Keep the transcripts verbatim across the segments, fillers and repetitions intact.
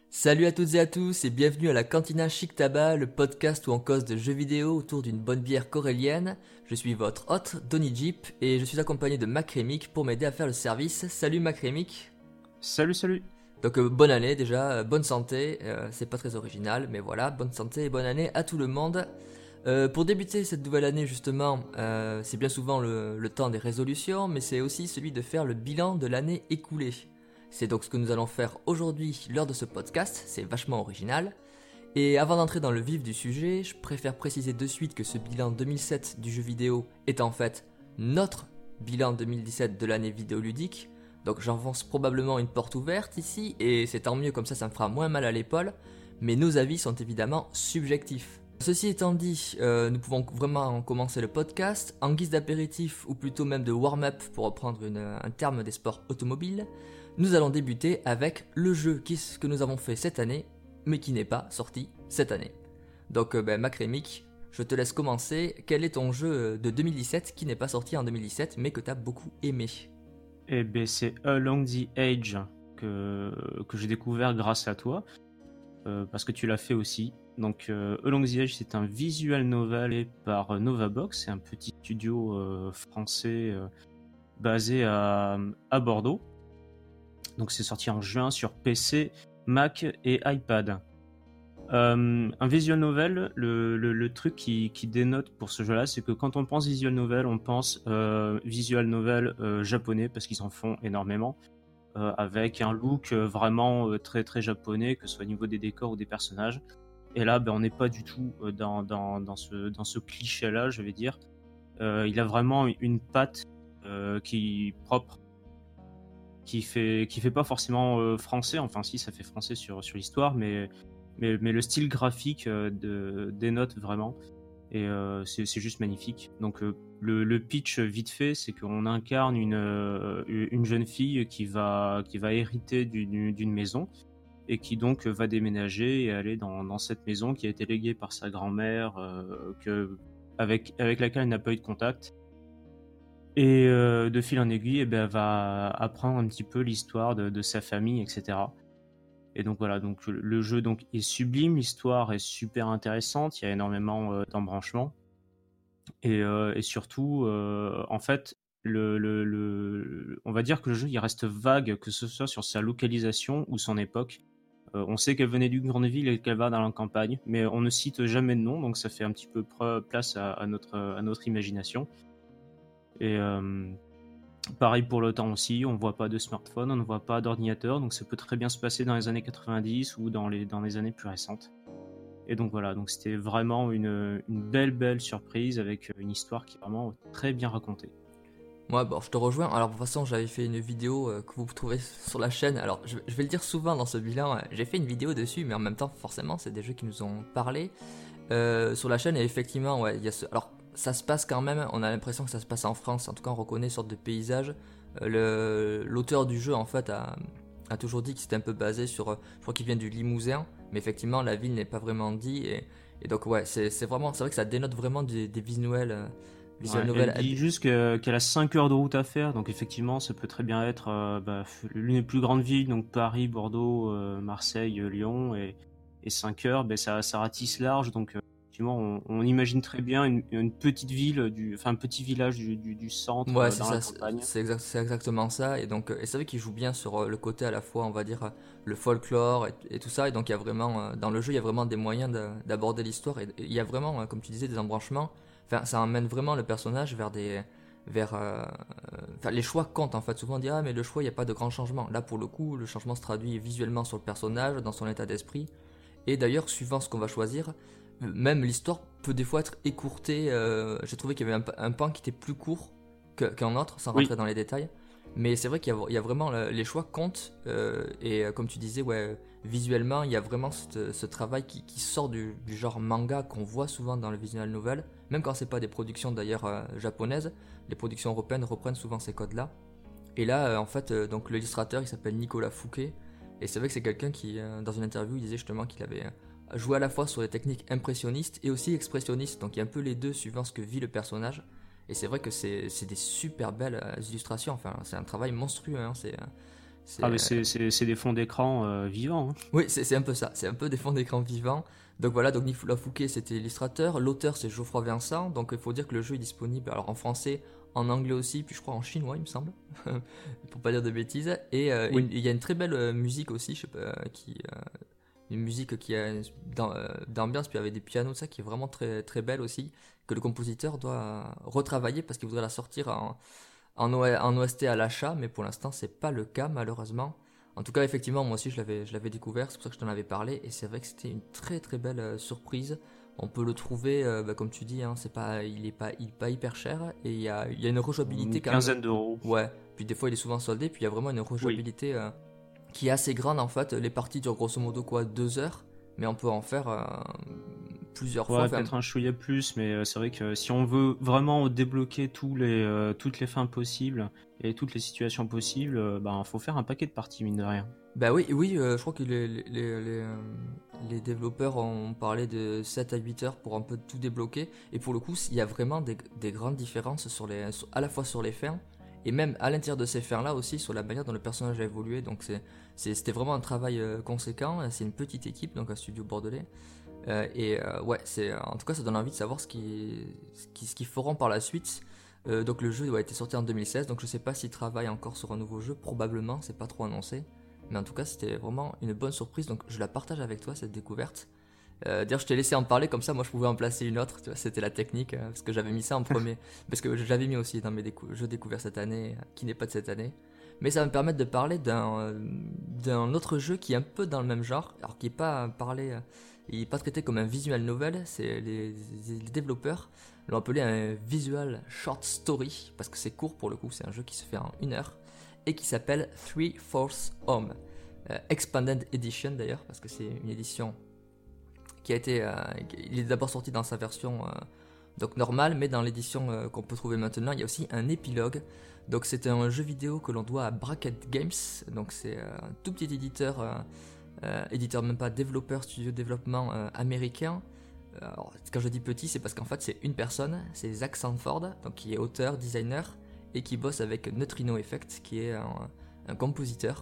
Salut à toutes et à tous et bienvenue à la Cantina Chic Tabac, le podcast où on cause de jeux vidéo autour d'une bonne bière corélienne. Je suis votre hôte, Donny Jeep, et je suis accompagné de Macrémic pour m'aider à faire le service. Salut Macrémic. Salut, salut. Donc euh, bonne année déjà, euh, bonne santé, euh, c'est pas très original, mais voilà, bonne santé et bonne année à tout le monde. Euh, pour débuter cette nouvelle année justement, euh, c'est bien souvent le, le temps des résolutions, mais c'est aussi celui de faire le bilan de l'année écoulée. C'est donc ce que nous allons faire aujourd'hui lors de ce podcast, c'est vachement original. Et avant d'entrer dans le vif du sujet, je préfère préciser de suite que ce bilan deux mille sept du jeu vidéo est en fait notre bilan deux mille dix-sept de l'année vidéoludique. Donc j'enfonce probablement une porte ouverte ici, et c'est tant mieux, comme ça ça me fera moins mal à l'épaule, mais nos avis sont évidemment subjectifs. Ceci étant dit, euh, nous pouvons vraiment commencer le podcast. En guise d'apéritif, ou plutôt même de warm-up pour reprendre une, un terme des sports automobiles, nous allons débuter avec le jeu que nous avons fait cette année, mais qui n'est pas sorti cette année. Donc euh, ben, Macrémic, je te laisse commencer. Quel est ton jeu de deux mille dix-sept qui n'est pas sorti en deux mille dix-sept, mais que tu as beaucoup aimé ? Eh ben, c'est Along the Edge que, que j'ai découvert grâce à toi, euh, parce que tu l'as fait aussi. Donc, euh, Along the Edge, c'est un visual novel par Novabox, c'est un petit studio euh, français euh, basé à, à Bordeaux. Donc, c'est sorti en juin sur P C, Mac et iPad. Euh, un visual novel, le, le, le truc qui, qui dénote pour ce jeu-là, c'est que quand on pense visual novel, on pense euh, visual novel euh, japonais, parce qu'ils en font énormément, euh, avec un look euh, vraiment euh, très très japonais, que ce soit au niveau des décors ou des personnages. Et là, ben, on n'est pas du tout euh, dans, dans, dans, ce, dans ce cliché-là, je vais dire. Euh, il a vraiment une patte euh, qui propre, qui fait, qui fait pas forcément euh, français, enfin si, ça fait français sur, sur l'histoire, mais... Mais, mais le style graphique euh, de, dénote vraiment, et euh, c'est, c'est juste magnifique. Donc euh, le, le pitch vite fait, c'est qu'on incarne une, euh, une jeune fille qui va, qui va hériter d'une, d'une maison, et qui donc va déménager et aller dans, dans cette maison qui a été léguée par sa grand-mère, euh, que, avec, avec laquelle elle n'a pas eu de contact. Et euh, de fil en aiguille, eh ben, elle va apprendre un petit peu l'histoire de, de sa famille, et cetera. Et donc voilà, donc le jeu donc est sublime, l'histoire est super intéressante, il y a énormément euh, d'embranchements, et, euh, et surtout, euh, en fait, le, le, le, on va dire que le jeu il reste vague, que ce soit sur sa localisation ou son époque. Euh, on sait qu'elle venait d'une grande ville et qu'elle va dans la campagne, mais on ne cite jamais de nom, donc ça fait un petit peu place à, à, notre, à notre imagination. Et euh, pareil pour le temps aussi, on ne voit pas de smartphone, on ne voit pas d'ordinateur, donc ça peut très bien se passer dans les années quatre-vingt-dix ou dans les, dans les années plus récentes. Et donc voilà, donc c'était vraiment une, une belle belle surprise avec une histoire qui est vraiment très bien racontée. Ouais, bon, je te rejoins. Alors, de toute façon, j'avais fait une vidéo euh, que vous trouvez sur la chaîne. Alors, je, je vais le dire souvent dans ce bilan. euh, J'ai fait une vidéo dessus, mais en même temps, forcément, c'est des jeux qui nous ont parlé euh, sur la chaîne. Et effectivement, ouais, il y a ce. Alors, ça se passe quand même. On a l'impression que ça se passe en France. En tout cas, on reconnaît une sorte de paysage. Euh, le, l'auteur du jeu, en fait, a, a toujours dit que c'était un peu basé sur. Euh, je crois qu'il vient du Limousin, mais effectivement, la ville n'est pas vraiment dit. Et, et donc, ouais, c'est, c'est vraiment. C'est vrai que ça dénote vraiment des, des visuels. Euh, Ouais, nouvelle. elle dit juste que, qu'elle a cinq heures de route à faire, donc effectivement ça peut très bien être euh, bah, l'une des plus grandes villes, donc Paris, Bordeaux, euh, Marseille, euh, Lyon, et, et cinq heures, bah, ça, ça ratisse large, donc euh, effectivement on, on imagine très bien une, une petite ville, du, enfin un petit village du, du, du centre Ouais, euh, c'est dans ça, la c'est campagne. c'est exact, c'est exactement ça. Et donc, euh, et c'est vrai qu'il joue bien sur euh, le côté à la fois, on va dire, euh, le folklore et, et tout ça. Et donc, il y a vraiment, euh, dans le jeu, il y a vraiment des moyens de- d'aborder l'histoire. Et et il y a vraiment, euh, comme tu disais, des embranchements. Enfin, ça emmène vraiment le personnage vers des, vers, euh, euh, enfin, les choix comptent en fait. Souvent, on dit ah mais le choix, il n'y a pas de grand changement. Là, pour le coup, le changement se traduit visuellement sur le personnage, dans son état d'esprit. Et d'ailleurs, suivant ce qu'on va choisir, euh, même l'histoire peut des fois être écourtée. Euh, j'ai trouvé qu'il y avait un, un pan qui était plus court que- qu'un autre, sans rentrer Oui, dans les détails. Mais c'est vrai qu'il y a, il y a vraiment le- les choix comptent. Euh, et euh, comme tu disais, ouais, visuellement, il y a vraiment cette- ce travail qui, qui sort du, du genre manga qu'on voit souvent dans le visual novel. Même quand c'est pas des productions d'ailleurs euh, japonaises, les productions européennes reprennent souvent ces codes-là. Et là, euh, en fait, euh, donc l'illustrateur, il s'appelle Nicolas Fouquet. Et c'est vrai que c'est quelqu'un qui, euh, dans une interview, il disait justement qu'il avait euh, joué à la fois sur les techniques impressionnistes et aussi expressionnistes. Donc il y a un peu les deux suivant ce que vit le personnage. Et c'est vrai que c'est, c'est des super belles euh, illustrations. Enfin, c'est un travail monstrueux. Hein. C'est, euh, C'est, Ah mais c'est, c'est, c'est des fonds d'écran euh, vivants. Hein. Oui, c'est, c'est un peu ça, c'est un peu des fonds d'écran vivants. Donc voilà, donc Nicolas Fouquet c'était l'illustrateur, l'auteur c'est Geoffroy Vincent, donc il faut dire que le jeu est disponible alors en français, en anglais aussi, puis je crois en chinois il me semble, pour pas dire de bêtises. Et euh, Oui. il y a une très belle euh, musique aussi, je sais pas, euh, qui, euh, une musique qui a d'am- euh, d'ambiance, puis avec des pianos, ça qui est vraiment très, très belle aussi, que le compositeur doit retravailler parce qu'il voudrait la sortir en, en, O- en O S T à l'achat, mais pour l'instant c'est pas le cas malheureusement. En tout cas, effectivement, moi aussi je l'avais, je l'avais découvert, c'est pour ça que je t'en avais parlé, et c'est vrai que c'était une très très belle euh, surprise. On peut le trouver, euh, bah, comme tu dis, hein, c'est pas, il est pas, il est pas hyper cher, et il y a, il y a une rejouabilité Une quand même. quinzaine d'euros. Ouais, puis des fois il est souvent soldé, puis il y a vraiment une Oui. rejouabilité euh, qui est assez grande en fait. Les parties durent grosso modo quoi, deux heures, mais on peut en faire euh, plusieurs fois. Ouais, Enfin, peut-être un chouïa plus, mais euh, c'est vrai que si on veut vraiment débloquer tous les, euh, toutes les fins possibles et toutes les situations possibles, euh, ben, faut faire un paquet de parties, mine de rien. bah oui, oui, euh, je crois que les, les, les, les, euh, les développeurs ont parlé de sept à huit heures pour un peu tout débloquer. Et pour le coup, il y a vraiment des, des grandes différences sur les, sur- à la fois sur les fins et même à l'intérieur de ces fins-là aussi sur la manière dont le personnage a évolué. Donc c'est, c'est- c'était vraiment un travail euh, conséquent. C'est une petite équipe, donc un studio bordelais. Euh, et euh, ouais, c'est, en tout cas, ça donne envie de savoir ce qu'ils ce qui, ce qu'ils feront par la suite. Euh, donc le jeu a été sorti en deux mille seize, donc je sais pas s'ils travaillent encore sur un nouveau jeu, probablement, c'est pas trop annoncé. Mais en tout cas, c'était vraiment une bonne surprise, donc je la partage avec toi, cette découverte. Euh, D'ailleurs, je t'ai laissé en parler, comme ça, moi je pouvais en placer une autre, tu vois, c'était la technique, euh, parce que j'avais mis ça en premier. Parce que je l'avais mis aussi dans mes décou- jeux découverts cette année, euh, qui n'est pas de cette année. Mais ça va me permettre de parler d'un euh, d'un autre jeu qui est un peu dans le même genre, alors qui n'est pas parlé, euh, il est pas traité comme un visual novel, c'est les, les développeurs l'ont appelé un visual short story, parce que c'est court pour le coup, c'est un jeu qui se fait en une heure, et qui s'appelle Three Fourths Home. Euh, Expanded Edition d'ailleurs, parce que c'est une édition qui a été. Euh, il est d'abord sorti dans sa version euh, donc normale, mais dans l'édition euh, qu'on peut trouver maintenant, il y a aussi un épilogue. Donc c'est un jeu vidéo que l'on doit à Bracket Games, donc c'est euh, un tout petit éditeur, euh, euh, éditeur même pas développeur, studio de développement euh, américain. Alors, quand je dis petit, c'est parce qu'en fait c'est une personne, c'est Zach Sanford, donc qui est auteur, designer, et qui bosse avec Neutrino Effect, qui est un, un compositeur.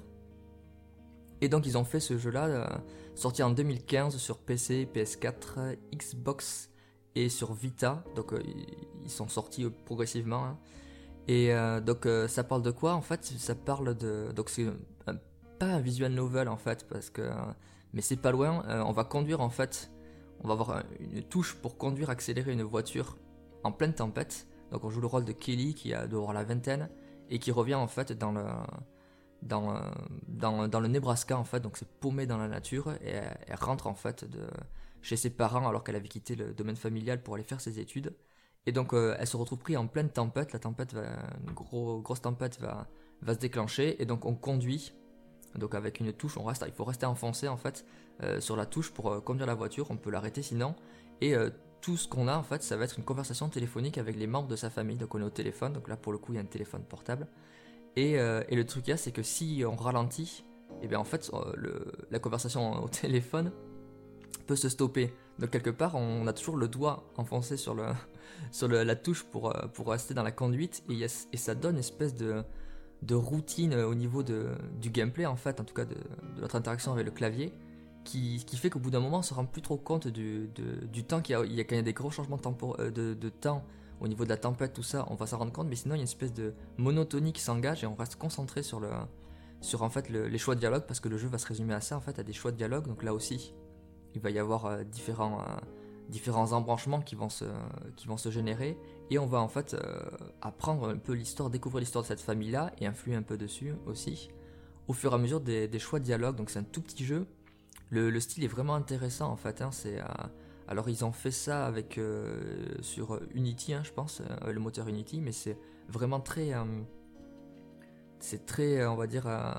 Et donc ils ont fait ce jeu-là, euh, sorti en deux mille quinze sur P C, P S quatre, Xbox et sur Vita. Donc euh, ils sont sortis euh, progressivement. Hein. Et euh, donc euh, ça parle de quoi en fait? Ça parle de... Donc c'est un- pas un visual novel en fait, parce que... euh, mais c'est pas loin, euh, on va conduire en fait... On va avoir un- une touche pour conduire, accélérer une voiture en pleine tempête. Donc on joue le rôle de Kelly qui a d'avoir la vingtaine et qui revient en fait dans le... Dans, euh, dans, dans le Nebraska en fait, donc c'est paumé dans la nature et elle, elle rentre en fait de, chez ses parents alors qu'elle avait quitté le domaine familial pour aller faire ses études. Et donc euh, elle se retrouve prise en pleine tempête, la tempête va, une gros, grosse tempête va, va se déclencher et donc on conduit, donc avec une touche, on reste, il faut rester enfoncé en fait euh, sur la touche pour euh, conduire la voiture, on peut l'arrêter sinon, et euh, tout ce qu'on a en fait ça va être une conversation téléphonique avec les membres de sa famille, donc on est au téléphone, donc là pour le coup il y a un téléphone portable, et, euh, et le truc là c'est que si on ralentit, et bien en fait euh, le, la conversation au téléphone peut se stopper. Donc quelque part, on a toujours le doigt enfoncé sur, le, sur le, la touche pour, euh, pour rester dans la conduite et, et ça donne une espèce de, de routine au niveau de, du gameplay en fait, en tout cas de, de notre interaction avec le clavier, qui, qui fait qu'au bout d'un moment, on se rend plus trop compte du, de, du temps qu'il y a. Il y a quand il y a des gros changements de, tempo, de, de temps au niveau de la tempête, tout ça, on va s'en rendre compte, mais sinon il y a une espèce de monotonie qui s'engage et on reste concentré sur, le, sur en fait le, les choix de dialogue parce que le jeu va se résumer à ça en fait, à des choix de dialogue. Donc là aussi, il va y avoir euh, différents, euh, différents embranchements qui vont, se, qui vont se générer et on va en fait euh, apprendre un peu l'histoire, découvrir l'histoire de cette famille-là et influer un peu dessus aussi au fur et à mesure des, des choix de dialogue. Donc c'est un tout petit jeu. Le, le style est vraiment intéressant en fait. Hein, c'est, euh, alors ils ont fait ça avec euh, sur Unity, hein, je pense, euh, le moteur Unity, mais c'est vraiment très, euh, c'est très, on va dire, euh,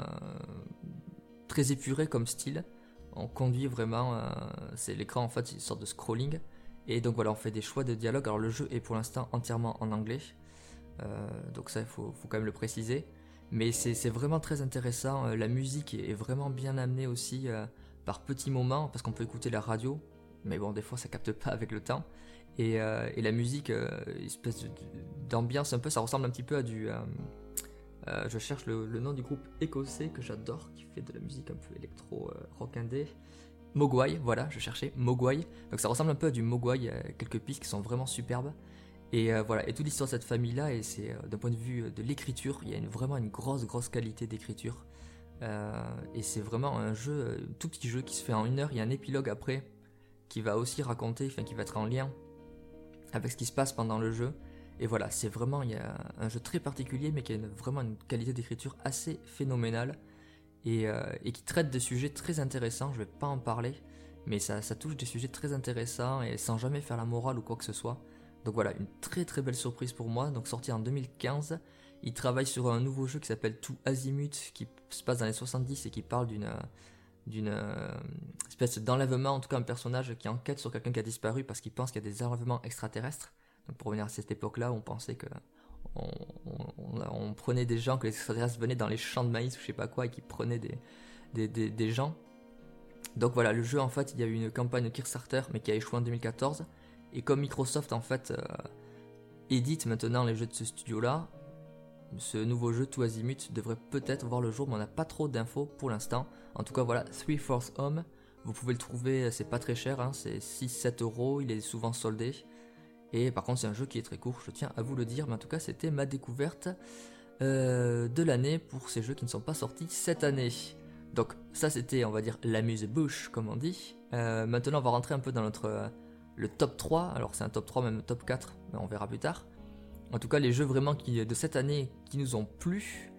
très épuré comme style. On conduit vraiment, euh, c'est l'écran en fait, c'est une sorte de scrolling. Et donc voilà, on fait des choix de dialogue. Alors le jeu est pour l'instant entièrement en anglais, euh, donc ça il faut, faut quand même le préciser. Mais c'est, c'est vraiment très intéressant. Euh, la musique est, est vraiment bien amenée aussi euh, par petits moments, parce qu'on peut écouter la radio, mais bon des fois ça capte pas avec le temps. Et, euh, et la musique, euh, espèce de- d'ambiance un peu, ça ressemble un petit peu à du, euh, Euh, je cherche le, le nom du groupe écossais que j'adore, qui fait de la musique un peu électro euh, rock indé. Mogwai, voilà, je cherchais Mogwai. Donc ça ressemble un peu à du Mogwai, il y a quelques pistes qui sont vraiment superbes. Et euh, voilà, et toute l'histoire de cette famille-là, et c'est euh, d'un point de vue de l'écriture, il y a une, vraiment une grosse, grosse qualité d'écriture. Euh, et c'est vraiment un jeu, un tout petit jeu qui se fait en une heure. Il y a un épilogue après qui va aussi raconter, enfin qui va être en lien avec ce qui se passe pendant le jeu. Et voilà, c'est vraiment, il y a un jeu très particulier, mais qui a une, vraiment une qualité d'écriture assez phénoménale. Et, euh, et qui traite des sujets très intéressants, je vais pas en parler, mais ça, ça touche des sujets très intéressants et sans jamais faire la morale ou quoi que ce soit. Donc voilà, une très très belle surprise pour moi, donc sorti en deux mille quinze. Il travaille sur un nouveau jeu qui s'appelle Tout Azimut, qui se passe dans les soixante-dix et qui parle d'une, d'une euh, espèce d'enlèvement, en tout cas un personnage qui enquête sur quelqu'un qui a disparu parce qu'il pense qu'il y a des enlèvements extraterrestres. Donc pour revenir à cette époque-là où on pensait que on, on, on prenait des gens, que les extraterrestres venaient dans les champs de maïs ou je sais pas quoi et qui prenaient des, des, des, des gens. Donc voilà, le jeu en fait, il y a eu une campagne de Kickstarter mais qui a échoué en deux mille quatorze. Et comme Microsoft en fait euh, édite maintenant les jeux de ce studio-là, ce nouveau jeu Tout Azimut devrait peut-être voir le jour, mais on n'a pas trop d'infos pour l'instant. En tout cas voilà, Three Fourths Home, vous pouvez le trouver, c'est pas très cher, hein, c'est six à sept euros, il est souvent soldé. Et par contre c'est un jeu qui est très court, je tiens à vous le dire, mais en tout cas c'était ma découverte euh, de l'année pour ces jeux qui ne sont pas sortis cette année. Donc ça c'était, on va dire, l'amuse-bouche comme on dit. Euh, maintenant on va rentrer un peu dans notre euh, le top trois, alors c'est un top trois, même top quatre, mais on verra plus tard. En tout cas les jeux vraiment qui, de cette année qui nous ont plu.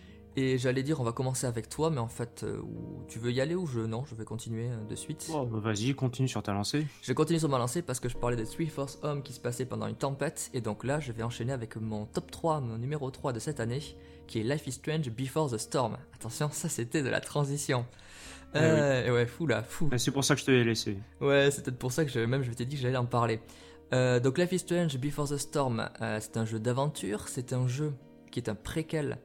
Et j'allais dire on va commencer avec toi, mais en fait euh, tu veux y aller ou je non, je vais continuer euh, de suite. Oh, bah vas-y, continue sur ta lancée. Je continue sur ma lancée parce que je parlais de Three Fourths Home qui se passait pendant une tempête, et donc là je vais enchaîner avec mon top trois, mon numéro trois de cette année, qui est Life is Strange Before the Storm. Attention, ça c'était de la transition. Eh Euh, oui. et ouais, fou là, fou. Mais c'est pour ça que je te l'ai laissé. Ouais, c'est peut-être pour ça que je, même je t'ai dit que j'allais en parler. Euh, donc Life is Strange Before the Storm, euh, c'est un jeu d'aventure, c'est un jeu qui est un préquel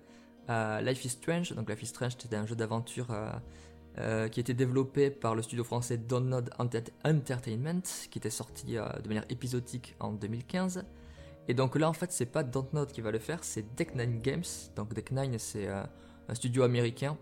à Life is Strange. Donc Life is Strange c'était un jeu d'aventure euh, euh, qui était développé par le studio français Dontnod Entertainment, qui était sorti euh, de manière épisodique en deux mille quinze. Et donc là en fait c'est pas Dontnod qui va le faire, c'est Deck Nine Games. Donc Deck Nine c'est euh, un studio américain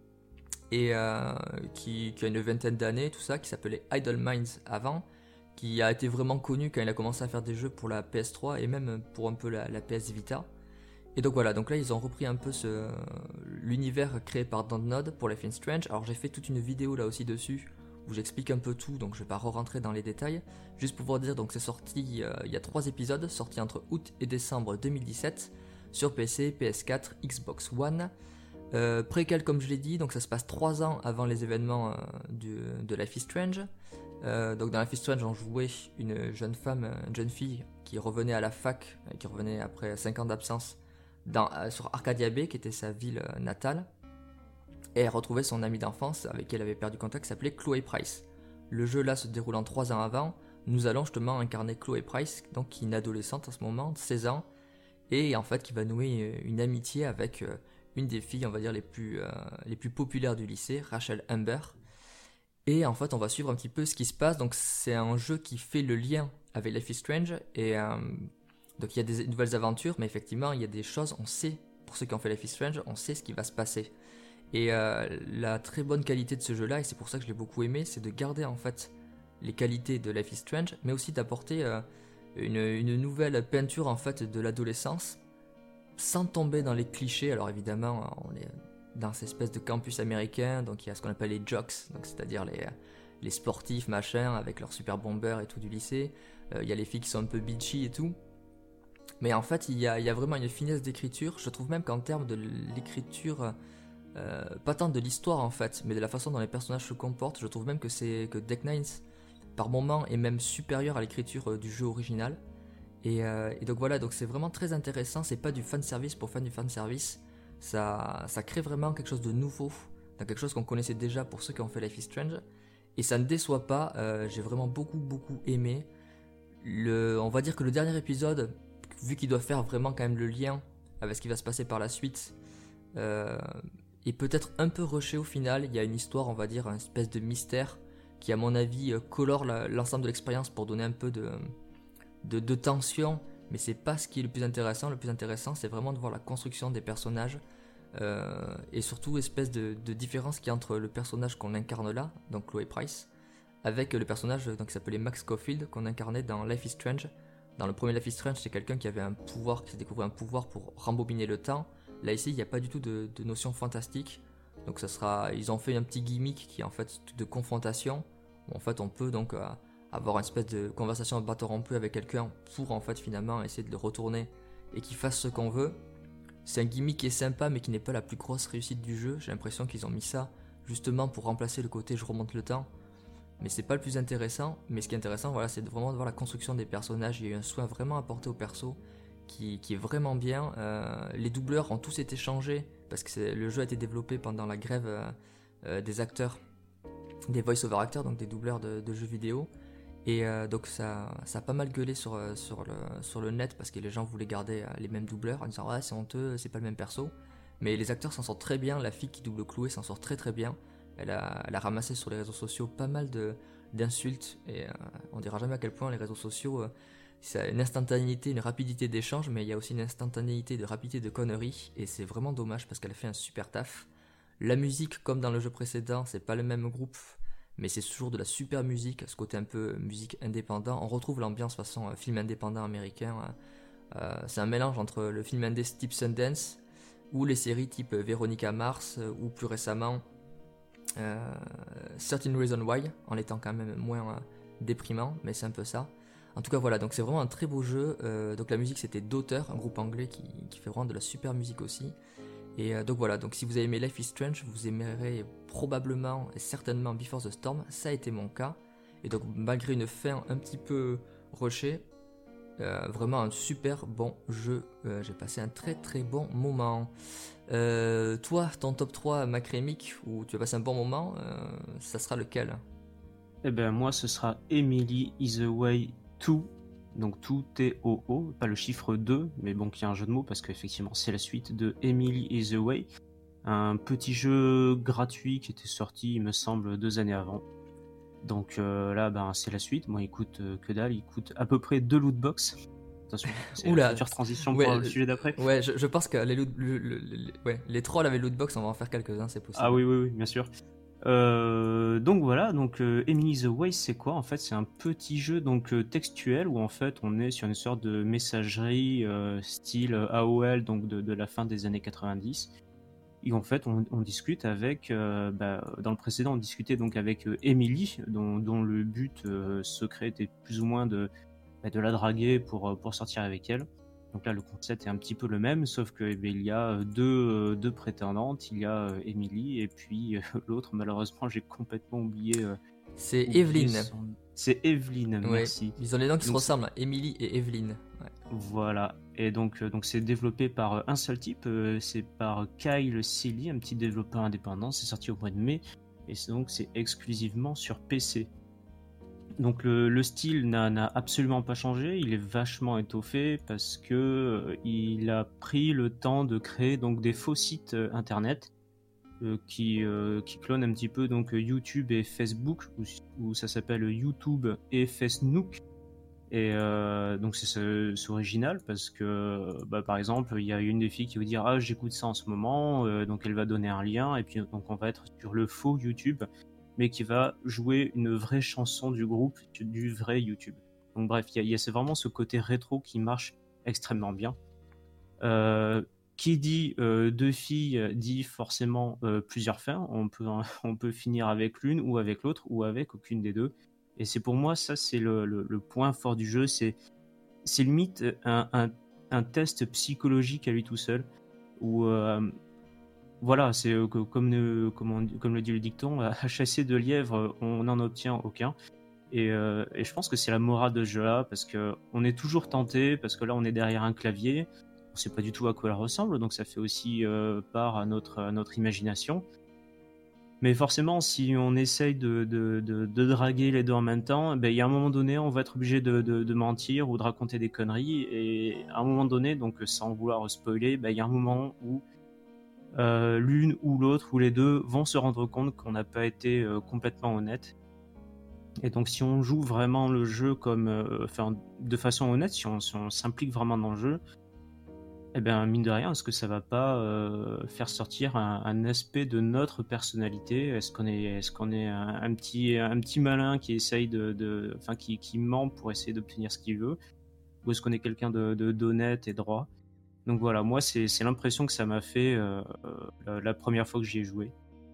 et euh, qui, qui a une vingtaine d'années, tout ça, qui s'appelait Idle Minds avant, qui a été vraiment connu quand il a commencé à faire des jeux pour la P S trois et même pour un peu la, la P S Vita. Et donc voilà, donc là ils ont repris un peu ce, l'univers créé par Dontnod pour Life is Strange. Alors j'ai fait toute une vidéo là aussi dessus où j'explique un peu tout, donc je vais pas re-rentrer dans les détails. Juste pour vous dire, donc c'est sorti, euh, il y a trois épisodes, sortis entre août et décembre deux mille dix-sept sur P C, P S quatre, Xbox One. Euh, préquel comme je l'ai dit, donc ça se passe trois ans avant les événements euh, du, de Life is Strange. Euh, donc dans Life is Strange on jouait une jeune femme, une jeune fille qui revenait à la fac, qui revenait après cinq ans d'absence dans, euh, sur Arcadia Bay qui était sa ville euh, natale, et elle retrouvait son amie d'enfance avec qui elle avait perdu contact qui s'appelait Chloé Price. Le jeu là se déroulant trois ans avant, nous allons justement incarner Chloé Price, donc qui est une adolescente en ce moment, de seize ans, et en fait qui va nouer une amitié avec euh, une des filles, on va dire, les plus, euh, les plus populaires du lycée, Rachel Amber. Et en fait, on va suivre un petit peu ce qui se passe. Donc, c'est un jeu qui fait le lien avec Life is Strange. Et euh, donc, il y a des nouvelles aventures, mais effectivement, il y a des choses, on sait, pour ceux qui ont fait Life is Strange, on sait ce qui va se passer. Et euh, la très bonne qualité de ce jeu-là, et c'est pour ça que je l'ai beaucoup aimé, c'est de garder en fait les qualités de Life is Strange, mais aussi d'apporter euh, une, une nouvelle peinture en fait de l'adolescence, sans tomber dans les clichés. Alors évidemment, on est dans cette espèce de campus américain, donc il y a ce qu'on appelle les jocks, donc c'est-à-dire les, les sportifs, machin, avec leurs super bombers et tout du lycée. Euh, il y a les filles qui sont un peu bitchy et tout. Mais en fait, il y a, il y a vraiment une finesse d'écriture. Je trouve même qu'en termes de l'écriture, euh, pas tant de l'histoire en fait, mais de la façon dont les personnages se comportent, je trouve même que, c'est, que Deck Nine, par moments, est même supérieur à l'écriture euh, du jeu original. Et, euh, et donc voilà, donc c'est vraiment très intéressant, c'est pas du fanservice pour faire du fanservice, ça, ça crée vraiment quelque chose de nouveau, dans quelque chose qu'on connaissait déjà pour ceux qui ont fait Life is Strange, et ça ne déçoit pas, euh, j'ai vraiment beaucoup beaucoup aimé. Le, on va dire que le dernier épisode, vu qu'il doit faire vraiment quand même le lien avec ce qui va se passer par la suite, euh, est peut-être un peu rushé au final. Il y a une histoire, on va dire, une espèce de mystère, qui à mon avis colore la, l'ensemble de l'expérience pour donner un peu de... De, de tension mais c'est pas ce qui est le plus intéressant. Le plus intéressant, c'est vraiment de voir la construction des personnages, euh, et surtout espèce de, de différence qu'il y a entre le personnage qu'on incarne là, donc Chloé Price, avec le personnage donc, qui s'appelait Max Caulfield, qu'on incarnait dans Life is Strange. Dans le premier Life is Strange, c'est quelqu'un qui avait un pouvoir, qui s'est découvert un pouvoir pour rembobiner le temps. Là ici, il n'y a pas du tout de, de notion fantastique. Donc ça sera, ils ont fait un petit gimmick qui est en fait de confrontation, où en fait on peut donc euh, avoir une espèce de conversation à bâton rompu avec quelqu'un pour en fait finalement essayer de le retourner et qu'il fasse ce qu'on veut. C'est un gimmick qui est sympa mais qui n'est pas la plus grosse réussite du jeu. J'ai l'impression qu'ils ont mis ça justement pour remplacer le côté je remonte le temps. Mais c'est pas le plus intéressant. Mais ce qui est intéressant, voilà, c'est vraiment de voir la construction des personnages. Il y a eu un soin vraiment apporté au perso qui, qui est vraiment bien. Euh, les doubleurs ont tous été changés parce que c'est, le jeu a été développé pendant la grève euh, euh, des acteurs, des voice-over acteurs, donc des doubleurs de, de jeux vidéo. Et euh, donc ça, ça a pas mal gueulé sur, sur, le, sur le net parce que les gens voulaient garder les mêmes doubleurs en disant ouais, c'est honteux, c'est pas le même perso. Mais les acteurs s'en sortent très bien. La fille qui double Chloé s'en sort très très bien. Elle a, elle a ramassé sur les réseaux sociaux pas mal de, d'insultes et euh, on dira jamais à quel point les réseaux sociaux, euh, c'est une instantanéité, une rapidité d'échange, mais il y a aussi une instantanéité de rapidité de conneries et c'est vraiment dommage parce qu'elle a fait un super taf. La musique, comme dans le jeu précédent, c'est pas le même groupe, mais c'est toujours de la super musique, ce côté un peu musique indépendant. On retrouve l'ambiance façon euh, film indépendant américain. Euh, c'est un mélange entre le film indé type Sundance ou les séries type Véronica Mars euh, ou plus récemment Euh, Certain Reason Why, en étant quand même moins euh, déprimant, mais c'est un peu ça. En tout cas voilà, donc c'est vraiment un très beau jeu. Euh, donc la musique c'était Daughter, un groupe anglais qui, qui fait vraiment de la super musique aussi. Et euh, donc voilà, donc si vous avez aimé Life is Strange, vous aimerez probablement et certainement Before the Storm, ça a été mon cas. Et donc malgré une fin un petit peu rushée, euh, vraiment un super bon jeu. Euh, j'ai passé un très très bon moment. Euh, toi, ton top trois Macrémique, où tu as passé un bon moment, euh, ça sera lequel? Eh ben moi ce sera Emily is the way to, donc to T O O, pas le chiffre deux, mais bon qui a un jeu de mots parce qu'effectivement c'est la suite de Emily is the way, un petit jeu gratuit qui était sorti il me semble deux années avant. Donc euh, là ben c'est la suite, moi il coûte euh, que dalle, il coûte à peu près deux lootbox. Attention, c'est Oula, la future transition ouais, pour le sujet d'après. Ouais, je, je pense que les, loot, le, le, le, ouais, les trolls avec lootbox, on va en faire quelques-uns, c'est possible. Ah oui oui oui, bien sûr. Euh, donc voilà, donc euh, Emily the Way, c'est quoi en fait? C'est un petit jeu donc euh, textuel où en fait on est sur une sorte de messagerie euh, style A O L, donc de, de la fin des années quatre-vingt-dix. Et en fait on, on discute avec, euh, bah, dans le précédent on discutait donc avec euh, Emily, dont, dont le but euh, secret était plus ou moins de, bah, de la draguer pour, pour sortir avec elle. Donc là, le concept est un petit peu le même, sauf que eh bien, il y a deux, deux prétendantes. Il y a euh, Emily et puis euh, l'autre, malheureusement, j'ai complètement oublié. Euh, c'est oublié Evelyne. son... C'est Evelyne, ouais. Merci. Ils ont les noms qui donc, se ressemblent, Emily et Evelyne. Ouais. Voilà. Et donc, euh, donc c'est développé par euh, un seul type, euh, c'est par Kyle Seeley, un petit développeur indépendant. C'est sorti au mois de mai et c'est, donc c'est exclusivement sur P C. Donc le, le style n'a, n'a absolument pas changé, il est vachement étoffé parce que euh, il a pris le temps de créer donc des faux sites euh, internet euh, qui, euh, qui clonent un petit peu donc YouTube et Facebook, où, où ça s'appelle YouTube et Facenook. Et euh, donc c'est, c'est, c'est original parce que bah, par exemple il y a une des filles qui va dire ah j'écoute ça en ce moment, euh, donc elle va donner un lien et puis donc on va être sur le faux YouTube, mais qui va jouer une vraie chanson du groupe, du vrai YouTube. Donc bref, il y a, y a c'est vraiment ce côté rétro qui marche extrêmement bien. Euh, qui dit euh, deux filles dit forcément euh, plusieurs fins. On peut, on peut finir avec l'une ou avec l'autre ou avec aucune des deux. Et c'est pour moi, ça c'est le, le, le point fort du jeu. C'est, c'est limite un, un, un test psychologique à lui tout seul. Où... Euh, Voilà, c'est euh, comme, euh, comme, on, comme le dit le dicton, à chasser de lièvres, on n'en obtient aucun. Et, euh, et je pense que c'est la morale de ce jeu-là, parce qu'on est toujours tenté, parce que là on est derrière un clavier, on ne sait pas du tout à quoi elle ressemble, donc ça fait aussi euh, part à notre, à notre imagination. Mais forcément, si on essaye de, de, de, de draguer les deux en même temps, ben, il y a un moment donné, on va être obligé de, de, de mentir ou de raconter des conneries. Et à un moment donné, donc sans vouloir spoiler, ben, il y a un moment où Euh, l'une ou l'autre ou les deux vont se rendre compte qu'on n'a pas été euh, complètement honnête Et donc si on joue vraiment le jeu comme, euh, enfin, de façon honnête, si on, si on s'implique vraiment dans le jeu, eh ben mine de rien, est-ce que ça va pas euh, faire sortir un, un aspect de notre personnalité? Est-ce qu'on est, est-ce qu'on est un, un petit, un petit malin qui essaye de, de, enfin qui, qui ment pour essayer d'obtenir ce qu'il veut, ou est-ce qu'on est quelqu'un de, de d'honnête et droit? Donc voilà, moi c'est, c'est l'impression que ça m'a fait euh, la, la première fois que j'y ai joué.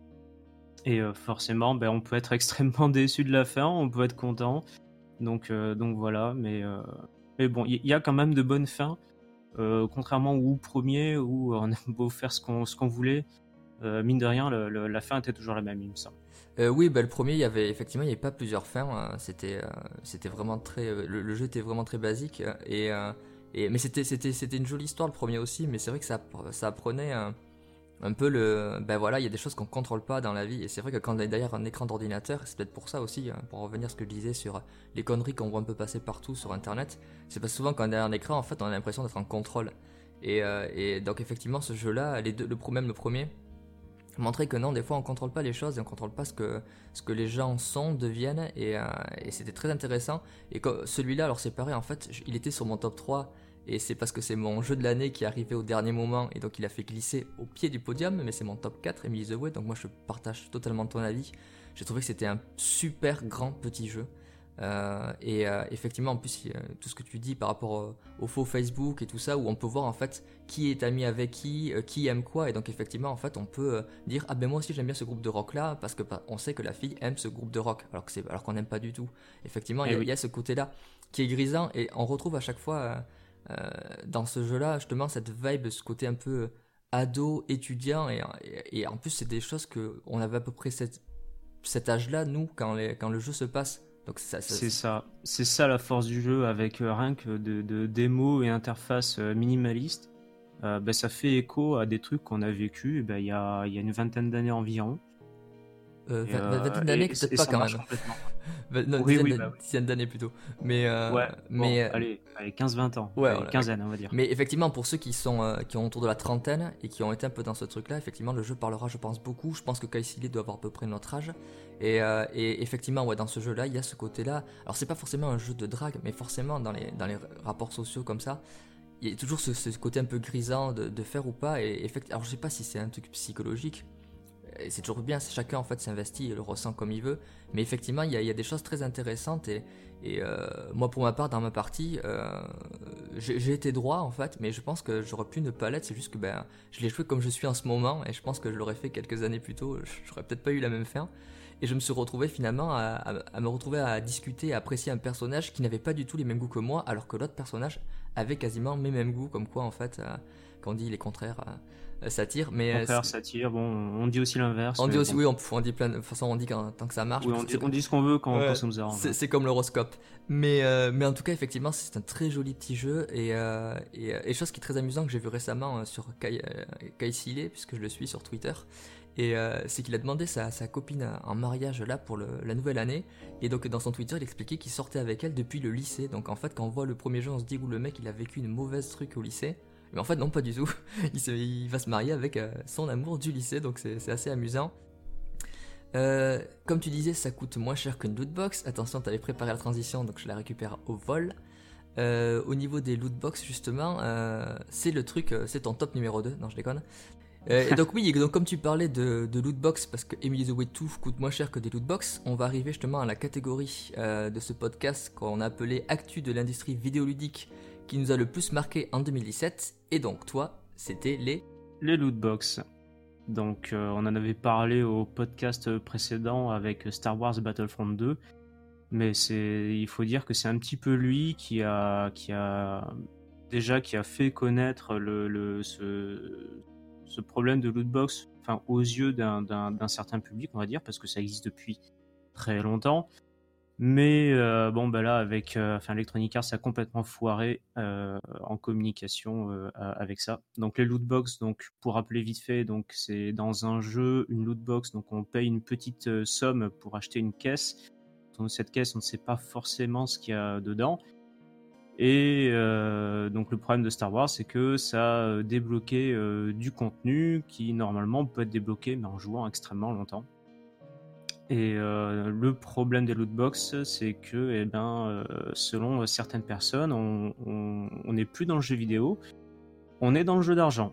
Et euh, forcément, ben, on peut être extrêmement déçu de la fin, on peut être content. Donc, euh, donc voilà, mais, euh, mais bon, il y, y a quand même de bonnes fins. Euh, contrairement au premier où on a beau faire ce qu'on, ce qu'on voulait, euh, mine de rien, le, le, la fin était toujours la même, il me semble. Euh, oui, bah, le premier, il y avait effectivement, il n'y avait pas plusieurs fins. euh, c'était, euh, c'était vraiment très, euh, le, le jeu était vraiment très basique. euh, Et, euh, et mais c'était, c'était, c'était une jolie histoire le premier aussi. Mais c'est vrai que ça, ça apprenait un, un peu le, ben voilà, il y a des choses qu'on contrôle pas dans la vie. Et c'est vrai que quand on est derrière un écran d'ordinateur, c'est peut-être pour ça aussi, hein, pour revenir à ce que je disais sur les conneries qu'on voit un peu passer partout sur Internet. C'est parce que souvent quand on est derrière un écran, en fait, on a l'impression d'être en contrôle. Et, euh, et donc effectivement, ce jeu-là, les deux, le même le premier montrer que non, des fois on contrôle pas les choses et on contrôle pas ce que, ce que les gens sont, deviennent, et, euh, et c'était très intéressant. Et comme, celui-là, alors c'est pareil, en fait, il était sur mon top trois, et c'est parce que c'est mon jeu de l'année qui est arrivé au dernier moment, et donc il a fait glisser au pied du podium, mais c'est mon top quatre, Emily the Way, donc moi je partage totalement ton avis. J'ai trouvé que c'était un super grand petit jeu. Euh, et euh, effectivement, en plus, euh, tout ce que tu dis par rapport au, au faux Facebook et tout ça, où on peut voir en fait qui est ami avec qui, euh, qui aime quoi, et donc effectivement, en fait, on peut euh, dire ah ben moi aussi j'aime bien ce groupe de rock là parce que bah, on sait que la fille aime ce groupe de rock, alors que c'est alors qu'on n'aime pas du tout. Effectivement, il Et y, oui. y a ce côté-là qui est grisant, et on retrouve à chaque fois euh, euh, dans ce jeu-là justement cette vibe, ce côté un peu euh, ado, étudiant, et, et, et en plus c'est des choses que on avait à peu près cette, cet âge-là nous quand, les, quand le jeu se passe. Donc ça, ça, C'est ça, c'est ça la force du jeu, avec euh, rien que de, de démos et interfaces euh, minimalistes. Euh, ben, ça fait écho à des trucs qu'on a vécu ben, il y, a, il y a une vingtaine d'années environ. Euh, Et, vingt- euh, vingtaine d'années, et, peut-être et pas ça quand marche même. complètement. Vingt- non, Oui, dizaine, oui, d'an- bah oui. dizaine d'années plutôt. Mais, euh, Ouais, bon, mais, euh, allez, allez quinze vingt ans, ouais, allez, voilà, d'accord. quinzaine, on va dire. Mais effectivement, pour ceux qui sont, euh, qui ont autour de la trentaine et qui ont été un peu dans ce truc-là, effectivement, le jeu parlera, je pense, beaucoup. Je pense que Kai Siley doit avoir à peu près notre âge. Et, euh, et effectivement, ouais, dans ce jeu-là, il y a ce côté-là. Alors, c'est pas forcément un jeu de drague, mais forcément, dans les, dans les rapports sociaux comme ça, il y a toujours ce, ce côté un peu grisant de, de faire ou pas. Et effectivement, alors, je sais pas si c'est un truc psychologique. Et c'est toujours bien, chacun en fait s'investit et le ressent comme il veut. Mais effectivement, il y a, il y a des choses très intéressantes. Et, et euh, moi, pour ma part, dans ma partie, euh, j'ai, j'ai été droit en fait, mais je pense que j'aurais pu ne pas l'être. C'est juste que ben, je l'ai joué comme je suis en ce moment, et je pense que je l'aurais fait quelques années plus tôt, j'aurais peut-être pas eu la même fin. Et je me suis retrouvé finalement à, à, à me retrouver à discuter, à apprécier un personnage qui n'avait pas du tout les mêmes goûts que moi, alors que l'autre personnage avait quasiment mes mêmes goûts, comme quoi en fait, euh, quand on dit les contraires, euh, ça tire. Au Mais euh, contraire, ça tire, bon, on dit aussi l'inverse, on dit mais aussi, bon. oui, on, on dit plein de, de toute façon, on dit quand, tant que ça marche. Oui, Mais on ça, dit, c'est, on dit ce qu'on veut quand, quand ouais, ça nous arrange. c'est, hein. c'est comme l'horoscope. Mais, euh, mais en tout cas, effectivement, c'est un très joli petit jeu. Et, euh, et, et chose qui est très amusant que j'ai vu récemment euh, sur Kai, euh, Kai Siley, puisque je le suis sur Twitter. Et euh, c'est qu'il a demandé sa, sa copine en mariage là pour le, la nouvelle année. Et donc dans son Twitter, il expliquait qu'il sortait avec elle depuis le lycée. Donc en fait, quand on voit le premier jeu, on se dit où le mec il a vécu une mauvaise truc au lycée. Mais en fait, non, pas du tout. Il, se, il va se marier avec euh, son amour du lycée, donc c'est, c'est assez amusant. Euh, comme tu disais, ça coûte moins cher qu'une lootbox. Attention, t'avais préparé la transition, donc je la récupère au vol. Euh, au niveau des lootbox, justement, euh, c'est le truc, euh, c'est ton top numéro deux. Non, je déconne. Euh, et donc oui, donc comme tu parlais de, de lootbox, parce que Emily the Way deux coûte moins cher que des lootbox, on va arriver justement à la catégorie euh, de ce podcast qu'on a appelé Actu de l'industrie vidéoludique, qui nous a le plus marqué en deux mille dix-sept. Et donc toi, c'était les... Les lootbox. Donc euh, on en avait parlé au podcast précédent avec Star Wars Battlefront deux, mais c'est, il faut dire que c'est un petit peu lui qui a, qui a déjà qui a fait connaître le, le, ce, ce problème de lootbox, enfin aux yeux d'un, d'un, d'un certain public, on va dire, parce que ça existe depuis très longtemps. Mais euh, bon, bah là, avec euh, enfin, Electronic Arts, ça a complètement foiré euh, en communication euh, avec ça. Donc les lootbox, donc pour rappeler vite fait, donc c'est dans un jeu une lootbox, donc on paye une petite euh, somme pour acheter une caisse. Dans cette caisse, on ne sait pas forcément ce qu'il y a dedans. Et euh, donc le problème de Star Wars, c'est que ça a débloqué euh, du contenu qui normalement peut être débloqué, mais en jouant extrêmement longtemps. Et euh, le problème des lootbox, c'est que, eh ben, euh, selon certaines personnes, on on- on n'est plus dans le jeu vidéo, on est dans le jeu d'argent.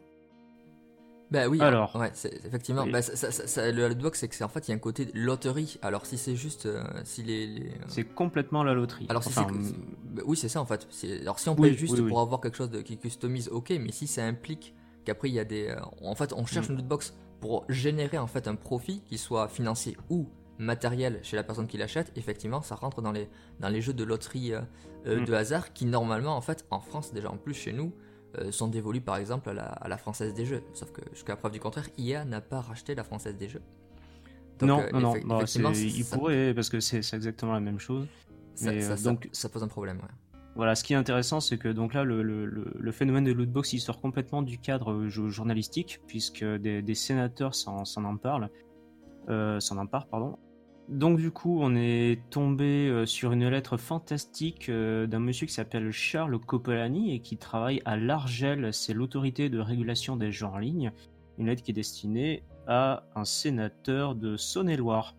Bah oui, hein, Alors, ouais, c'est, effectivement. oui, Bah, ça, ça- ça- ça- le lootbox, c'est que c'est en fait, il y a un côté loterie. Alors si c'est juste, euh, si les, les, euh, c'est complètement la loterie. alors si c'est, Enfin, c'est- bah oui, c'est ça en fait. C'est- alors si on paye oui, oui, juste oui. pour avoir quelque chose de, qui customise, ok. Mais si ça implique qu'après il y a des, euh, en fait, on cherche Mm. une lootbox pour générer en fait un profit qui soit financier ou matériel chez la personne qui l'achète. Effectivement, ça rentre dans les, dans les jeux de loterie euh, euh, Mm. de hasard qui normalement en fait, en France déjà en plus chez nous. euh, sont dévolus par exemple à la, à la Française des Jeux. Sauf que jusqu'à preuve du contraire, I A n'a pas racheté la Française des Jeux. Donc Non, euh, non, non. effe- Bah, effectivement, c'est, il ça, pourrait, parce que c'est c'est exactement la même chose. ça, Mais ça, euh, ça- donc, ça pose un problème. Ouais. voilà, ce qui est intéressant, c'est que donc là, le, le, le, le phénomène de lootbox, il sort complètement du cadre euh, jo- journalistique, puisque des, des sénateurs s'en s'en en parlent, euh, s'en emparent, pardon. Donc du coup, on est tombé euh, sur une lettre fantastique euh, d'un monsieur qui s'appelle Charles Copolani et qui travaille à l'Argel, c'est l'autorité de régulation des jeux en ligne. Une lettre qui est destinée à un sénateur de Saône-et-Loire.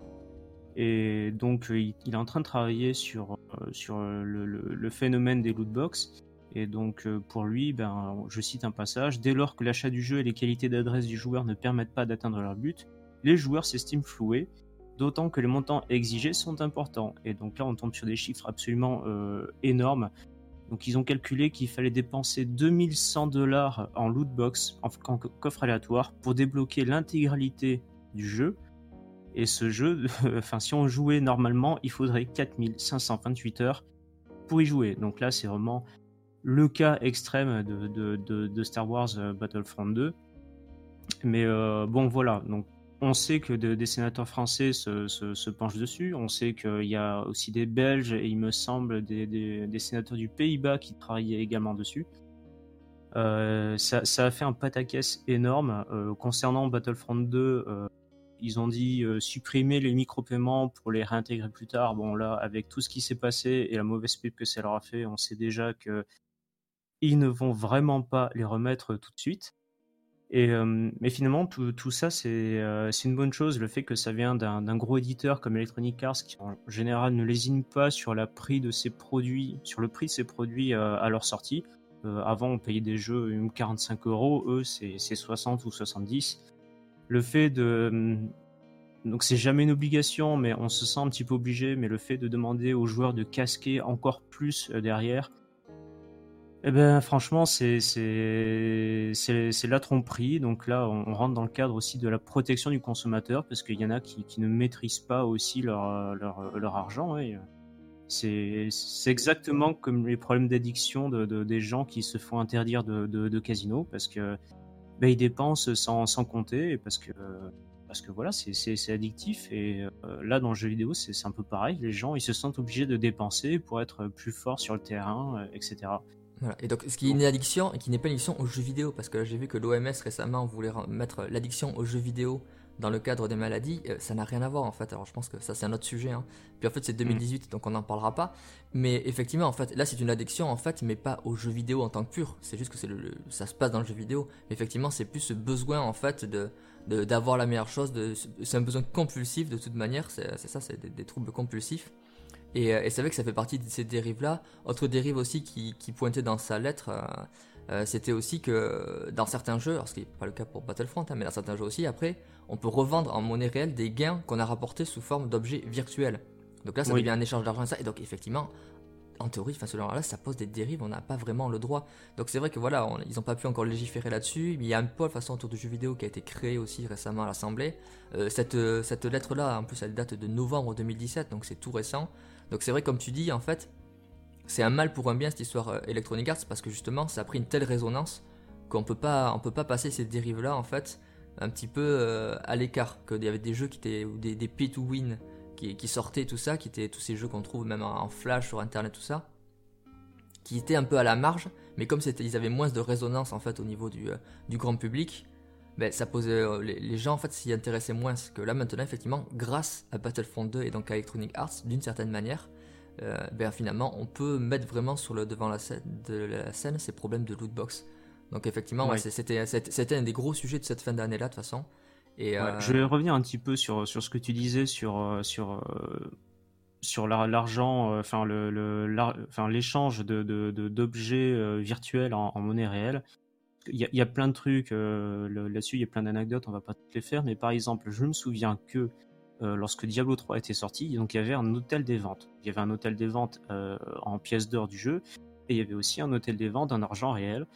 Et donc, euh, il, il est en train de travailler sur, euh, sur euh, le, le- le phénomène des lootbox. Et donc, euh, pour lui, ben, je cite un passage, dès lors que l'achat du jeu et les qualités d'adresse du joueur ne permettent pas d'atteindre leur but, les joueurs s'estiment floués, d'autant que les montants exigés sont importants. Et donc là, on tombe sur des chiffres absolument euh, énormes. Donc, ils ont calculé qu'il fallait dépenser deux mille cent dollars en lootbox, en, en coffre aléatoire, pour débloquer l'intégralité du jeu. Et ce jeu, enfin, si on jouait normalement, il faudrait quatre mille cinq cent vingt-huit heures pour y jouer. Donc là, c'est vraiment le cas extrême de, de, de, de Star Wars Battlefront deux. Mais euh, bon, voilà. Donc, on sait que de, des sénateurs français se, se, se penchent dessus. On sait qu'il y a aussi des Belges et il me semble des, des, des sénateurs du Pays-Bas qui travaillaient également dessus. Euh, ça, ça a fait un pataquès énorme. Euh, concernant Battlefront deux, euh, ils ont dit euh, supprimer les micro-paiements pour les réintégrer plus tard. Bon, là, avec tout ce qui s'est passé et la mauvaise pub que ça leur a fait, on sait déjà que ils ne vont vraiment pas les remettre tout de suite. Et, euh, mais finalement, tout, tout ça, c'est euh, c'est une bonne chose. Le fait que ça vient d'un d'un gros éditeur comme Electronic Arts, qui en général ne lésine pas sur, la prix de ses produits, sur le prix de ses produits euh, à leur sortie. Euh, avant, on payait des jeux quarante-cinq euros, eux, c'est c'est soixante ou soixante-dix. Le fait de... Donc c'est jamais une obligation, mais on se sent un petit peu obligé, mais le fait de demander aux joueurs de casquer encore plus euh, derrière, eh ben franchement, c'est c'est c'est c'est la tromperie. Donc là, on, on rentre dans le cadre aussi de la protection du consommateur, parce qu'il y en a qui, qui ne maîtrisent pas aussi leur, leur, leur argent. Ouais. C'est c'est exactement comme les problèmes d'addiction de, de, des gens qui se font interdire de, de, de casino, parce que ben, ils dépensent sans, sans compter, et parce que parce que voilà, c'est c'est c'est addictif. Et euh, là, dans le jeu vidéo, c'est c'est un peu pareil. Les gens, ils se sentent obligés de dépenser pour être plus forts sur le terrain, euh, et cetera. Voilà. Et donc, ce qui est une addiction et qui n'est pas une addiction aux jeux vidéo, parce que là, j'ai vu que l'O M S récemment voulait mettre l'addiction aux jeux vidéo dans le cadre des maladies, euh, ça n'a rien à voir en fait. Alors je pense que ça c'est un autre sujet. Hein. Puis en fait c'est deux mille dix-huit, mmh. donc on n'en parlera pas. Mais effectivement en fait là c'est une addiction en fait, mais pas aux jeux vidéo en tant que pur. C'est juste que c'est le, le, ça se passe dans le jeu vidéo. Mais effectivement c'est plus ce besoin en fait de, de d'avoir la meilleure chose. De, c'est un besoin compulsif de toute manière. C'est, c'est ça, c'est des, des troubles compulsifs. Et, et c'est vrai que ça fait partie de ces dérives-là. Autre dérive aussi qui, qui pointait dans sa lettre, euh, euh, c'était aussi que dans certains jeux, alors ce qui n'est pas le cas pour Battlefront, hein, mais dans certains jeux aussi, après, on peut revendre en monnaie réelle des gains qu'on a rapportés sous forme d'objets virtuels. Donc là, ça oui. devient un échange d'argent et ça. Et donc effectivement, en théorie, enfin, selon là, ça pose des dérives, on n'a pas vraiment le droit. Donc c'est vrai que voilà, on, ils n'ont pas pu encore légiférer là-dessus. Il y a un pôle façon autour du jeu vidéo qui a été créé aussi récemment à l'Assemblée. Euh, cette, cette lettre-là, en plus, elle date de novembre deux mille dix-sept, donc c'est tout récent. Donc c'est vrai, comme tu dis, en fait, c'est un mal pour un bien cette histoire euh, Electronic Arts, parce que justement, ça a pris une telle résonance qu'on peut pas, on peut pas passer ces dérives-là, en fait, un petit peu euh, à l'écart. Qu'il y avait des jeux qui étaient, ou des, des pay to win qui, qui sortaient, tout ça, qui étaient tous ces jeux qu'on trouve même en, en flash sur internet, tout ça, qui étaient un peu à la marge, mais comme c'était, ils avaient moins de résonance en fait au niveau du, euh, du grand public, ben, ça posait, euh, les, les gens en fait s'y intéressaient moins. Que là maintenant effectivement, grâce à Battlefront deux et donc à Electronic Arts, d'une certaine manière, euh, ben, finalement on peut mettre vraiment sur le devant la scène, de la scène ces problèmes de lootbox. Donc effectivement, oui. ouais, c'était, c'était, c'était un des gros sujets de cette fin d'année là de toute façon. Et, Ouais, euh, je vais revenir un petit peu sur, sur ce que tu disais sur, euh, sur, euh, sur la- l'argent, euh, enfin le, le, l'ar- enfin, l'échange de, de, de- d'objets euh, virtuels en, en monnaie réelle. Il y a, il y a plein de trucs euh, le- là-dessus, il y a plein d'anecdotes, on va pas toutes les faire, mais par exemple, je me souviens que euh, lorsque Diablo trois était sorti, donc il y avait un hôtel des ventes. Il y avait un hôtel des ventes euh, en pièces d'or du jeu, et il y avait aussi un hôtel des ventes en argent réel.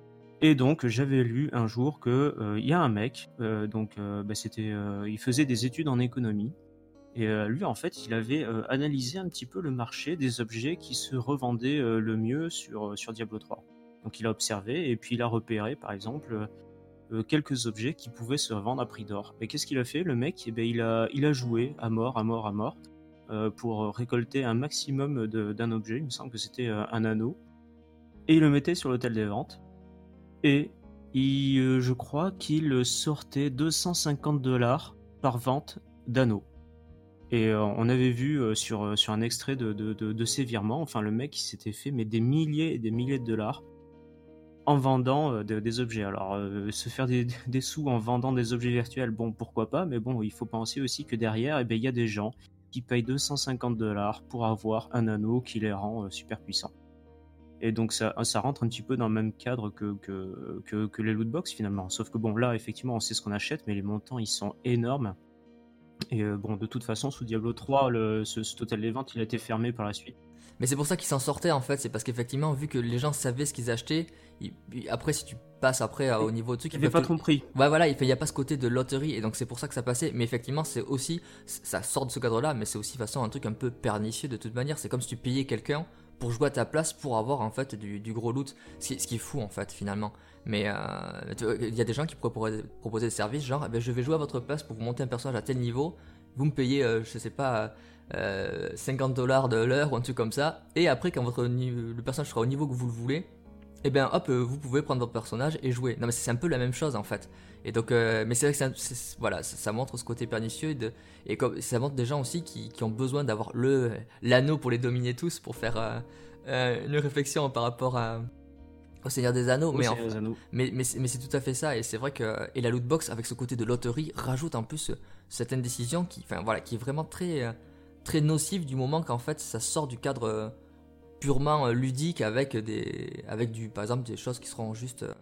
Et donc j'avais lu un jour que euh, il y a un mec, euh, donc euh, bah, c'était, euh, il faisait des études en économie, et euh, lui en fait il avait euh, analysé un petit peu le marché des objets qui se revendaient euh, le mieux sur, sur Diablo trois. Donc il a observé et puis il a repéré par exemple euh, quelques objets qui pouvaient se revendre à prix d'or. Et qu'est-ce qu'il a fait le mec? Eh ben, il, a, il a joué à mort, à mort, à mort euh, pour récolter un maximum de, d'un objet, il me semble que c'était euh, un anneau, et il le mettait sur l'hôtel des ventes. Et il, euh, je crois qu'il sortait deux cent cinquante dollars par vente d'anneaux. Et euh, on avait vu euh, sur, euh, sur un extrait de, de, de, de ses virements, enfin le mec il s'était fait mais des milliers et des milliers de dollars en vendant euh, de- des objets. Alors euh, se faire des, des sous en vendant des objets virtuels, bon pourquoi pas, mais bon il faut penser aussi que derrière eh ben, il y a des gens qui payent deux cent cinquante dollars pour avoir un anneau qui les rend euh, super puissants. Et donc ça, ça rentre un petit peu dans le même cadre que, que, que, que les lootbox finalement. Sauf que bon là effectivement on sait ce qu'on achète, mais les montants ils sont énormes. Et euh, bon de toute façon sous Diablo trois, le, ce, ce hôtel des ventes il a été fermé par la suite. Mais c'est pour ça qu'ils s'en sortaient en fait, c'est parce qu'effectivement, vu que les gens savaient ce qu'ils achetaient, ils- ils- après si tu passes après à- au niveau de truc, Il ils n'y avait peuvent pas te- de tromperie. Ouais voilà, il n'y a pas ce côté de loterie et donc c'est pour ça que ça passait. Mais effectivement, c'est aussi, ça sort de ce cadre-là, mais c'est aussi de façon un truc un peu pernicieux de toute manière. C'est comme si tu payais quelqu'un pour jouer à ta place pour avoir en fait du, du gros loot, ce qui, ce qui est fou en fait finalement. Mais euh, tu vois, il y a des gens qui pourraient proposer, proposer des services genre, eh ben, je vais jouer à votre place pour vous monter un personnage à tel niveau, vous me payez, euh, je sais pas. Euh, cinquante dollars de l'heure ou un truc comme ça, et après quand votre ni- le personnage sera au niveau que vous le voulez, et bien hop, euh, vous pouvez prendre votre personnage et jouer. Non mais c'est un peu la même chose en fait. Et donc, euh, mais c'est vrai que ça, c'est- voilà, ça, ça montre ce côté pernicieux et, de, et comme, ça montre des gens aussi qui, qui ont besoin d'avoir le l'anneau pour les dominer tous, pour faire euh, euh, une réflexion par rapport à, au Seigneur des Anneaux. Oh, Mais, c'est enfin, les anneaux. mais, mais, c'est- mais c'est tout à fait ça, et c'est vrai que et la lootbox avec ce côté de loterie rajoute en plus euh, cette indécision qui, enfin voilà, qui est vraiment très euh, très nocive du moment qu'en fait ça sort du cadre euh, purement euh, ludique avec des avec du par exemple des choses qui seront juste euh,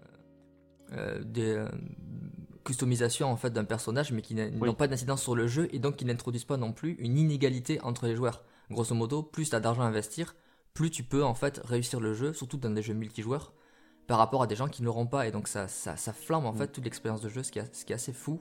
euh, des euh, customisations en fait d'un personnage mais qui n'a- Oui. n'ont pas d'incidence sur le jeu et donc qui n'introduisent pas non plus une inégalité entre les joueurs. Grosso modo, plus tu as d'argent à investir, plus tu peux en fait réussir le jeu, surtout dans des jeux multijoueurs, par rapport à des gens qui ne l'auront pas, et donc ça, ça, ça flambe en Mm. fait toute l'expérience de jeu, ce qui est, ce qui est assez fou.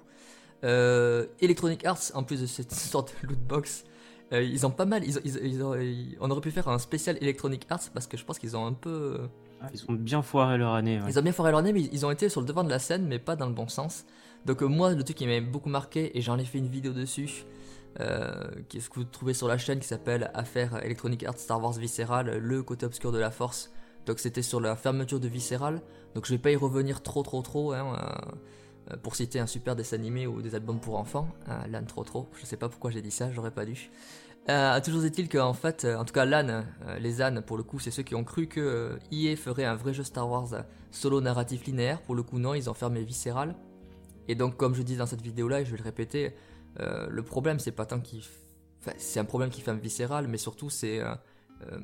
Euh, Electronic Arts, en plus de cette sorte de lootbox, euh, ils ont pas mal. Ils, ont- ils, ils ont- ils- on aurait pu faire un spécial Electronic Arts parce que je pense qu'ils ont un peu. euh, Ah, ils ont bien foiré leur année. Ouais. Ils ont bien foiré leur nez, mais ils ont été sur le devant de la scène, mais pas dans le bon sens. Donc, euh, moi, le truc qui m'a beaucoup marqué, et j'en ai fait une vidéo dessus, euh, qui est ce que vous trouvez sur la chaîne, qui s'appelle Affaire Electronic Arts Star Wars Visceral, le côté obscur de la Force. Donc, c'était sur la fermeture de Visceral. Donc, je vais pas y revenir trop, trop, trop. Hein, euh, pour citer un super dessin animé ou des albums pour enfants, euh, LAN trop trop, je sais pas pourquoi j'ai dit ça, j'aurais pas dû. Euh, toujours est-il qu'en fait, euh, en tout cas LAN, euh, les A N pour le coup, c'est ceux qui ont cru que euh, E A ferait un vrai jeu Star Wars euh, solo narratif linéaire. Pour le coup non, ils ont fermé Visceral. Et donc comme je dis dans cette vidéo là, et je vais le répéter, euh, le problème c'est pas tant qu'il... F... Enfin, c'est un problème qui ferme Visceral, mais surtout c'est euh, euh,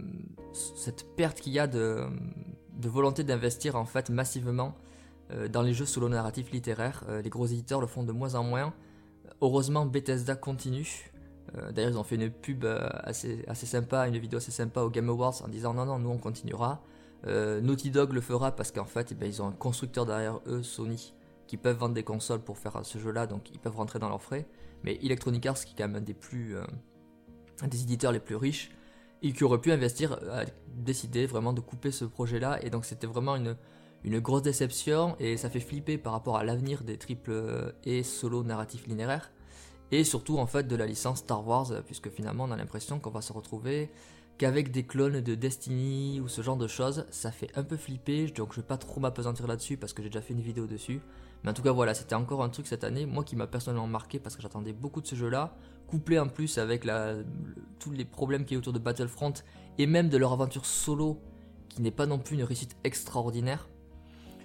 cette perte qu'il y a de, de volonté d'investir en fait massivement euh, dans les jeux solo narratifs littéraires. Euh, les gros éditeurs le font de moins en moins. Heureusement Bethesda continue. Euh, D'ailleurs, ils ont fait une pub euh, assez, assez sympa, une vidéo assez sympa au Game Awards en disant non, non, nous on continuera. Euh, Naughty Dog le fera parce qu'en fait, eh ben, ils ont un constructeur derrière eux, Sony, qui peuvent vendre des consoles pour faire ce jeu-là, donc ils peuvent rentrer dans leurs frais. Mais Electronic Arts, qui est quand même un des plus, euh, un des éditeurs les plus riches, et qui aurait pu investir, a décidé vraiment de couper ce projet-là, et donc c'était vraiment une, une grosse déception, et ça fait flipper par rapport à l'avenir des triple A solo narratifs linéaires. Et surtout en fait de la licence Star Wars, puisque finalement on a l'impression qu'on va se retrouver qu'avec des clones de Destiny ou ce genre de choses. Ça fait un peu flipper, donc je vais pas trop m'apesantir là-dessus parce que j'ai déjà fait une vidéo dessus. Mais en tout cas voilà, c'était encore un truc cette année, moi qui m'a personnellement marqué parce que j'attendais beaucoup de ce jeu-là, couplé en plus avec la, le, tous les problèmes qui est autour de Battlefront et même de leur aventure solo, qui n'est pas non plus une réussite extraordinaire.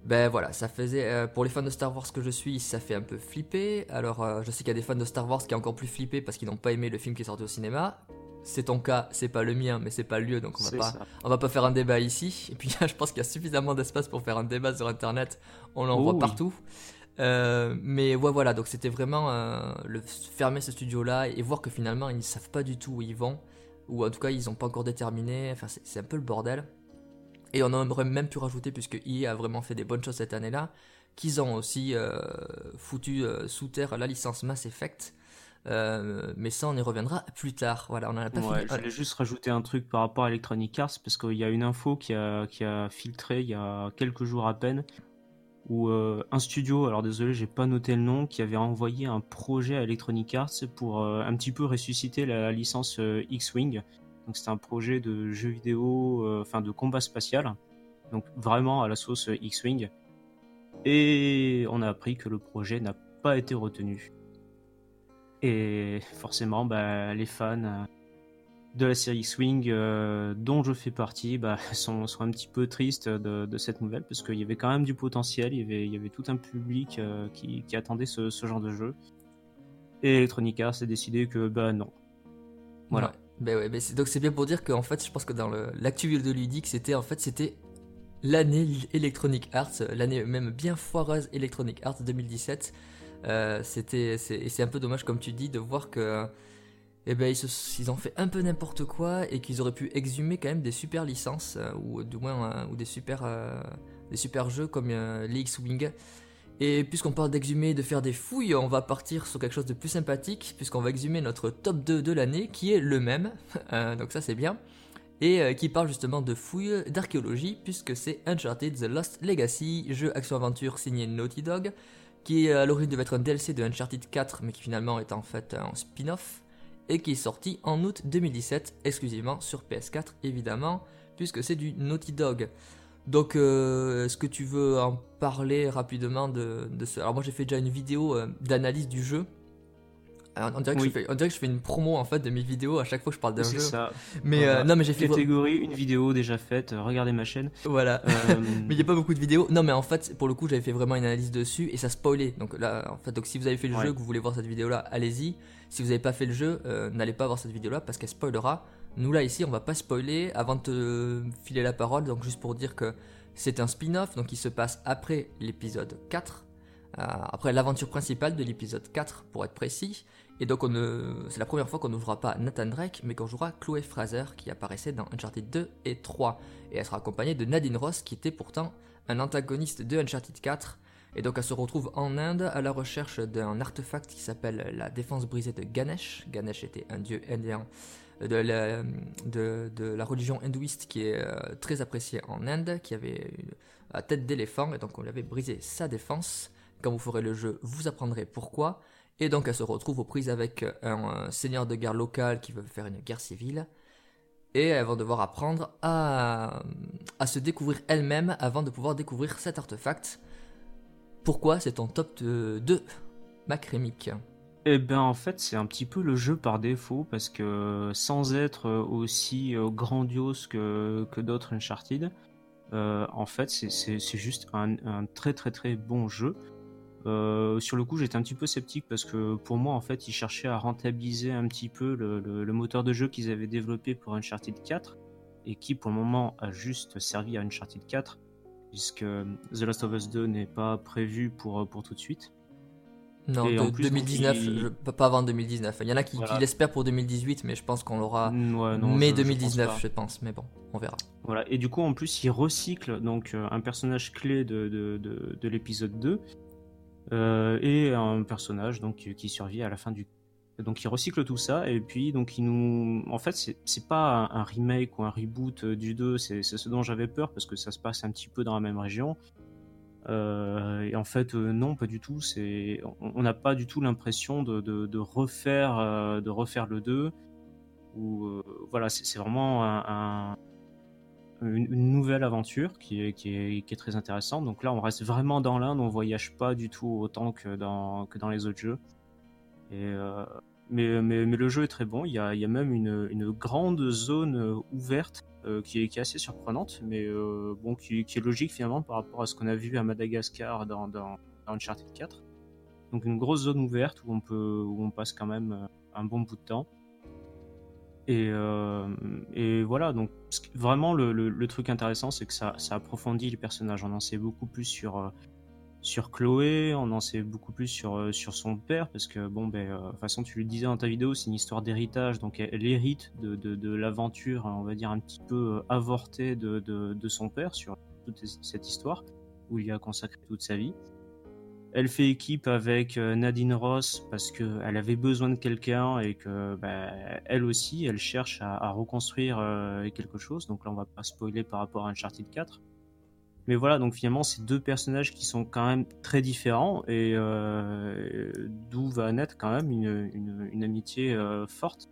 Ben voilà, ça faisait euh, pour les fans de Star Wars que je suis, ça fait un peu flipper. Alors euh, je sais qu'il y a des fans de Star Wars qui ont encore plus flippé parce qu'ils n'ont pas aimé le film qui est sorti au cinéma. C'est ton cas, c'est pas le mien, mais c'est pas le lieu, donc on va C'est pas, ça. on va pas faire un débat ici. Et puis je pense qu'il y a suffisamment d'espace pour faire un débat sur Internet. On l'en Oh voit oui. partout. Euh, mais ouais, voilà, donc c'était vraiment euh, le fermer ce studio-là et voir que finalement ils ne savent pas du tout où ils vont, ou en tout cas ils n'ont pas encore déterminé. Enfin, c'est c'est un peu le bordel. Et on aurait même pu rajouter, puisque E A a vraiment fait des bonnes choses cette année-là, qu'ils ont aussi euh, foutu euh, sous terre la licence Mass Effect. Euh, mais ça, on y reviendra plus tard. Voilà, on en a pas Ouais, fini. je voulais juste rajouter un truc par rapport à Electronic Arts, parce qu'il y a une info qui a, qui a filtré il y a quelques jours à peine, où euh, un studio, alors désolé, j'ai pas noté le nom, qui avait envoyé un projet à Electronic Arts pour euh, un petit peu ressusciter la licence euh, X-Wing. Donc c'était un projet de jeu vidéo, euh, enfin de combat spatial, donc vraiment à la sauce euh, X-Wing. Et on a appris que le projet n'a pas été retenu. Et forcément, bah, les fans euh, de la série X-Wing, euh, dont je fais partie, bah, sont, sont un petit peu tristes de, de cette nouvelle, parce qu'il y avait quand même du potentiel, il y avait, il y avait tout un public euh, qui, qui attendait ce, ce genre de jeu. Et Electronic Arts a décidé que bah non. Voilà. Ouais. Ben ouais, ben c'est- donc c'est bien pour dire qu'en fait, je pense que dans le- l'actu vidéoludique, c'était en fait c'était l'année Electronic Arts, l'année même bien foireuse Electronic Arts deux mille dix-sept. Euh, c'était, c'est, et c'est un peu dommage, comme tu dis, de voir que eh ben, ils, se- ils ont fait un peu n'importe quoi et qu'ils auraient pu exhumer quand même des super licences, euh, ou du moins euh, ou des super, euh, des super jeux comme euh, les X-Wing. Et puisqu'on parle d'exhumer, de faire des fouilles, on va partir sur quelque chose de plus sympathique, puisqu'on va exhumer notre top deux de l'année, qui est le même, Euh, donc ça c'est bien, et euh, qui parle justement de fouilles d'archéologie, puisque c'est Uncharted The Lost Legacy, jeu action-aventure signé Naughty Dog, qui à l'origine devait être un D L C de Uncharted quatre, mais qui finalement est en fait un spin-off, et qui est sorti en août deux mille dix-sept, exclusivement sur P S quatre évidemment, puisque c'est du Naughty Dog. Donc, euh, est-ce que tu veux en parler rapidement de, de ce... Alors moi j'ai fait déjà une vidéo euh, d'analyse du jeu. Alors, on, dirait que Oui. je fais, on dirait que je fais une promo en fait de mes vidéos à chaque fois que je parle d'un C'est jeu. ça. Mais Voilà. euh, non mais j'ai fait... Catégorie, une vidéo déjà faite, euh, regardez ma chaîne. Voilà. Euh, Mais il n'y a pas beaucoup de vidéos. Non mais en fait pour le coup j'avais fait vraiment une analyse dessus et ça spoilait. Donc là en fait donc si vous avez fait le Ouais. jeu, que vous voulez voir cette vidéo là, allez-y. Si vous n'avez pas fait le jeu, euh, n'allez pas voir cette vidéo là parce qu'elle spoilera. Nous là ici on va pas spoiler avant de te filer la parole. Donc juste pour dire que c'est un spin-off donc il se passe après l'épisode quatre. Euh, après l'aventure principale de l'épisode quatre pour être précis. Et donc on ne... c'est la première fois qu'on ne jouera pas Nathan Drake, mais qu'on jouera Chloé Fraser qui apparaissait dans Uncharted deux et trois. Et elle sera accompagnée de Nadine Ross qui était pourtant un antagoniste de Uncharted quatre. Et donc elle se retrouve en Inde à la recherche d'un artefact qui s'appelle la défense brisée de Ganesh. Ganesh était un dieu indien de la, de, de la religion hindouiste qui est euh, très appréciée en Inde, qui avait une, la tête d'éléphant, et donc on lui avait brisé sa défense. Quand vous ferez le jeu, vous apprendrez pourquoi. Et donc elle se retrouve aux prises avec un, un seigneur de guerre local qui veut faire une guerre civile. Et elles vont devoir apprendre à, à se découvrir elles-mêmes avant de pouvoir découvrir cet artefact. Pourquoi c'est ton top deux, Macrémic? Eh ben en fait c'est un petit peu le jeu par défaut parce que sans être aussi euh, grandiose que, que d'autres Uncharted, euh, en fait c'est, c'est, c'est juste un, un très très très bon jeu. Euh, sur le coup j'étais un petit peu sceptique parce que pour moi en fait ils cherchaient à rentabiliser un petit peu le, le, le moteur de jeu qu'ils avaient développé pour Uncharted quatre et qui pour le moment a juste servi à Uncharted quatre puisque The Last of Us deux n'est pas prévu pour, pour tout de suite. Non, Et de, en plus, deux mille dix-neuf, donc, il... je, pas avant deux mille dix-neuf. Il y en a qui, Voilà. qui l'espèrent pour deux mille dix-huit, mais je pense qu'on l'aura Ouais, non, mai je, deux mille dix-neuf, je pense je pense. Mais bon, on verra. Voilà. Et du coup, en plus, il recycle donc euh, un personnage clé de, de, de, de l'épisode deux euh, et un personnage donc qui survit à la fin du. Donc, il recycle tout ça et puis donc il nous. En fait, c'est, c'est pas un, un remake ou un reboot du deux, c'est, c'est ce dont j'avais peur parce que ça se passe un petit peu dans la même région. Euh, et en fait, euh, non, pas du tout. C'est, on n'a pas du tout l'impression de, de, de refaire, euh, de refaire le deux. Ou euh, voilà, c'est, c'est vraiment un, un, une, une nouvelle aventure qui est, qui est, qui est très intéressante. Donc là, on reste vraiment dans l'Inde, on voyage pas du tout autant que dans, que dans les autres jeux. Et euh, mais, mais, mais le jeu est très bon. Il y a, il y a même une, une grande zone euh, ouverte euh, qui, est, qui est assez surprenante, mais euh, bon, qui, qui est logique finalement par rapport à ce qu'on a vu à Madagascar dans, dans, dans Uncharted quatre. Donc une grosse zone ouverte où on, peut, où on passe quand même un bon bout de temps. Et, euh, et voilà, donc vraiment le, le, le truc intéressant, c'est que ça, ça approfondit les personnages. On en sait beaucoup plus sur, euh, sur Chloé, on en sait beaucoup plus sur, euh, sur son père, parce que bon, ben, euh, de toute façon, tu le disais dans ta vidéo, c'est une histoire d'héritage, donc elle, elle hérite de, de, de l'aventure, on va dire un petit peu euh, avortée de, de, de son père sur toute cette histoire, où il y a consacré toute sa vie. Elle fait équipe avec Nadine Ross parce qu'elle avait besoin de quelqu'un et que bah, elle aussi, elle cherche à, à reconstruire euh, quelque chose. Donc là, on va pas spoiler par rapport à Uncharted quatre. Mais voilà, donc finalement, c'est deux personnages qui sont quand même très différents et euh, d'où va naître quand même une, une, une amitié euh, forte.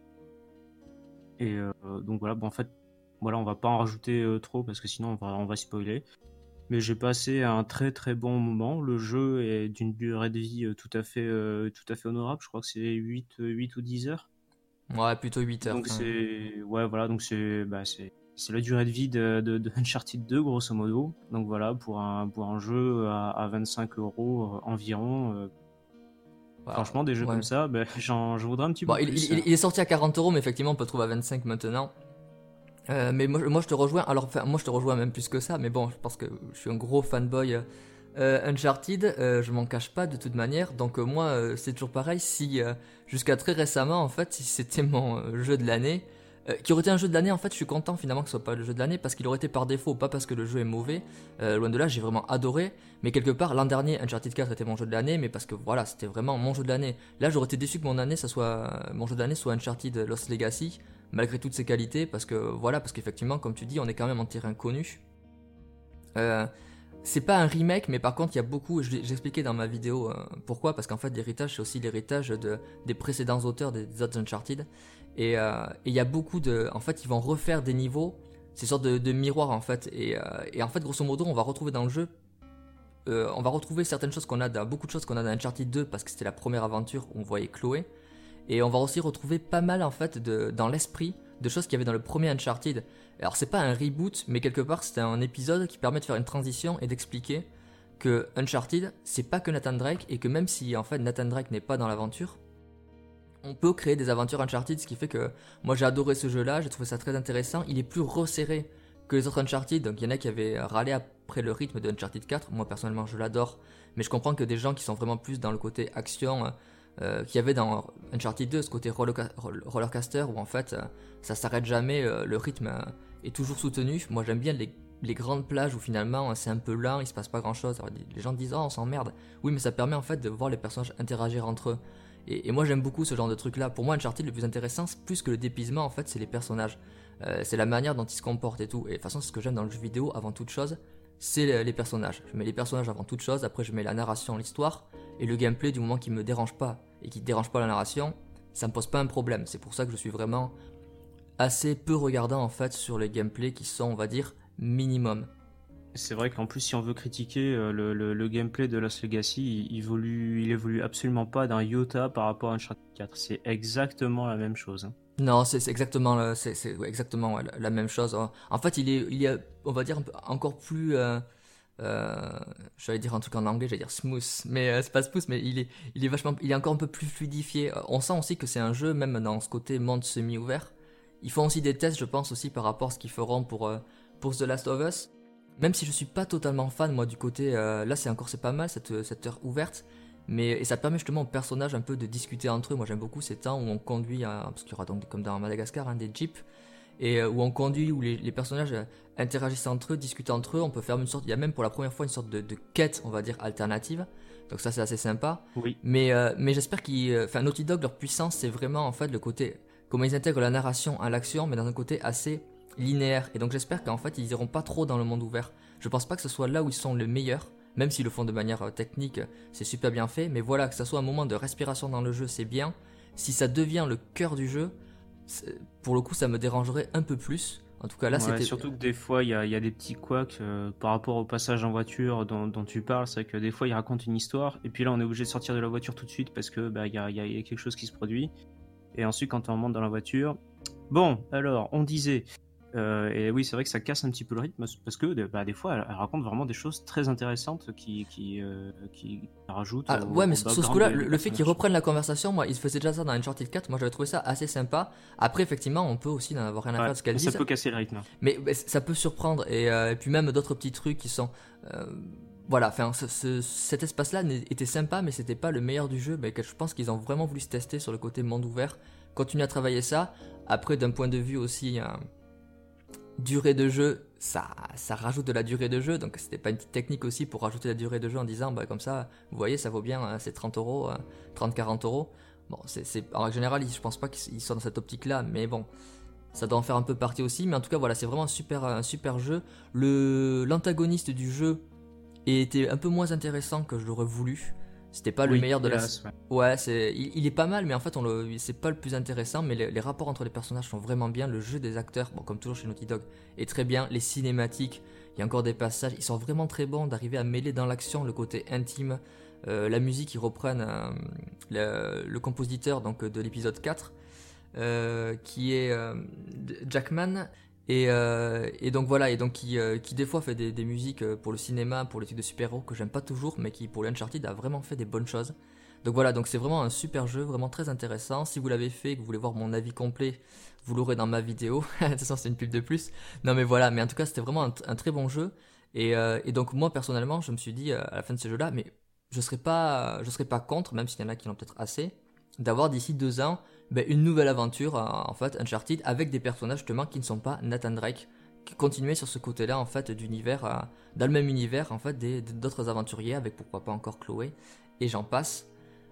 Et euh, donc voilà, bon, en fait, voilà, on va pas en rajouter euh, trop parce que sinon on va, on va spoiler. Mais j'ai passé un très très bon moment. Le jeu est d'une durée de vie tout à fait, euh, tout à fait honorable. Je crois que c'est huit, huit ou dix heures. Ouais, plutôt huit heures. Donc c'est, ouais, voilà, donc c'est, bah, c'est, c'est la durée de vie de, de, de Uncharted deux grosso modo. Donc voilà, pour un, pour un jeu à, à vingt-cinq euros environ. Euh, wow. Franchement, des jeux ouais. comme ça, bah, j'en, j'en voudrais un petit bon, peu il, plus. Il, il est sorti à quarante euros, mais effectivement, on peut le trouver à vingt-cinq maintenant. Euh, mais moi, moi je te rejoins, alors enfin, moi je te rejoins même plus que ça, mais bon, je pense que je suis un gros fanboy euh, Uncharted, euh, je m'en cache pas de toute manière, donc euh, moi euh, c'est toujours pareil, si euh, jusqu'à très récemment en fait, si c'était mon euh, jeu de l'année, euh, qui aurait été un jeu de l'année en fait, je suis content finalement que ce soit pas le jeu de l'année, parce qu'il aurait été par défaut, pas parce que le jeu est mauvais, euh, loin de là, j'ai vraiment adoré, mais quelque part l'an dernier Uncharted quatre était mon jeu de l'année, mais parce que voilà, c'était vraiment mon jeu de l'année. Là j'aurais été déçu que mon année, ça soit, mon jeu de l'année soit Uncharted Lost Legacy, malgré toutes ses qualités, parce que voilà, parce qu'effectivement, comme tu dis, on est quand même en terrain connu. Euh, c'est pas un remake, mais par contre, il y a beaucoup, j'expliquais dans ma vidéo euh, pourquoi, parce qu'en fait, l'héritage, c'est aussi l'héritage de, des précédents auteurs des, des autres Uncharted. Et il euh, y a beaucoup de. En fait, ils vont refaire des niveaux, c'est une sorte de, de miroir en fait. Et, euh, et en fait, grosso modo, on va retrouver dans le jeu. Euh, on va retrouver certaines choses qu'on a dans, beaucoup de choses qu'on a dans Uncharted deux, parce que c'était la première aventure où on voyait Chloé. Et on va aussi retrouver pas mal en fait de, dans l'esprit de choses qu'il y avait dans le premier Uncharted. Alors c'est pas un reboot, mais quelque part c'est un épisode qui permet de faire une transition et d'expliquer que Uncharted c'est pas que Nathan Drake, et que même si en fait Nathan Drake n'est pas dans l'aventure, on peut créer des aventures Uncharted, ce qui fait que moi j'ai adoré ce jeu là, j'ai trouvé ça très intéressant. Il est plus resserré que les autres Uncharted, donc il y en a qui avaient râlé après le rythme de Uncharted quatre, moi personnellement je l'adore, mais je comprends que des gens qui sont vraiment plus dans le côté action, Euh, qu'il y avait dans Uncharted deux, ce côté roller, roller coaster où en fait euh, ça s'arrête jamais, euh, le rythme euh, est toujours soutenu. Moi j'aime bien les, les grandes plages où finalement c'est un peu lent, il se passe pas grand chose. Alors, les gens disent oh on s'emmerde, oui mais ça permet en fait de voir les personnages interagir entre eux. Et, et moi j'aime beaucoup ce genre de truc là. Pour moi Uncharted le plus intéressant, plus que le dépaysement en fait, c'est les personnages, euh, c'est la manière dont ils se comportent et tout. Et de toute façon c'est ce que j'aime dans le jeu vidéo avant toute chose, c'est les personnages. Je mets les personnages avant toute chose, après je mets la narration, l'histoire, et le gameplay du moment qui me dérange pas et qui ne dérange pas la narration, ça me pose pas un problème. C'est pour ça que je suis vraiment assez peu regardant en fait sur les gameplays qui sont, on va dire, minimum. C'est vrai qu'en plus si on veut critiquer euh, le, le, le gameplay de Lost Legacy, il, il, évolue, il évolue absolument pas d'un iota par rapport à Uncharted quatre. C'est exactement la même chose. Hein. Non, c'est, c'est exactement, c'est, c'est ouais, exactement ouais, la, la même chose. En fait, il est, il est, on va dire, un peu, encore plus... Euh, Euh, j'allais dire un truc en anglais, j'allais dire smooth, mais euh, c'est pas smooth, mais il est, il est vachement, il est encore un peu plus fluidifié. Euh, on sent aussi que c'est un jeu, même dans ce côté monde semi-ouvert. Ils font aussi des tests, je pense aussi par rapport à ce qu'ils feront pour euh, pour The Last of Us. Même si je suis pas totalement fan moi du côté, euh, là c'est encore c'est pas mal cette cette heure ouverte, mais et ça permet justement aux personnages un peu de discuter entre eux. Moi j'aime beaucoup ces temps où on conduit, à, parce qu'il y aura donc comme dans Madagascar hein, des jeeps. Et où on conduit, où les, les personnages interagissent entre eux, discutent entre eux, on peut faire une sorte, il y a même pour la première fois une sorte de, de quête, on va dire, alternative. Donc ça c'est assez sympa. Oui. Mais, euh, mais j'espère qu'ils, enfin Naughty Dog, leur puissance c'est vraiment en fait le côté, comment ils intègrent la narration à l'action, mais dans un côté assez linéaire. Et donc j'espère qu'en fait ils iront pas trop dans le monde ouvert. Je pense pas que ce soit là où ils sont les meilleurs, même s'ils le font de manière technique, c'est super bien fait. Mais voilà, que ça soit un moment de respiration dans le jeu, c'est bien. Si ça devient le cœur du jeu, pour le coup ça me dérangerait un peu plus. En tout cas là ouais, c'était... Surtout que des fois il y, y a des petits couacs euh, par rapport au passage en voiture dont, dont tu parles. C'est que des fois il raconte une histoire et puis là on est obligé de sortir de la voiture tout de suite parce que bah, y, a, y a quelque chose qui se produit. Et ensuite, quand on monte dans la voiture, bon, alors, on disait, euh, et oui, c'est vrai que ça casse un petit peu le rythme parce que bah, des fois, elle, elle raconte vraiment des choses très intéressantes qui, qui, euh, qui rajoutent Ah, au, ouais, mais au sur ce background coup-là, des- le, des le fait qu'ils personnages. reprennent la conversation, moi, ils faisaient déjà ça dans Uncharted quatre, moi j'avais trouvé ça assez sympa. Après, effectivement, on peut aussi n'en avoir rien à Ouais, faire de ce qu'elles mais ça disent, peut casser le rythme. mais bah, ça peut surprendre. Et, euh, et puis même d'autres petits trucs qui sont. euh, voilà, enfin, ce- ce- cet espace-là n'est- était sympa, mais c'était pas le meilleur du jeu. Mais que je pense qu'ils ont vraiment voulu se tester sur le côté monde ouvert, continuer à travailler ça. Après, d'un point de vue aussi. euh, durée de jeu, ça, ça rajoute de la durée de jeu, donc c'était pas une petite technique aussi pour rajouter la durée de jeu en disant, bah comme ça, vous voyez, ça vaut bien, hein, c'est trente euros, trente quarante euros. Bon, c'est, c'est, en règle générale, je pense pas qu'ils soient dans cette optique-là, mais bon, ça doit en faire un peu partie aussi. Mais en tout cas, voilà, c'est vraiment un super, un super jeu. Le, l'antagoniste du jeu était un peu moins intéressant que je l'aurais voulu. C'était pas le Oui, meilleur de la. hélas, ouais. Ouais, c'est, il, il est pas mal, mais en fait, on le, c'est pas le plus intéressant. Mais les, les rapports entre les personnages sont vraiment bien. Le jeu des acteurs, bon, comme toujours chez Naughty Dog, est très bien. Les cinématiques, il y a encore des passages, ils sont vraiment très bons d'arriver à mêler dans l'action le côté intime. Euh, la musique, ils reprennent euh, le, le compositeur donc, de l'épisode quatre, euh, qui est euh, Jackman. Et, euh, et donc voilà, et donc qui, euh, qui des fois fait des, des musiques pour le cinéma, pour les trucs de super-héros que j'aime pas toujours, mais qui pour le Uncharted a vraiment fait des bonnes choses. Donc voilà, donc c'est vraiment un super jeu, vraiment très intéressant. Si vous l'avez fait et que vous voulez voir mon avis complet, vous l'aurez dans ma vidéo. De toute façon, c'est une pub de plus. Non mais voilà, mais en tout cas, c'était vraiment un, un très bon jeu. Et, euh, et donc moi, personnellement, je me suis dit euh, à la fin de ce jeu-là, mais je serais pas, je serais pas contre, même s'il y en a qui l'ont peut-être assez, d'avoir d'ici deux ans ben, une nouvelle aventure, en fait, Uncharted, avec des personnages justement qui ne sont pas Nathan Drake, qui continuaient sur ce côté-là, en fait, d'univers, euh, dans le même univers, en fait, des, d'autres aventuriers, avec pourquoi pas encore Chloé, et j'en passe.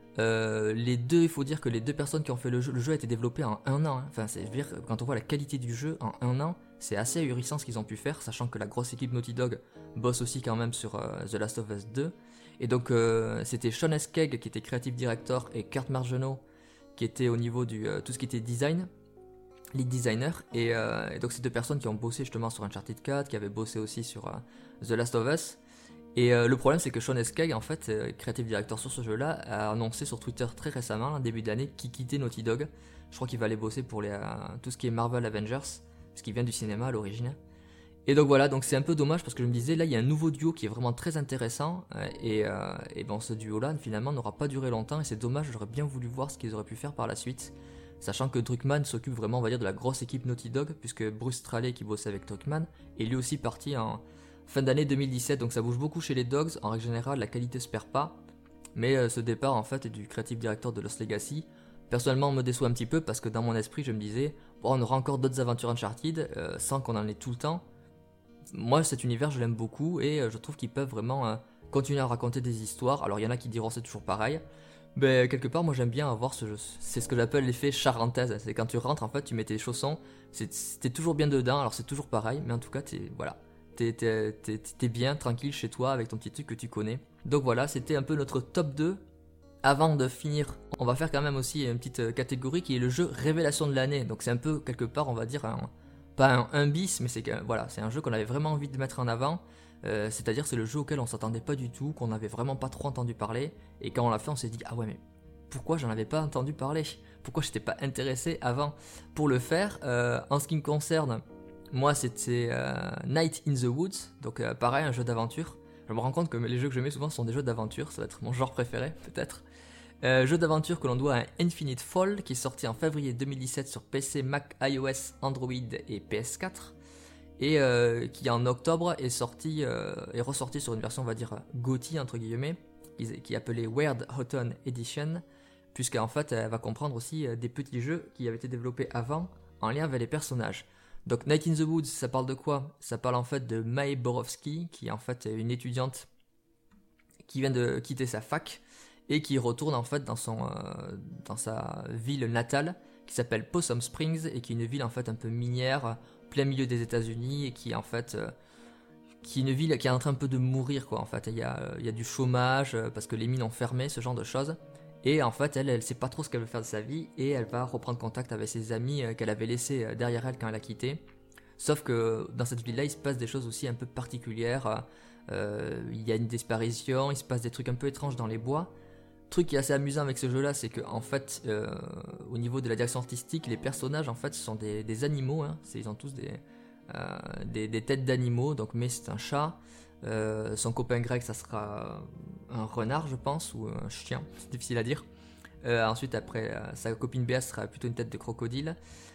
Euh, les deux, il faut dire que les deux personnes qui ont fait le jeu, le jeu a été développé en un an. Hein. Enfin, c'est, je veux dire, quand on voit la qualité du jeu en un an, c'est assez ahurissant ce qu'ils ont pu faire, sachant que la grosse équipe Naughty Dog bosse aussi quand même sur euh, The Last of Us deux. Et donc, euh, c'était Sean Eskeg qui était creative director et Kurt Margenau qui était au niveau du euh, tout ce qui était design, lead designer. Et, euh, et donc, ces deux personnes qui ont bossé justement sur Uncharted quatre, qui avaient bossé aussi sur euh, The Last of Us. Et euh, le problème, c'est que Sean Eskeg, en fait, euh, creative director sur ce jeu-là, a annoncé sur Twitter très récemment, en début d'année, qu'il quittait Naughty Dog. Je crois qu'il va aller bosser pour les, euh, tout ce qui est Marvel Avengers, ce qui vient du cinéma à l'origine. Et donc voilà, donc c'est un peu dommage parce que je me disais, là, il y a un nouveau duo qui est vraiment très intéressant. euh, et, euh, et bon, ce duo-là, finalement, n'aura pas duré longtemps. Et c'est dommage, j'aurais bien voulu voir ce qu'ils auraient pu faire par la suite. Sachant que Druckmann s'occupe vraiment, on va dire, de la grosse équipe Naughty Dog, puisque Bruce Straley, qui bossait avec Druckmann, est lui aussi parti en fin d'année deux mille dix-sept. Donc ça bouge beaucoup chez les Dogs. En règle générale, la qualité se perd pas. Mais euh, ce départ, en fait, du creative director de Lost Legacy, personnellement, me déçoit un petit peu parce que dans mon esprit, je me disais, bon, on aura encore d'autres aventures Uncharted, euh, sans qu'on en ait tout le temps. Moi, cet univers, je l'aime beaucoup et euh, je trouve qu'ils peuvent vraiment euh, continuer à raconter des histoires. Alors, il y en a qui diront c'est toujours pareil. Mais quelque part, moi, j'aime bien avoir ce. C'est ce que j'appelle l'effet charentaise. C'est quand tu rentres, en fait, tu mets tes chaussons, c'est, t'es toujours bien dedans. Alors, c'est toujours pareil, mais en tout cas, t'es, voilà, t'es, t'es, t'es, t'es bien tranquille chez toi avec ton petit truc que tu connais. Donc voilà, c'était un peu notre top deux. Avant de finir, on va faire quand même aussi une petite catégorie qui est le jeu révélation de l'année. Donc, c'est un peu quelque part, on va dire, un. Pas un, un bis, mais c'est, que, voilà, c'est un jeu qu'on avait vraiment envie de mettre en avant. Euh, c'est-à-dire c'est le jeu auquel on s'attendait pas du tout, qu'on n'avait vraiment pas trop entendu parler. Et quand on l'a fait, on s'est dit, ah ouais, mais pourquoi j'en avais pas entendu parler? Pourquoi j'étais pas intéressé avant pour le faire? euh, En ce qui me concerne, moi c'était euh, Night in the Woods, donc euh, pareil, un jeu d'aventure. Je me rends compte que les jeux que je mets souvent sont des jeux d'aventure, ça va être mon genre préféré, peut-être. Euh, jeu d'aventure que l'on doit à Infinite Fall, qui est sorti en février deux mille dix-sept sur P C, Mac, iOS, Android et P S quatre, et euh, qui en octobre est sorti, euh, est ressorti sur une version, on va dire, GOTY, entre guillemets, qui, qui est appelée Weird Autumn Edition, puisqu'en fait, elle va comprendre aussi euh, des petits jeux qui avaient été développés avant, en lien avec les personnages. Donc Night in the Woods, ça parle de quoi? Ça parle en fait de Mae Borowski, qui est en fait une étudiante qui vient de quitter sa fac, et qui retourne en fait dans, son, euh, dans sa ville natale qui s'appelle Possum Springs et qui est une ville en fait un peu minière, plein milieu des États-Unis et qui en fait euh, qui est une ville qui est en train un peu de mourir quoi en fait. Il y a, il y a du chômage euh, parce que les mines ont fermé, ce genre de choses. Et en fait elle, elle sait pas trop ce qu'elle veut faire de sa vie et elle va reprendre contact avec ses amis euh, qu'elle avait laissés euh, derrière elle quand elle a quitté. Sauf que dans cette ville-là, il se passe des choses aussi un peu particulières. Euh, il y a une disparition, il se passe des trucs un peu étranges dans les bois. truc qui est assez amusant avec ce jeu-là, c'est que en fait, euh, au niveau de la direction artistique, les personnages en fait ce sont des, des animaux. Hein. C'est, ils ont tous des, euh, des, des têtes d'animaux. Donc May c'est un chat. Euh, son copain Greg ça sera un renard je pense ou un chien. C'est difficile à dire. Euh, ensuite après euh, sa copine Béa sera plutôt une tête de crocodile.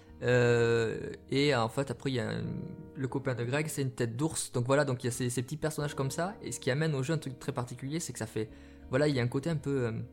Euh, et en fait après il y a un, le copain de Greg c'est une tête d'ours. Donc voilà, donc il y a ces, ces petits personnages comme ça. Et ce qui amène au jeu un truc très particulier, c'est que ça fait voilà, il y a un côté un peu euh,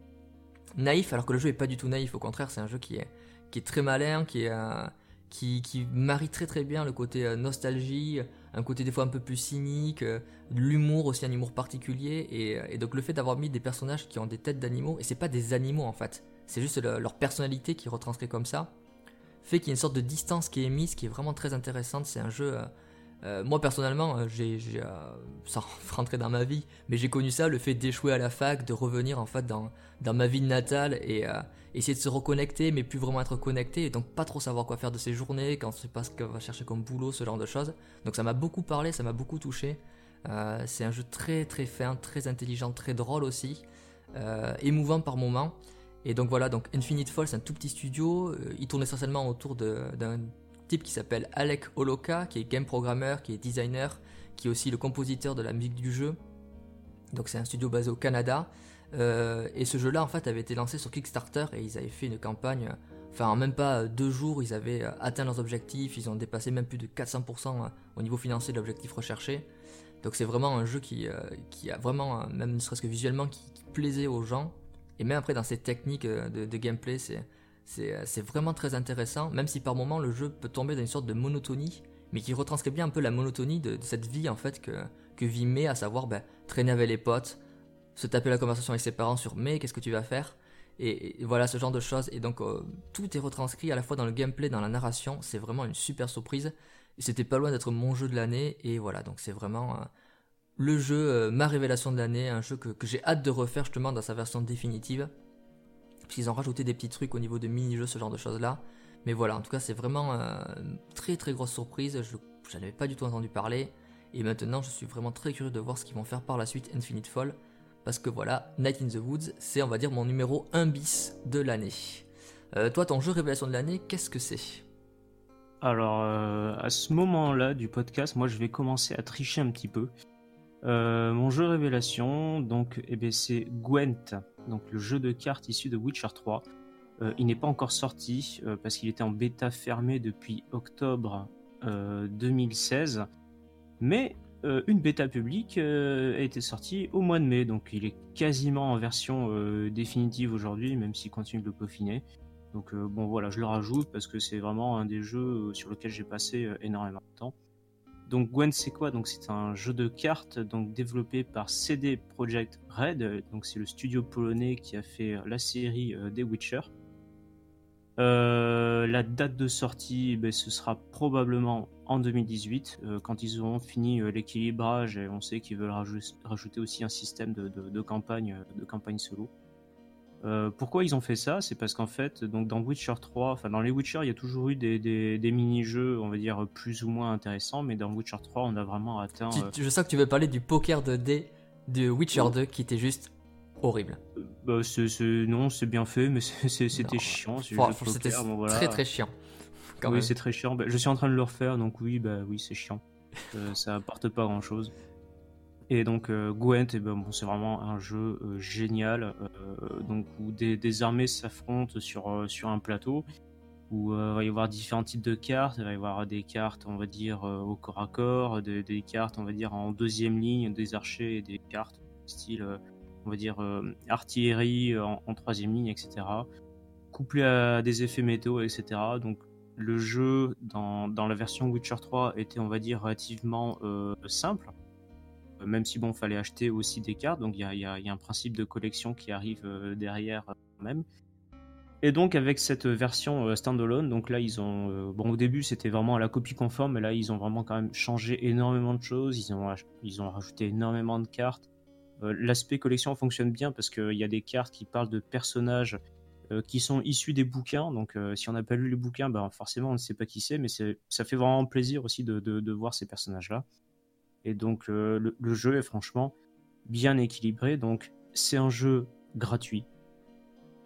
naïf, alors que le jeu est pas du tout naïf, au contraire, c'est un jeu qui est, qui est très malin, qui, est, euh, qui, qui marie très très bien le côté euh, nostalgie, un côté des fois un peu plus cynique, euh, l'humour aussi, un humour particulier, et, et donc le fait d'avoir mis des personnages qui ont des têtes d'animaux, et c'est pas des animaux en fait, c'est juste le, leur personnalité qui est retranscrite comme ça, fait qu'il y a une sorte de distance qui est mise, qui est vraiment très intéressante. C'est un jeu... Euh, Euh, moi personnellement, euh, j'ai, j'ai euh, sans rentrer dans ma vie, mais j'ai connu ça, le fait d'échouer à la fac, de revenir en fait dans, dans ma ville natale et euh, essayer de se reconnecter, mais plus vraiment être connecté, et donc pas trop savoir quoi faire de ses journées, quand on sait pas ce qu'on va chercher comme boulot, ce genre de choses. Donc ça m'a beaucoup parlé, ça m'a beaucoup touché. Euh, c'est un jeu très très fin, très intelligent, très drôle aussi, euh, émouvant par moments. Et donc voilà, donc Infinite Fall c'est un tout petit studio, euh, il tourne essentiellement autour de, d'un type qui s'appelle Alec Holoka, qui est game programmeur, qui est designer, qui est aussi le compositeur de la musique du jeu. Donc c'est un studio basé au Canada. Euh, et ce jeu-là en fait avait été lancé sur Kickstarter et ils avaient fait une campagne. Enfin en même pas deux jours ils avaient atteint leurs objectifs. Ils ont dépassé même plus de quatre cents pour cent au niveau financier de l'objectif recherché. Donc c'est vraiment un jeu qui, euh, qui a vraiment, même ne serait-ce que visuellement, qui, qui plaisait aux gens. Et même après dans ses techniques de, de gameplay, c'est C'est, c'est vraiment très intéressant, même si par moments le jeu peut tomber dans une sorte de monotonie, mais qui retranscrit bien un peu la monotonie de, de cette vie en fait que, que vit May, à savoir ben, traîner avec les potes, se taper la conversation avec ses parents sur May, qu'est-ce que tu vas faire, et, et voilà ce genre de choses. Et donc euh, tout est retranscrit à la fois dans le gameplay, dans la narration, c'est vraiment une super surprise. Et c'était pas loin d'être mon jeu de l'année, et voilà, donc c'est vraiment euh, le jeu, euh, ma révélation de l'année, un jeu que, que j'ai hâte de refaire justement dans sa version définitive. Parce qu'ils ont rajouté des petits trucs au niveau de mini-jeux, ce genre de choses là. Mais voilà, en tout cas c'est vraiment euh, une très très grosse surprise, je n'en avais pas du tout entendu parler. Et maintenant je suis vraiment très curieux de voir ce qu'ils vont faire par la suite Infinite Fall. Parce que voilà, Night in the Woods, c'est on va dire mon numéro un bis de l'année. Euh, toi ton jeu révélation de l'année, qu'est-ce que c'est ? Alors euh, à ce moment-là du podcast, moi je vais commencer à tricher un petit peu. Euh, mon jeu révélation, donc, eh bien, c'est Gwent, donc le jeu de cartes issu de Witcher trois. Euh, il n'est pas encore sorti euh, parce qu'il était en bêta fermée depuis octobre euh, deux mille seize, mais euh, une bêta publique euh, a été sortie au mois de mai, donc il est quasiment en version euh, définitive aujourd'hui, même s'il continue de le peaufiner. Donc euh, bon voilà, je le rajoute parce que c'est vraiment un des jeux sur lequel j'ai passé euh, énormément de temps. Donc Gwent c'est quoi ? Donc c'est un jeu de cartes donc développé par C D Projekt Red, donc c'est le studio polonais qui a fait la série euh, des Witcher. Euh, la date de sortie, ben, ce sera probablement en deux mille dix-huit, euh, quand ils auront fini euh, l'équilibrage, et on sait qu'ils veulent rajouter, rajouter aussi un système de, de, de campagne, de campagne solo. Euh, pourquoi ils ont fait ça ? C'est parce qu'en fait, donc dans Witcher trois, enfin dans les Witcher, il y a toujours eu des, des, des mini-jeux, on va dire plus ou moins intéressants, mais dans Witcher trois, on a vraiment atteint. Tu, Euh... je sens que tu veux parler du poker de dés de Witcher oh. deux qui était juste horrible. Euh, bah, c'est, c'est... Non, c'est bien fait, mais c'est, c'est, c'était non, chiant. C'est faut, faut, poker, c'était bon, voilà. très très chiant. Quand oui, même. C'est très chiant. Bah, je suis en train de le refaire, donc oui, bah oui, c'est chiant. euh, ça apporte pas grand-chose. Et donc euh, Gwent, eh ben, bon, c'est vraiment un jeu euh, génial, euh, donc, où des, des armées s'affrontent sur, euh, sur un plateau, où euh, il va y avoir différents types de cartes. Il va y avoir des cartes, on va dire, euh, au corps à corps, des, des cartes, on va dire, en deuxième ligne, des archers, et des cartes style, euh, on va dire, euh, artillerie en, en troisième ligne, et cetera. Couplé à des effets météo, et cetera. Donc le jeu, dans, dans la version Witcher trois, était, on va dire, relativement euh, simple. Même si bon, fallait acheter aussi des cartes, donc il y a, y, a, y a un principe de collection qui arrive euh, derrière euh, même. Et donc avec cette version euh, standalone, donc là ils ont, euh, bon au début c'était vraiment à la copie conforme, mais là ils ont vraiment quand même changé énormément de choses, ils ont, ils ont rajouté énormément de cartes. Euh, l'aspect collection fonctionne bien parce qu'il y a des cartes qui parlent de personnages euh, qui sont issus des bouquins, donc euh, si on n'a pas lu les bouquins, ben, forcément on ne sait pas qui c'est, mais c'est, ça fait vraiment plaisir aussi de, de, de voir ces personnages-là. Et donc euh, le, le jeu est franchement bien équilibré, donc c'est un jeu gratuit,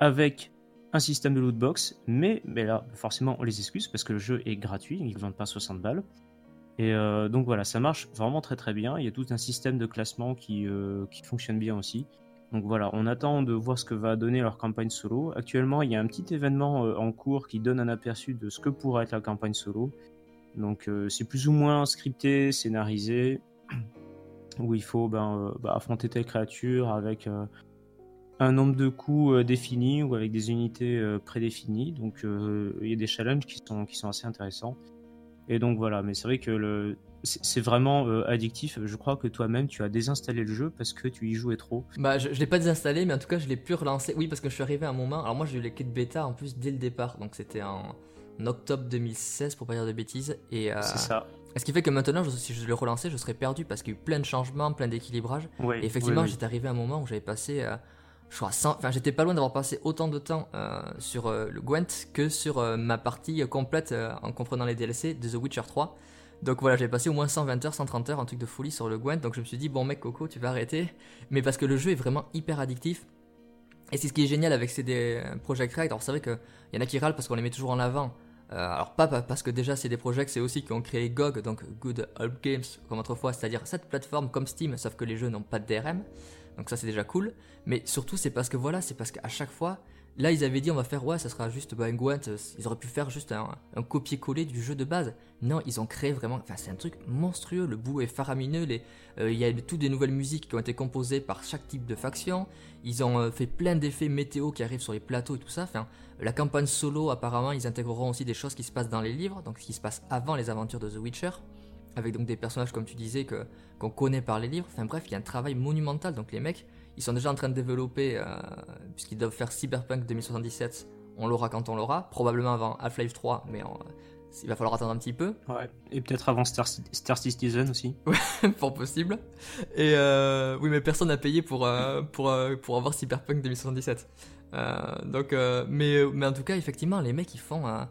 avec un système de lootbox, mais, mais là, forcément, on les excuse parce que le jeu est gratuit, ils ne vendent pas soixante balles. Et euh, donc voilà, ça marche vraiment très très bien. Il y a tout un système de classement qui, euh, qui fonctionne bien aussi. Donc voilà, on attend de voir ce que va donner leur campagne solo. Actuellement, il y a un petit événement euh, en cours qui donne un aperçu de ce que pourra être la campagne solo. Donc euh, c'est plus ou moins scripté, scénarisé, où il faut ben, euh, bah, affronter telle créature avec euh, un nombre de coups euh, défini ou avec des unités euh, prédéfinies. Donc euh, il y a des challenges qui sont, qui sont assez intéressants. Et donc voilà, mais c'est vrai que le... c'est, c'est vraiment euh, addictif. Je crois que toi-même tu as désinstallé le jeu parce que tu y jouais trop. Bah, je, je l'ai pas désinstallé, mais en tout cas, je l'ai pu relancer. Oui, parce que je suis arrivé à un moment. Alors, moi, j'ai eu les quêtes bêta en plus dès le départ. Donc, c'était en, en octobre deux mille seize, pour pas dire de bêtises. Et, euh, C'est ça. ce qui fait que maintenant, je- si je le relançais, je serais perdu parce qu'il y a eu plein de changements, plein d'équilibrages. Oui, Et effectivement, oui, oui. j'étais arrivé à un moment où j'avais passé. euh, je crois, cent enfin, j'étais pas loin d'avoir passé autant de temps euh, sur euh, le Gwent que sur euh, ma partie complète euh, en comprenant les D L C de The Witcher trois. Donc voilà, j'ai passé au moins cent vingt heures, cent trente heures, un truc de folie sur le Gwent. Donc je me suis dit, bon mec, Coco, tu vas arrêter. Mais parce que le jeu est vraiment hyper addictif. Et c'est ce qui est génial avec C D Projekt Red. Alors c'est vrai qu'il y en a qui râlent parce qu'on les met toujours en avant. Euh, alors pas parce que déjà C D Projekt, c'est aussi qui ont créé G O G, donc Good Old Games, comme autrefois, c'est-à-dire cette plateforme comme Steam, sauf que les jeux n'ont pas de D R M. Donc ça c'est déjà cool. Mais surtout c'est parce que voilà, c'est parce qu'à chaque fois, là ils avaient dit on va faire ouais, ça sera juste bah, un Gwent, ils auraient pu faire juste un, un copier-coller du jeu de base. Non, ils ont créé vraiment, enfin c'est un truc monstrueux, le bout est faramineux, les, euh, il y a toutes des nouvelles musiques qui ont été composées par chaque type de faction. Ils ont euh, fait plein d'effets météo qui arrivent sur les plateaux et tout ça. Enfin, la campagne solo, apparemment, ils intégreront aussi des choses qui se passent dans les livres, donc ce qui se passe avant les aventures de The Witcher, avec donc des personnages, comme tu disais, que, qu'on connaît par les livres. Enfin bref, il y a un travail monumental. Donc les mecs, ils sont déjà en train de développer, euh, puisqu'ils doivent faire Cyberpunk deux mille soixante-dix-sept, on l'aura quand on l'aura, probablement avant Half-Life trois, mais on, il va falloir attendre un petit peu. Ouais. Et peut-être avant Star, Star Citizen aussi. Fort possible. Et euh, oui, mais personne n'a payé pour, euh, pour, euh, pour avoir Cyberpunk deux mille soixante-dix-sept. Euh, donc, euh, mais, mais en tout cas, effectivement, les mecs, ils font un,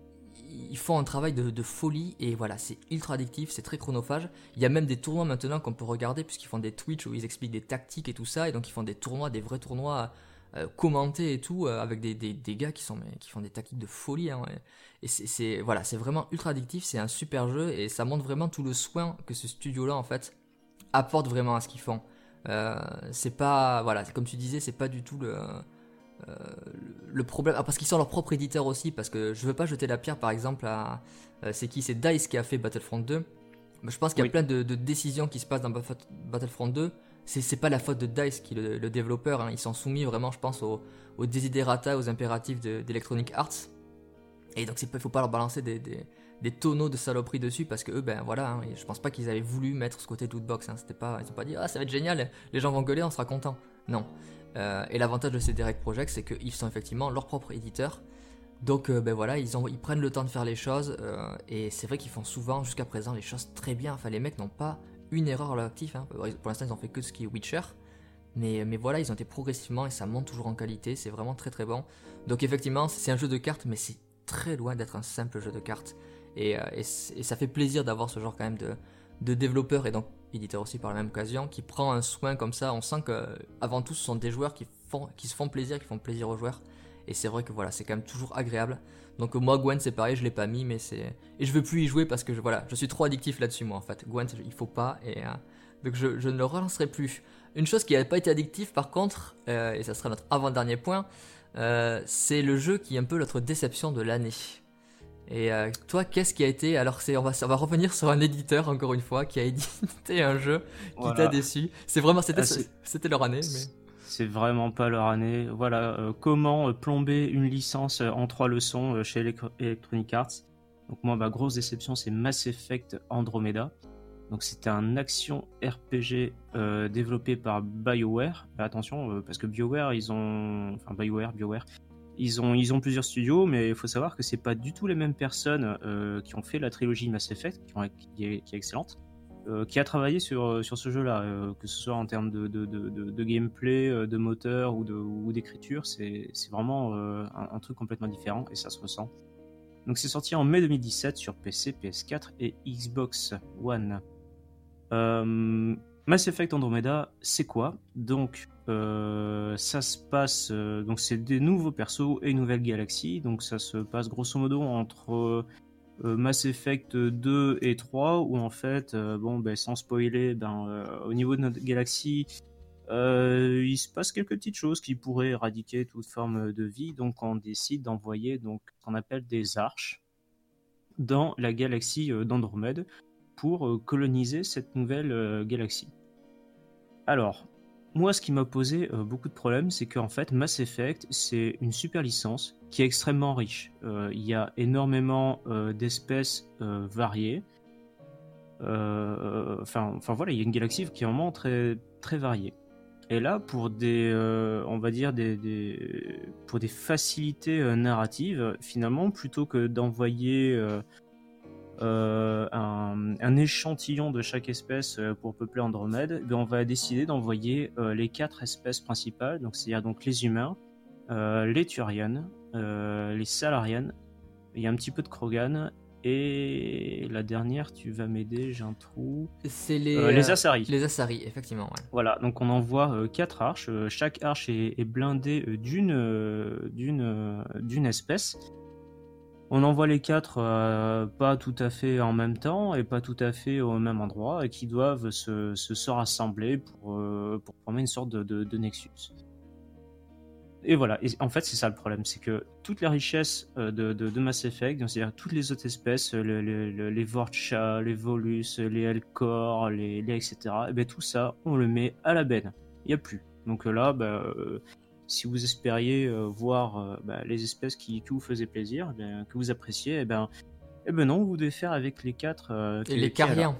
ils font un travail de, de folie. Et voilà, c'est ultra addictif, c'est très chronophage. Il y a même des tournois maintenant qu'on peut regarder, puisqu'ils font des Twitch où ils expliquent des tactiques et tout ça. Et donc, ils font des tournois, des vrais tournois euh, commentés et tout, euh, avec des, des, des gars qui, sont, mais, qui font des tactiques de folie. Hein, et, et c'est, c'est, voilà, c'est vraiment ultra addictif, c'est un super jeu et ça montre vraiment tout le soin que ce studio-là en fait apporte vraiment à ce qu'ils font. Euh, c'est pas, voilà, comme tu disais, c'est pas du tout le, euh, le problème. Ah, parce qu'ils sont leur propre éditeur aussi, parce que je veux pas jeter la pierre par exemple à. Euh, c'est qui? C'est DICE qui a fait Battlefront deux. Mais je pense qu'il y a Oui. plein de, de décisions qui se passent dans Battlefront deux. C'est, c'est pas la faute de DICE qui est le, le développeur, hein. Ils sont soumis vraiment, je pense, aux, aux desiderata, aux impératifs de, d'Electronic Arts. Et donc il faut pas leur balancer des, des, des tonneaux de saloperie dessus parce que eux, ben voilà, hein, je pense pas qu'ils avaient voulu mettre ce côté lootbox. Hein, c'était pas, ils ont pas dit ah ça va être génial, les gens vont gueuler, on sera content. Non. Euh, et l'avantage de ces Direct Project, c'est qu'ils sont effectivement leur propre éditeur. Donc euh, ben voilà, ils, ont, ils prennent le temps de faire les choses euh, et c'est vrai qu'ils font souvent jusqu'à présent les choses très bien. Enfin les mecs n'ont pas une erreur à leur actif. Hein. Pour l'instant ils ont fait que ce qui est Witcher. Mais, mais voilà, ils ont été progressivement et ça monte toujours en qualité, c'est vraiment très très bon. Donc effectivement, c'est un jeu de cartes, mais c'est très loin d'être un simple jeu de cartes. Et, euh, et, et ça fait plaisir d'avoir ce genre quand même de, de développeur et donc éditeur aussi par la même occasion, qui prend un soin comme ça. On sent que avant tout, ce sont des joueurs qui, font, qui se font plaisir, qui font plaisir aux joueurs. Et c'est vrai que voilà, c'est quand même toujours agréable. Donc moi, Gwent, c'est pareil, je l'ai pas mis, mais c'est... Et je veux plus y jouer parce que je, voilà, je suis trop addictif là-dessus, moi, en fait. Gwent, il faut pas, et... Euh, donc je, je ne le relancerai plus. Une chose qui n'a pas été addictive, par contre, euh, et ça sera notre avant-dernier point, euh, c'est le jeu qui est un peu notre déception de l'année. Et euh, toi, qu'est-ce qui a été... Alors, c'est, on, va, on va revenir sur un éditeur, encore une fois, qui a édité un jeu qui voilà. t'a déçu. C'est vraiment... C'était, ah, c'était leur année, mais... C'est vraiment pas leur année. Voilà, euh, comment plomber une licence en trois leçons chez Electronic Arts. Donc moi, ma grosse déception, c'est Mass Effect Andromeda. Donc c'était un action R P G euh, développé par BioWare. Mais attention, euh, parce que BioWare, ils ont... Enfin, BioWare, BioWare... Ils ont, ils ont plusieurs studios, mais il faut savoir que c'est pas du tout les mêmes personnes euh, qui ont fait la trilogie Mass Effect, qui, ont, qui, est, qui est excellente, euh, qui a travaillé sur, sur ce jeu-là, euh, que ce soit en termes de, de, de, de, de gameplay, de moteur ou, de, ou d'écriture, c'est, c'est vraiment euh, un, un truc complètement différent et ça se ressent. Donc c'est sorti en mai deux mille dix-sept sur P C, P S quatre et Xbox One. Euh, Mass Effect Andromeda, c'est quoi? Donc, euh, ça se passe. Euh, donc, c'est des nouveaux persos et une nouvelle galaxie. Donc, ça se passe grosso modo entre euh, Mass Effect deux et trois, où en fait, euh, bon, ben, sans spoiler, ben, euh, au niveau de notre galaxie, euh, il se passe quelques petites choses qui pourraient éradiquer toute forme de vie. Donc, on décide d'envoyer donc ce qu'on appelle des arches dans la galaxie d'Andromède pour coloniser cette nouvelle euh, galaxie. Alors, moi, ce qui m'a posé euh, beaucoup de problèmes, c'est qu'en fait, Mass Effect, c'est une super licence qui est extrêmement riche. Euh, Il y a énormément euh, d'espèces euh, variées. Euh, Enfin, enfin voilà, il y a une galaxie qui est vraiment très, très variée. Et là, pour des, euh, on va dire des, des, pour des facilités euh, narratives, finalement, plutôt que d'envoyer euh, euh, un, un échantillon de chaque espèce euh, pour peupler Andromède, ben on va décider d'envoyer euh, les quatre espèces principales, donc c'est-à-dire donc les humains, euh, les Turians, euh, les Salarians, il y a un petit peu de Krogan, et la dernière, tu vas m'aider, j'ai un trou. C'est les, euh, les euh, Asari. Les Asari, effectivement. Ouais. Voilà, donc on envoie euh, quatre arches. Euh, chaque arche est, est blindée euh, d'une euh, d'une euh, d'une espèce. On envoie les quatre euh, pas tout à fait en même temps et pas tout à fait au même endroit et qui doivent se, se, se rassembler pour, euh, pour former une sorte de, de, de nexus. Et voilà, et en fait c'est ça le problème, c'est que toutes les richesses euh, de, de, de Mass Effect, c'est-à-dire toutes les autres espèces, les, les, les Vorcha, les Volus, les Elcor, les, les et cetera, et bien tout ça, on le met à la benne, il n'y a plus. Donc là, bah, euh, si vous espériez euh, voir euh, bah, les espèces qui, qui vous faisaient plaisir, eh bien, que vous appréciez, et ben, eh ben non, vous devez faire avec les quatre. Euh, Et les Cariens.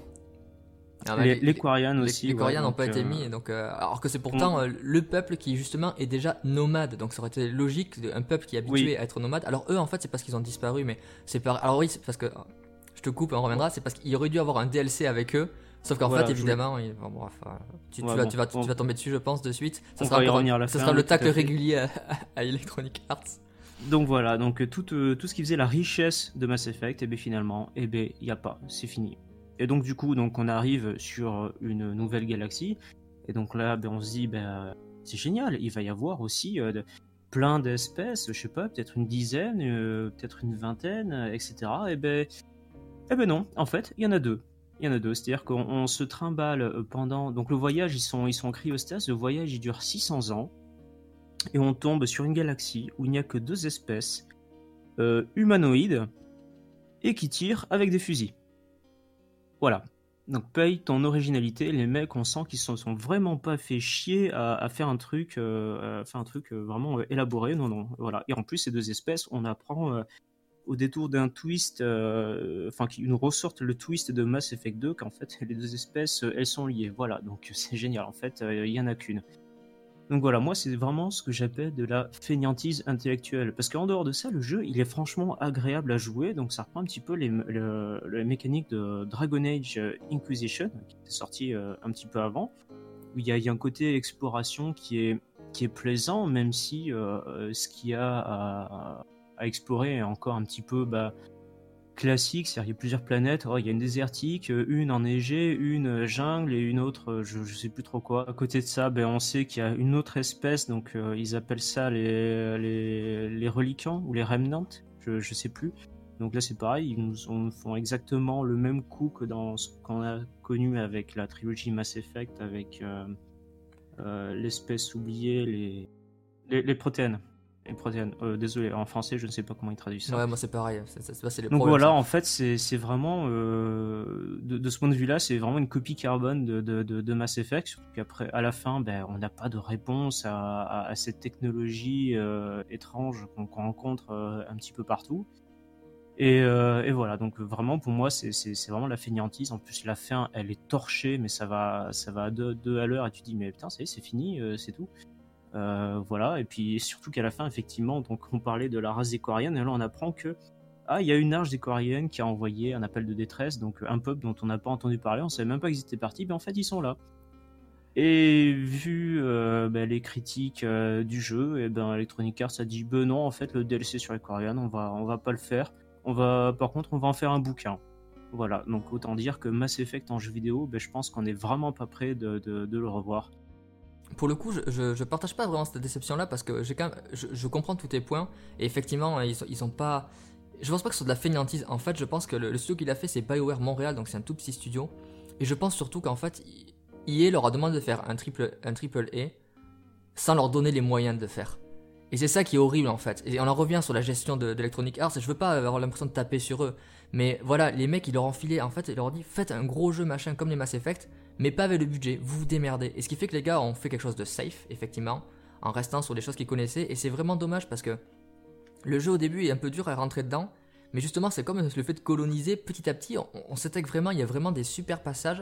Ah bah, les, les, les Quarians aussi. Les, les Quarians ouais, n'ont donc, pas été euh... mis, donc, euh, alors que c'est pourtant on... euh, le peuple qui justement est déjà nomade, donc ça aurait été logique, un peuple qui est habitué oui. à être nomade. Alors eux en fait c'est parce qu'ils ont disparu, mais c'est par... Alors oui, c'est parce que, je te coupe, on reviendra, c'est parce qu'il aurait dû avoir un D L C avec eux, sauf qu'en voilà, fait évidemment, il... bon, bref, tu, ouais, tu, vas, bon, tu, vas, bon. tu vas tomber dessus je pense de suite, ça on sera, va y un... à la ça fin, sera le tacle régulier à, à Electronic Arts. Donc voilà, donc tout, euh, tout ce qui faisait la richesse de Mass Effect, et bien finalement, et ben il n'y a pas, c'est fini. Et donc du coup, donc on arrive sur une nouvelle galaxie, et donc là, ben, on se dit, ben, c'est génial, il va y avoir aussi euh, de, plein d'espèces, je sais pas, peut-être une dizaine, euh, peut-être une vingtaine, et cetera. Et ben, et ben non, en fait, il y en a deux. Il y en a deux, c'est-à-dire qu'on on se trimballe pendant... Donc le voyage, ils sont, ils sont en cryostase, le voyage, il dure six cents ans, et on tombe sur une galaxie où il n'y a que deux espèces euh, humanoïdes, et qui tirent avec des fusils. Voilà. Donc paye ton originalité, les mecs on sent qu'ils se sont, sont vraiment pas fait chier à, à faire un truc, euh, à faire un truc euh, vraiment euh, élaboré, non non, voilà. Et en plus ces deux espèces, on apprend euh, au détour d'un twist, euh, enfin qui nous ressorte le twist de Mass Effect deux qu'en fait les deux espèces euh, elles sont liées, voilà. Donc c'est génial, en fait il euh, y en a qu'une. Donc voilà, moi c'est vraiment ce que j'appelle de la fainéantise intellectuelle. Parce qu'en dehors de ça, le jeu il est franchement agréable à jouer, donc ça reprend un petit peu les, le, les mécaniques de Dragon Age Inquisition, qui était sorti euh, un petit peu avant, où il y, y a un côté exploration qui est, qui est plaisant, même si euh, ce qu'il y a à, à explorer est encore un petit peu... Bah, classique, c'est-à-dire qu'il y a plusieurs planètes, oh, il y a une désertique, une enneigée, une jungle et une autre, je, je sais plus trop quoi. À côté de ça, ben, on sait qu'il y a une autre espèce, donc euh, ils appellent ça les, les, les reliquants ou les remnants, je, je sais plus. Donc là c'est pareil, ils nous on, font exactement le même coup que dans ce qu'on a connu avec la trilogie Mass Effect, avec euh, euh, l'espèce oubliée, les, les, les protéines. Protéines. Euh, désolé, en français, je ne sais pas comment ils traduisent ça. Ouais, moi c'est pareil. C'est, c'est, c'est les Donc problèmes, voilà, ça. en fait, c'est, c'est vraiment, euh, de, de ce point de vue-là, c'est vraiment une copie carbone de, de, de, de Mass Effect. Surtout qu'après, à la fin, ben, on n'a pas de réponse à, à, à cette technologie euh, étrange qu'on, qu'on rencontre euh, un petit peu partout. Et, euh, et voilà, donc vraiment pour moi, c'est, c'est, c'est vraiment la fainéantise. En plus, la fin, elle est torchée, mais ça va, ça va à deux, deux à l'heure. Et tu te dis, mais putain, ça y est, c'est fini, euh, c'est tout. Euh, voilà, et puis surtout qu'à la fin, effectivement, donc on parlait de la race des Quarians, et là on apprend que ah, il y a une arche des Quarians qui a envoyé un appel de détresse, donc un peuple dont on n'a pas entendu parler, on savait même pas qu'ils étaient partis, mais en fait ils sont là. Et vu euh, ben, les critiques euh, du jeu, et ben Electronic Arts a dit ben non, en fait le D L C sur les Quarians, on va on va pas le faire. On va par contre on va en faire un bouquin. Voilà, donc autant dire que Mass Effect en jeu vidéo, ben, je pense qu'on est vraiment pas prêt de, de, de le revoir. Pour le coup, je, je, je partage pas vraiment cette déception-là parce que j'ai quand même, je, je comprends tous tes points et effectivement, ils, sont- ils sont pas. Je pense pas que ce soit de la fainéantise. En fait, je pense que le, le studio qu'il a fait, c'est BioWare Montréal, donc c'est un tout petit studio. Et je pense surtout qu'en fait, E A leur a demandé de faire un triple, un triple A sans leur donner les moyens de le faire. Et c'est ça qui est horrible en fait. Et on en revient sur la gestion de, d'Electronic Arts. Et je veux pas avoir l'impression de taper sur eux. Mais voilà, les mecs, ils leur ont filé, en fait, ils leur ont dit faites un gros jeu machin comme les Mass Effect, mais pas avec le budget, vous vous démerdez. Et ce qui fait que les gars ont fait quelque chose de safe, effectivement, en restant sur les choses qu'ils connaissaient. Et c'est vraiment dommage parce que le jeu au début est un peu dur à rentrer dedans. Mais justement, c'est comme le fait de coloniser petit à petit. On, on s'attaque vraiment, il y a vraiment des super passages.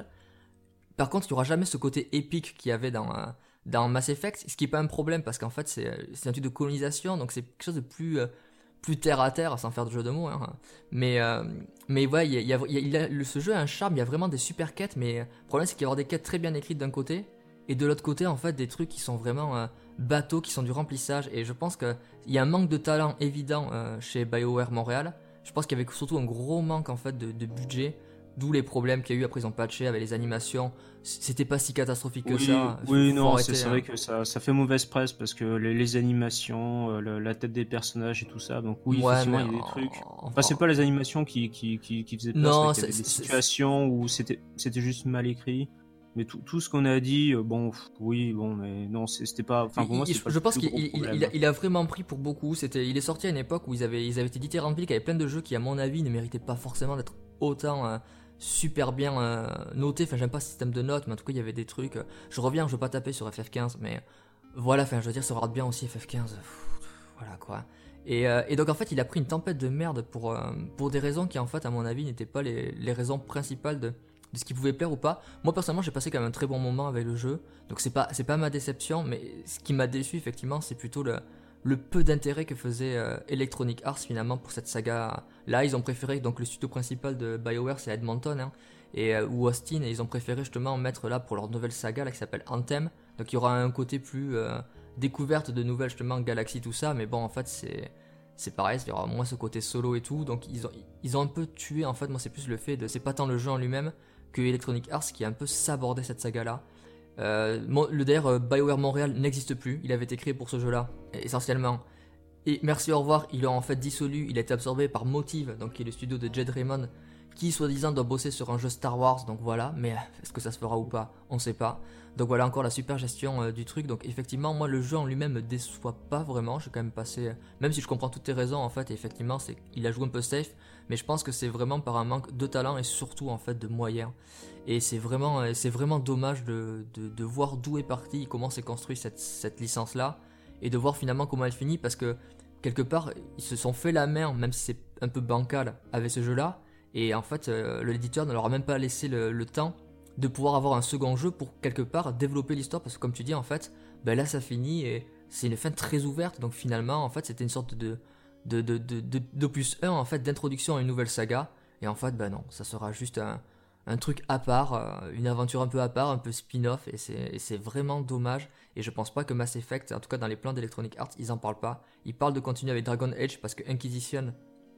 Par contre, il n'y aura jamais ce côté épique qu'il y avait dans, euh, dans Mass Effect, ce qui n'est pas un problème parce qu'en fait, c'est, c'est un truc de colonisation, donc c'est quelque chose de plus, euh, plus terre à terre, sans faire de jeu de mots. Hein. Mais, euh, mais ouais, il y a, il y a, il y a, le- ce jeu a un charme, il y a vraiment des super quêtes, mais le problème, c'est qu'il y aura des quêtes très bien écrites d'un côté, et de l'autre côté, en fait, des trucs qui sont vraiment euh, bateaux, qui sont du remplissage, et je pense qu'il y a un manque de talent évident euh, chez BioWare Montréal. Je pense qu'il y avait surtout un gros manque en fait de, de budget. D'où les problèmes qu'il y a eu, après ils ont patché avec les animations, c'était pas si catastrophique que Oui, ça. oui, Faut non, arrêter, c'est c'est hein. vrai que ça, ça fait mauvaise presse parce que les, les animations, euh, le- la tête des personnages et tout ça. Donc oui, Ouais, effectivement, mais il y a des trucs. en- Enfin, c'est enfin, pas les animations qui, qui, qui, qui faisaient peur, c'est non, vrai qu'il y c'est, avait des c'est- c'est- situations où c'était, c'était juste mal écrit. Mais tout, tout ce qu'on a dit, euh, bon, pff, oui, bon, mais non, c'est- c'était pas. Enfin, il- pour moi, il- c'était pas je le pense plus qu'il gros il- il- il problème. a, il a vraiment pris pour beaucoup. C'était, il est sorti à une époque où ils avaient, ils avaient été dithyrambiques avec plein de jeux qui, à mon avis, ne méritaient pas forcément d'être autant euh, super bien euh, notés. Enfin, j'aime pas ce système de notes, mais en tout cas, il y avait des trucs. euh, Je reviens, je veux pas taper sur F F quinze, mais voilà, enfin, je veux dire, ça regarde bien aussi F F quinze. Pff, voilà quoi. Et, euh, et donc, en fait, il a pris une tempête de merde pour, euh, pour des raisons qui, en fait, à mon avis, n'étaient pas les, les raisons principales de, de ce qui pouvait plaire ou pas. Moi, personnellement, j'ai passé quand même un très bon moment avec le jeu. Donc, c'est pas, c'est pas ma déception, mais ce qui m'a déçu, effectivement, c'est plutôt le, le peu d'intérêt que faisait euh, Electronic Arts, finalement, pour cette saga. Là, ils ont préféré, donc, le studio principal de BioWare, c'est Edmonton, hein, et, euh, ou Austin, et ils ont préféré justement mettre là pour leur nouvelle saga, là, qui s'appelle Anthem. Donc, il y aura un côté plus euh, découverte de nouvelles, justement, galaxies, tout ça, mais bon, en fait, c'est. C'est pareil, il y aura moins ce côté solo et tout, donc ils ont, ils ont un peu tué, en fait, moi c'est plus le fait de, c'est pas tant le jeu en lui-même que Electronic Arts qui a un peu sabordé cette saga-là. Euh, mon- le d'ailleurs, euh, BioWare Montréal n'existe plus, il avait été créé pour ce jeu-là, essentiellement. Et merci, au revoir, ils l'ont en fait dissolu, il a été absorbé par Motive, donc qui est le studio de Jed Raymond, qui soi-disant doit bosser sur un jeu Star Wars, donc voilà, mais euh, est-ce que ça se fera ou pas, on sait pas. Donc voilà encore la super gestion euh, du truc, donc effectivement moi le jeu en lui-même me déçoit pas vraiment, j'ai quand même passé, même si je comprends toutes tes raisons en fait, et effectivement c'est, il a joué un peu safe, mais je pense que c'est vraiment par un manque de talent et surtout en fait de moyens. Et c'est vraiment, euh, c'est vraiment dommage de, de, de voir d'où est parti, comment s'est construit cette, cette licence-là, et de voir finalement comment elle finit, parce que quelque part, ils se sont fait la main, même si c'est un peu bancal, avec ce jeu-là, et en fait, euh, l'éditeur ne leur a même pas laissé le, le temps de pouvoir avoir un second jeu pour quelque part développer l'histoire, parce que comme tu dis, en fait, ben là ça finit, et c'est une fin très ouverte, donc finalement, en fait, c'était une sorte de, de, de, de, de- d'opus un, en fait, d'introduction à une nouvelle saga, et en fait, ben non, ça sera juste un un truc à part, euh, une aventure un peu à part, un peu spin-off, et c'est, et c'est vraiment dommage. Et je pense pas que Mass Effect, en tout cas dans les plans d'Electronic Arts, ils en parlent pas. Ils parlent de continuer avec Dragon Age parce que Inquisition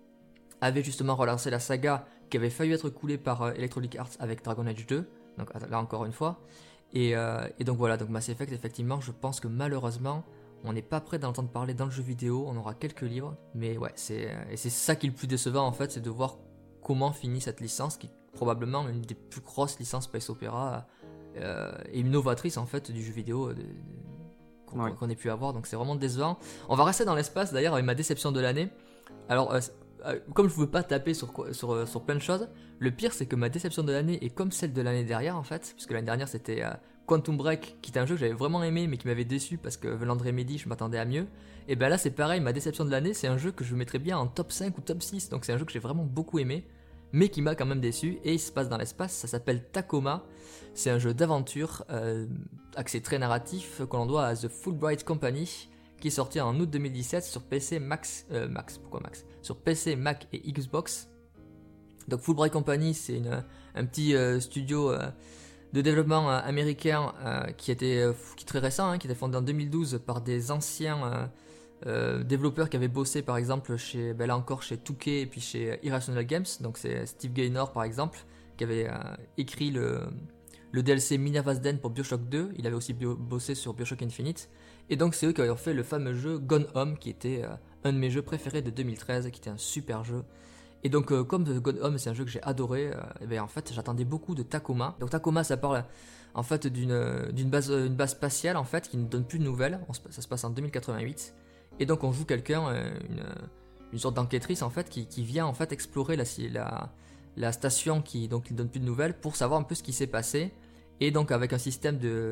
avait justement relancé la saga qui avait failli être coulée par euh, Electronic Arts avec Dragon Age deux. Donc là encore une fois. Et, euh, et donc voilà, donc Mass Effect, effectivement, je pense que malheureusement, on n'est pas prêt d'entendre parler dans le jeu vidéo. On aura quelques livres, mais ouais, c'est, et c'est ça qui est le plus décevant en fait, c'est de voir comment finit cette licence qui est probablement une des plus grosses licences space opéra euh, et innovatrice en fait du jeu vidéo de, de, qu'on, Ouais. qu'on ait pu avoir, donc c'est vraiment décevant. On va rester dans l'espace d'ailleurs avec ma déception de l'année. Alors euh, euh, comme je ne veux pas taper sur, quoi- sur, euh, sur plein de choses, le pire c'est que ma déception de l'année est comme celle de l'année dernière en fait, puisque l'année dernière c'était euh, Quantum Break, qui était un jeu que j'avais vraiment aimé mais qui m'avait déçu parce que venant de Remedy je m'attendais à mieux. Et ben là c'est pareil, ma déception de l'année c'est un jeu que je mettrais bien en top cinq ou top six, donc c'est un jeu que j'ai vraiment beaucoup aimé mais qui m'a quand même déçu, et il se passe dans l'espace, ça s'appelle Tacoma, c'est un jeu d'aventure, euh, axé très narratif, que l'on doit à The Fulbright Company, qui est sorti en août deux mille dix-sept sur P C, Max, euh, Max, pourquoi Max Sur P C, Mac et Xbox. Donc Fulbright Company, c'est une, un petit euh, studio euh, de développement euh, américain euh, qui était euh, qui est très récent, hein, qui était fondé en deux mille douze par des anciens, euh, euh, développeurs qui avaient bossé par exemple chez, ben là encore chez deux K et puis chez Irrational Games, donc c'est Steve Gaynor par exemple, qui avait euh, écrit le, le D L C Minerva's Den pour Bioshock deux, il avait aussi bio, bossé sur Bioshock Infinite, et donc c'est eux qui ont fait le fameux jeu Gone Home, qui était euh, un de mes jeux préférés de deux mille treize, qui était un super jeu. Et donc euh, comme Gone Home c'est un jeu que j'ai adoré, euh, et ben, en fait j'attendais beaucoup de Tacoma. Donc Tacoma ça parle en fait d'une, d'une base, une base spatiale en fait qui ne donne plus de nouvelles, on, ça se passe en deux mille quatre-vingt-huit, et donc on joue quelqu'un, euh, une, une sorte d'enquêtrice en fait qui, qui vient en fait explorer la, la, la station qui donc ne donne plus de nouvelles pour savoir un peu ce qui s'est passé, et donc avec un système de,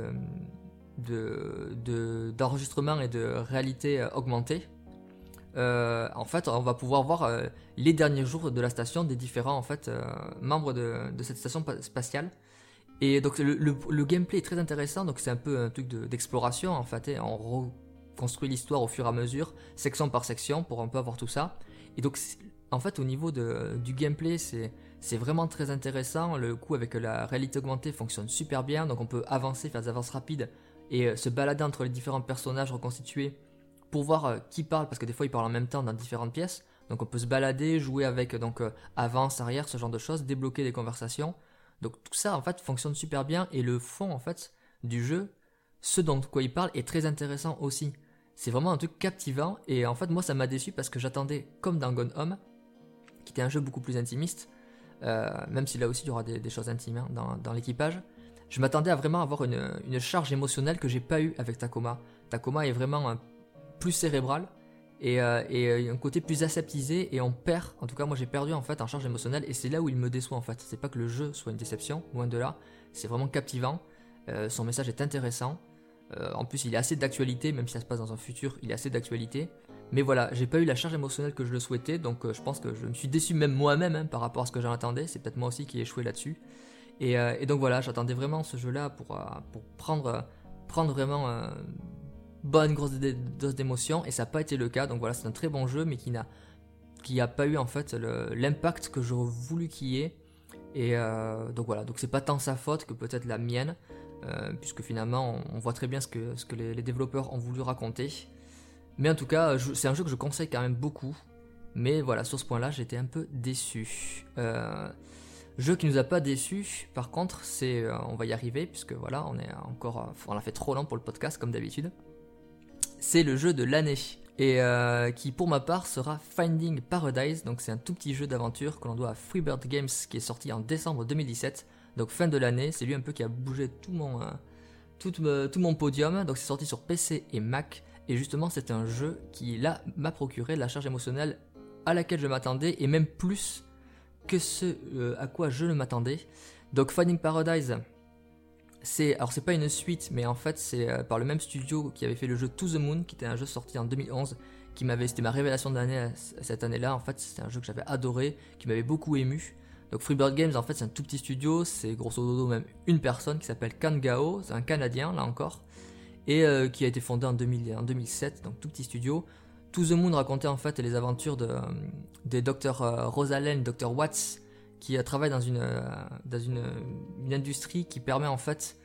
de, de, d'enregistrement et de réalité euh, augmentée. Euh, en fait, on va pouvoir voir euh, les derniers jours de la station des différents en fait euh, membres de, de cette station spatiale. Et donc le, le, le gameplay est très intéressant. Donc c'est un peu un truc de, d'exploration en fait. Et on reconstruit l'histoire au fur et à mesure, section par section, pour un peu avoir tout ça. Et donc en fait au niveau de, du gameplay, c'est c'est vraiment très intéressant. Le coup avec la réalité augmentée fonctionne super bien. Donc on peut avancer, faire des avances rapides et euh, se balader entre les différents personnages reconstitués, pour voir euh, qui parle, parce que des fois ils parlent en même temps dans différentes pièces, donc on peut se balader, jouer avec donc euh, avance, arrière, ce genre de choses, débloquer des conversations. Donc tout ça en fait fonctionne super bien, et le fond en fait du jeu, ce dont quoi il parle est très intéressant aussi. C'est vraiment un truc captivant, et en fait moi ça m'a déçu parce que j'attendais, comme dans Gone Home, qui était un jeu beaucoup plus intimiste, euh, même si là aussi il y aura des, des choses intimes hein, dans, dans l'équipage, je m'attendais à vraiment avoir une, une charge émotionnelle que j'ai pas eu avec Tacoma. Tacoma est vraiment un plus cérébral et, euh, et un côté plus aseptisé, et on perd, en tout cas moi j'ai perdu en fait en charge émotionnelle, et c'est là où il me déçoit en fait. C'est pas que le jeu soit une déception, loin de là, c'est vraiment captivant, euh, son message est intéressant, euh, en plus il est assez d'actualité, même si ça se passe dans un futur, il est assez d'actualité, mais voilà, j'ai pas eu la charge émotionnelle que je le souhaitais, donc euh, je pense que je me suis déçu même moi-même hein, par rapport à ce que j'en attendais, c'est peut-être moi aussi qui ai échoué là-dessus, et, euh, et donc voilà, j'attendais vraiment ce jeu là pour, euh, pour prendre, prendre vraiment euh, bonne grosse dose d'émotion, et ça n'a pas été le cas. Donc voilà, c'est un très bon jeu, mais qui n'a qui a pas eu en fait le, l'impact que j'aurais voulu qu'il y ait, et euh, donc voilà, donc c'est pas tant sa faute que peut-être la mienne, euh, puisque finalement on, on voit très bien ce que, ce que les, les développeurs ont voulu raconter, mais en tout cas je, c'est un jeu que je conseille quand même beaucoup, mais voilà, sur ce point là j'étais un peu déçu. euh, Jeu qui nous a pas déçu par contre, c'est euh, on va y arriver, puisque voilà, on est encore, on a fait trop long pour le podcast comme d'habitude. C'est le jeu de l'année, et euh, qui pour ma part sera Finding Paradise. Donc c'est un tout petit jeu d'aventure que l'on doit à Freebird Games, qui est sorti en décembre deux mille dix-sept, donc fin de l'année. C'est lui un peu qui a bougé tout mon, euh, tout, euh, tout mon podium. Donc c'est sorti sur P C et Mac, et justement c'est un jeu qui là m'a procuré la charge émotionnelle à laquelle je m'attendais, et même plus que ce euh, à quoi je ne m'attendais. Donc Finding Paradise, c'est, alors c'est pas une suite, mais en fait c'est euh, par le même studio qui avait fait le jeu To The Moon, qui était un jeu sorti en deux mille onze, qui m'avait, c'était ma révélation de l'année cette année-là. En fait c'était un jeu que j'avais adoré, qui m'avait beaucoup ému. Donc Freebird Games en fait c'est un tout petit studio, c'est grosso modo même une personne qui s'appelle Kangao, c'est un Canadien là encore, et euh, qui a été fondé en, deux mille, en deux mille sept, donc tout petit studio. To The Moon racontait en fait les aventures de, euh, des docteurs euh, Rosalind, docteur Watts, qui euh, travaille dans une euh, dans une, une industrie qui permet en fait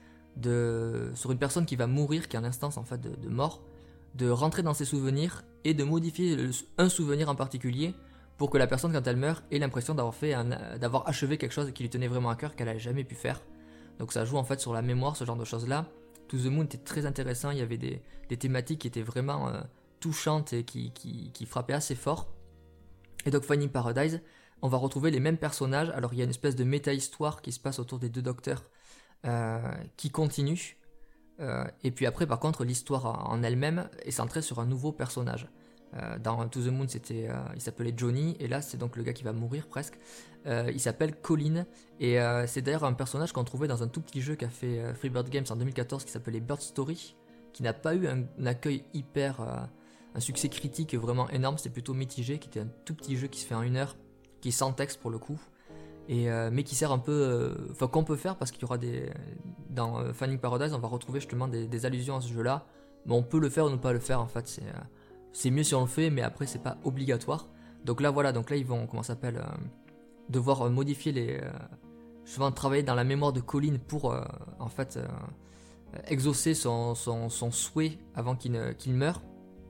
de, sur une personne qui va mourir, qui est en instance en fait de, de mort, de rentrer dans ses souvenirs et de modifier le, un souvenir en particulier, pour que la personne quand elle meurt ait l'impression d'avoir fait un, d'avoir achevé quelque chose qui lui tenait vraiment à cœur, qu'elle n'avait jamais pu faire. Donc ça joue en fait sur la mémoire, ce genre de choses là. To The Moon était très intéressant, il y avait des, des thématiques qui étaient vraiment euh, touchantes et qui, qui, qui frappaient assez fort. Et donc Finding Paradise, on va retrouver les mêmes personnages. Alors il y a une espèce de méta-histoire qui se passe autour des deux docteurs, euh, qui continue. Euh, et puis après par contre l'histoire en elle-même est centrée sur un nouveau personnage. Euh, dans To The Moon c'était, euh, il s'appelait Johnny, et là c'est donc le gars qui va mourir presque. Euh, il s'appelle Colin, et euh, c'est d'ailleurs un personnage qu'on trouvait dans un tout petit jeu qu'a fait euh, Freebird Games en deux mille quatorze qui s'appelait Bird Story, qui n'a pas eu un, un accueil hyper... Euh, un succès critique vraiment énorme, c'était plutôt mitigé, qui était un tout petit jeu qui se fait en une heure, qui est sans texte pour le coup, et, euh, mais qui sert un peu... Enfin, euh, qu'on peut faire, parce qu'il y aura des... Dans euh, Finding Paradise, on va retrouver justement des, des allusions à ce jeu-là, mais on peut le faire ou ne pas le faire, en fait, c'est, euh, c'est mieux si on le fait, mais après, c'est pas obligatoire. Donc là, voilà, donc là, ils vont, comment ça s'appelle, euh, devoir euh, modifier les... Euh, justement, travailler dans la mémoire de Colin pour, euh, en fait, euh, exaucer son, son, son souhait avant qu'il, ne, qu'il meure.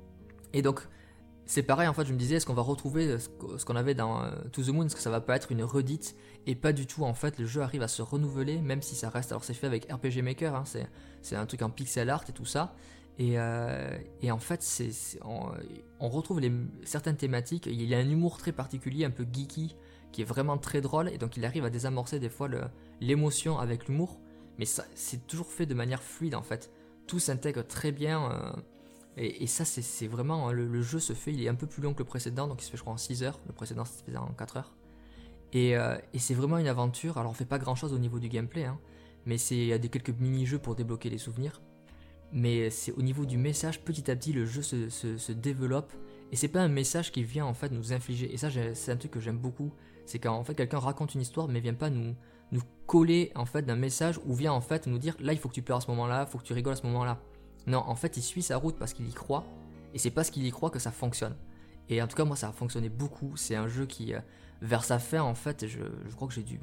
Et donc, c'est pareil, en fait, je me disais, est-ce qu'on va retrouver ce qu'on avait dans euh, To The Moon, est-ce que ça va pas être une redite? Et pas du tout, en fait, le jeu arrive à se renouveler, même si ça reste, alors c'est fait avec R P G Maker, hein, c'est, c'est un truc en pixel art et tout ça, et, euh, et en fait, c'est, c'est, on, on retrouve les, certaines thématiques, il y a un humour très particulier, un peu geeky, qui est vraiment très drôle, et donc il arrive à désamorcer des fois le, l'émotion avec l'humour, mais ça, c'est toujours fait de manière fluide, en fait, tout s'intègre très bien, euh, et, et ça, c'est, c'est vraiment, le, le jeu se fait, il est un peu plus long que le précédent, donc il se fait je crois en six heures, le précédent se faisait en quatre heures. Et, euh, et c'est vraiment une aventure. Alors on fait pas grand chose au niveau du gameplay, hein, mais c'est, il y a des, quelques mini-jeux pour débloquer les souvenirs. Mais c'est au niveau du message, petit à petit le jeu se, se, se développe. Et c'est pas un message qui vient en fait nous infliger. Et ça c'est un truc que j'aime beaucoup. C'est quand en fait quelqu'un raconte une histoire mais vient pas nous, nous coller en fait d'un message ou vient en fait nous dire là il faut que tu pleures à ce moment-là, il faut que tu rigoles à ce moment-là. Non, en fait il suit sa route parce qu'il y croit. Et c'est parce qu'il y croit que ça fonctionne. Et en tout cas moi ça a fonctionné beaucoup. C'est un jeu qui... Euh, vers sa fin, en fait, je, je crois que j'ai dû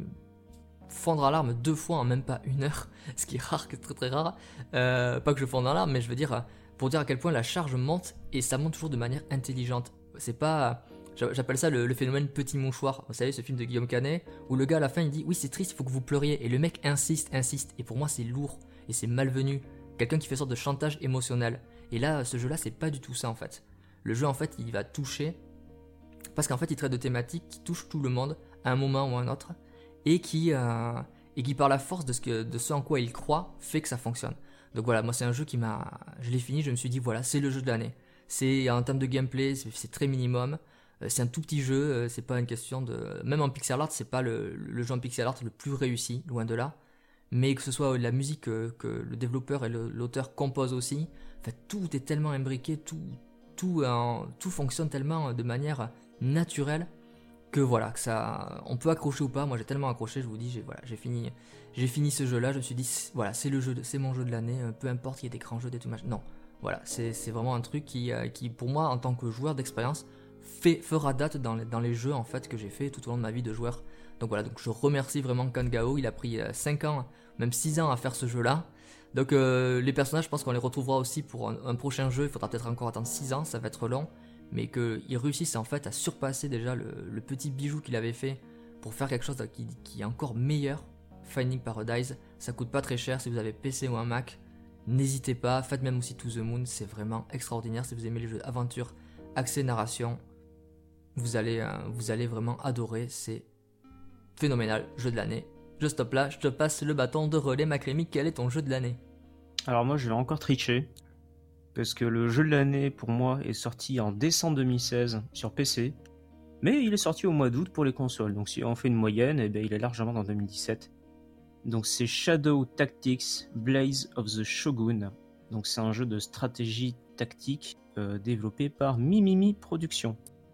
fondre à larmes deux fois en même pas une heure, ce qui est rare, c'est très très rare. Euh, pas que je fonde en larmes, mais je veux dire, pour dire à quel point la charge monte, et ça monte toujours de manière intelligente. C'est pas... J'appelle ça le, le phénomène petit mouchoir. Vous savez, ce film de Guillaume Canet, où le gars à la fin il dit « Oui, c'est triste, il faut que vous pleuriez ». Et le mec insiste, insiste. Et pour moi, c'est lourd, et c'est malvenu. Quelqu'un qui fait sorte de chantage émotionnel. Et là, ce jeu-là, c'est pas du tout ça, en fait. Le jeu, en fait, il va toucher... Parce qu'en fait, il traite de thématiques qui touchent tout le monde à un moment ou à un autre et qui, euh, et qui par la force de ce, que, de ce en quoi il croit, fait que ça fonctionne. Donc voilà, moi c'est un jeu qui m'a... Je l'ai fini, je me suis dit voilà, c'est le jeu de l'année. C'est en termes de gameplay, c'est, c'est très minimum. Euh, c'est un tout petit jeu, euh, c'est pas une question de... Même en pixel art, c'est pas le, le jeu en pixel art le plus réussi, loin de là. Mais que ce soit la musique que, que le développeur et le, l'auteur composent aussi, en fait, tout est tellement imbriqué, tout, tout, euh, tout fonctionne tellement de manière... naturel que voilà que ça on peut accrocher ou pas. Moi j'ai tellement accroché, je vous dis, j'ai voilà j'ai fini j'ai fini ce jeu là, je me suis dit voilà c'est le jeu de, c'est mon jeu de l'année, peu importe qu'il y ait des grands jeux des tout machin, non voilà c'est, c'est vraiment un truc qui, euh, qui pour moi en tant que joueur d'expérience fait, fera date dans les, dans les jeux en fait que j'ai fait tout au long de ma vie de joueur. Donc voilà, donc je remercie vraiment Kangao, il a pris euh, cinq ans même six ans à faire ce jeu là. Donc euh, les personnages, je pense qu'on les retrouvera aussi pour un, un prochain jeu, il faudra peut-être encore attendre six ans, ça va être long, mais qu'ils réussissent en fait à surpasser déjà le, le petit bijou qu'il avait fait pour faire quelque chose qui, qui est encore meilleur. Finding Paradise, ça coûte pas très cher si vous avez P C ou un Mac, n'hésitez pas, faites même aussi To The Moon, c'est vraiment extraordinaire. Si vous aimez les jeux d'aventure, accès narration, vous allez, euh, vous allez vraiment adorer, c'est phénoménal, jeu de l'année. Je stoppe là, je te passe le bâton de relais. Macrémy, quel est ton jeu de l'année? Alors moi je vais encore tricher, parce que le jeu de l'année pour moi est sorti en décembre deux mille seize sur P C, mais il est sorti au mois d'août pour les consoles, donc si on fait une moyenne, eh bien, il est largement dans deux mille dix-sept. Donc c'est Shadow Tactics Blaze of the Shogun, donc c'est un jeu de stratégie tactique euh, développé par Mimimi Productions.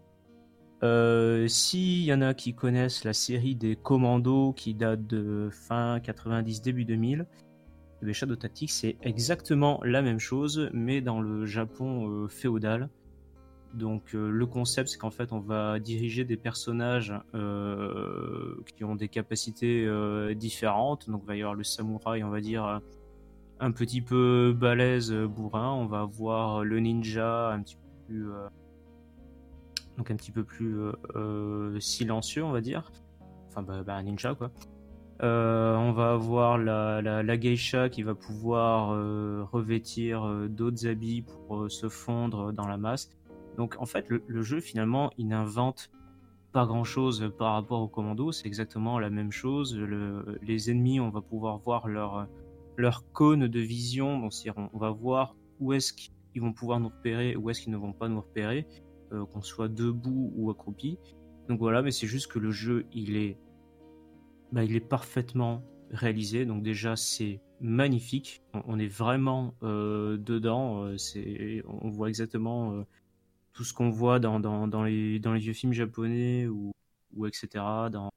Euh, S'il y en a qui connaissent la série des Commandos qui date de fin quatre-vingt-dix, début deux mille, eh bien, Shadow Tactics c'est exactement la même chose, mais dans le Japon euh, féodal. Donc euh, le concept c'est qu'en fait on va diriger des personnages euh, qui ont des capacités euh, différentes. Donc il va y avoir le samouraï, on va dire un petit peu balèze, bourrin. On va avoir le ninja un petit peu plus, euh, donc un petit peu plus euh, euh, silencieux, on va dire. Enfin bah, bah un ninja quoi. Euh, on va avoir la, la, la geisha qui va pouvoir euh, revêtir euh, d'autres habits pour euh, se fondre dans la masse. Donc en fait le, le jeu finalement il n'invente pas grand chose par rapport au commando, c'est exactement la même chose. Le, les ennemis, on va pouvoir voir leur, leur cône de vision, donc on, on va voir où est-ce qu'ils vont pouvoir nous repérer, où est-ce qu'ils ne vont pas nous repérer, euh, qu'on soit debout ou accroupi. Donc voilà, mais c'est juste que le jeu il est, bah, il est parfaitement réalisé, donc déjà c'est magnifique, on, on est vraiment euh, dedans, euh, c'est, on voit exactement euh, tout ce qu'on voit dans, dans, dans, les, dans les vieux films japonais ou, ou et cetera, dans,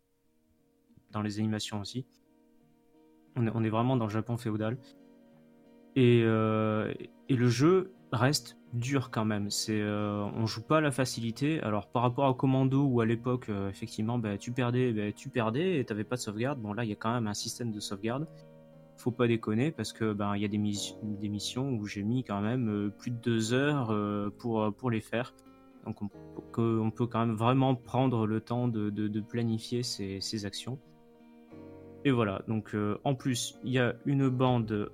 dans les animations aussi. On est, on est vraiment dans le Japon féodal. Et, euh, et le jeu reste dur quand même. C'est, euh, on joue pas à la facilité. Alors par rapport à Commando où à l'époque, euh, effectivement, bah, tu perdais, bah, tu perdais et t'avais pas de sauvegarde. Bon là, il y a quand même un système de sauvegarde. faut pas déconner parce que ben il y a des, mis- des missions où j'ai mis quand même euh, plus de deux heures euh, pour, pour les faire. Donc on, que- on peut quand même vraiment prendre le temps de, de, de planifier ces, ces actions. Et voilà, donc euh, en plus il y a une bande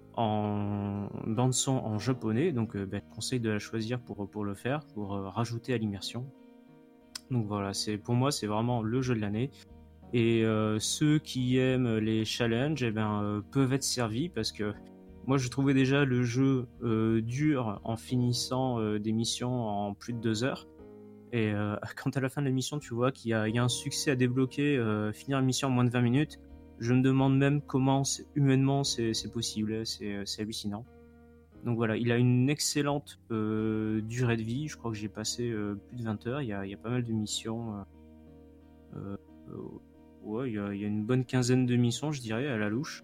en bande son en japonais, donc euh, ben, je conseille de la choisir pour, pour le faire, pour euh, rajouter à l'immersion. Donc voilà, c'est pour moi c'est vraiment le jeu de l'année. Et euh, ceux qui aiment les challenges eh ben, euh, peuvent être servis parce que moi je trouvais déjà le jeu euh, dur en finissant euh, des missions en plus de deux heures. Et euh, quand à la fin de la mission tu vois qu'il y a, il y a un succès à débloquer, euh, finir une mission en moins de vingt minutes, je me demande même comment c'est- humainement c'est, c'est possible, c'est, c'est hallucinant. Donc voilà, il a une excellente euh, durée de vie, je crois que j'ai passé euh, plus de vingt heures, il y a, il y a pas mal de missions. Euh, euh, ouais, il y, a, il y a une bonne quinzaine de missions, je dirais, à la louche,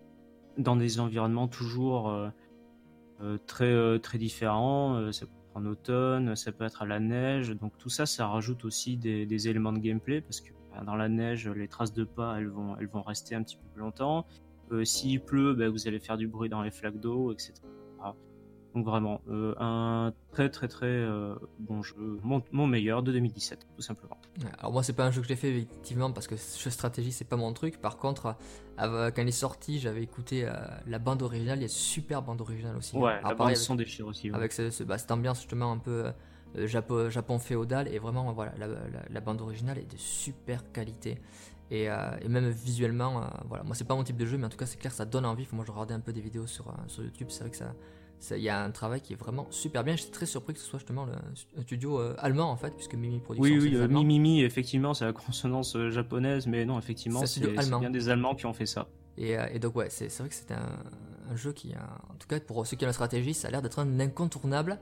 dans des environnements toujours euh, euh, très, euh, très différents. Euh, ça peut être en automne, ça peut être à la neige. Donc tout ça, ça rajoute aussi des, des éléments de gameplay parce que bah, dans la neige, les traces de pas, elles vont, elles vont rester un petit peu plus longtemps. Euh, s'il pleut, bah, vous allez faire du bruit dans les flaques d'eau, et cetera. Donc vraiment, euh, un très très très euh, bon jeu, mon, mon meilleur de deux mille dix-sept, tout simplement. Alors moi c'est pas un jeu que j'ai fait effectivement parce que ce jeu stratégie c'est pas mon truc. Par contre, euh, quand il est sorti, j'avais écouté euh, la bande originale. Il y a une super bande originale aussi. Hein. Ouais, Alors, la pareil, bande son avec, déchire aussi. Ouais. avec ce, ce- bah, cette ambiance justement un peu euh, Japon, Japon féodal et vraiment voilà la, la- la bande originale est de super qualité. Et, euh, et même visuellement, euh, voilà, moi c'est pas mon type de jeu, mais en tout cas c'est clair, ça donne envie. Faut moi je regardais un peu des vidéos sur, euh, sur YouTube, c'est vrai que ça, ça- il y a un travail qui est vraiment super bien. J'étais très surpris que ce soit justement le, un studio euh, allemand en fait, puisque Mimi Productions Oui, c'est oui, des euh, Allemands. Mimimi, effectivement, c'est la consonance euh, japonaise, mais non, effectivement, C'est un studio c'est c'est allemand. bien des Allemands qui ont fait ça. Et, euh, et donc ouais, c'est c'est vrai que c'était un, un jeu qui, a, en tout cas pour ceux qui aiment la stratégie, ça a l'air d'être un incontournable.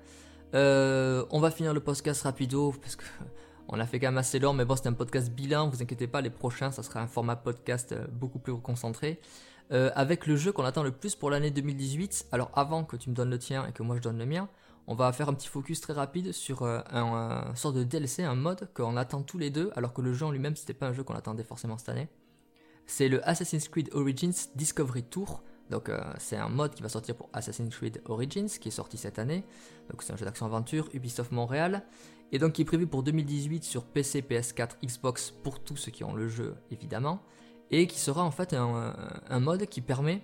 Euh, on va finir le podcast rapido parce que on a fait quand même assez long, mais bon, c'était un podcast bilan. Vous inquiétez pas, les prochains, ça sera un format podcast euh, beaucoup plus concentré. Euh, avec le jeu qu'on attend le plus pour l'année deux mille dix-huit. Alors avant que tu me donnes le tien et que moi je donne le mien, on va faire un petit focus très rapide sur euh, un, un sorte de D L C, un mode qu'on attend tous les deux, alors que le jeu en lui-même c'était pas un jeu qu'on attendait forcément cette année. C'est le Assassin's Creed Origins Discovery Tour. Donc euh, c'est un mode qui va sortir pour Assassin's Creed Origins qui est sorti cette année. Donc c'est un jeu d'action-aventure Ubisoft Montréal et donc qui est prévu pour deux mille dix-huit sur P C, P S quatre, Xbox pour tous ceux qui ont le jeu évidemment et qui sera en fait un, un mode qui permet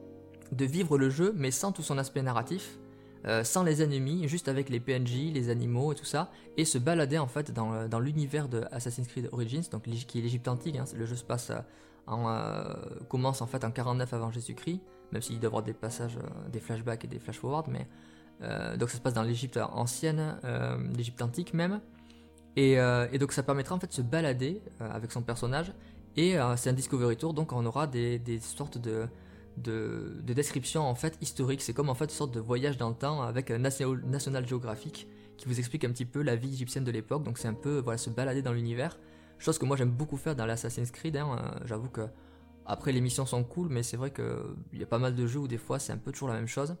de vivre le jeu mais sans tout son aspect narratif, euh, sans les ennemis, juste avec les P N J, les animaux et tout ça et se balader en fait dans, dans l'univers de Assassin's Creed Origins donc qui est l'Égypte antique. Hein, le jeu se passe euh, en, euh, commence en fait en quarante-neuf avant Jésus-Christ, même s'il doit y avoir des passages, euh, des flashbacks et des flash-forward, mais euh, donc ça se passe dans l'Égypte ancienne, euh, l'Égypte antique même, et, euh, et donc ça permettra en fait de se balader euh, avec son personnage, et euh, c'est un Discovery Tour, donc on aura des, des sortes de, de, de descriptions en fait historiques, c'est comme en fait une sorte de voyage dans le temps avec un National, National Geographic qui vous explique un petit peu la vie égyptienne de l'époque, donc c'est un peu voilà, se balader dans l'univers. Chose que moi j'aime beaucoup faire dans l'Assassin's Creed, hein. euh, j'avoue que après les missions sont cool, mais c'est vrai qu'il y a pas mal de jeux où des fois c'est un peu toujours la même chose.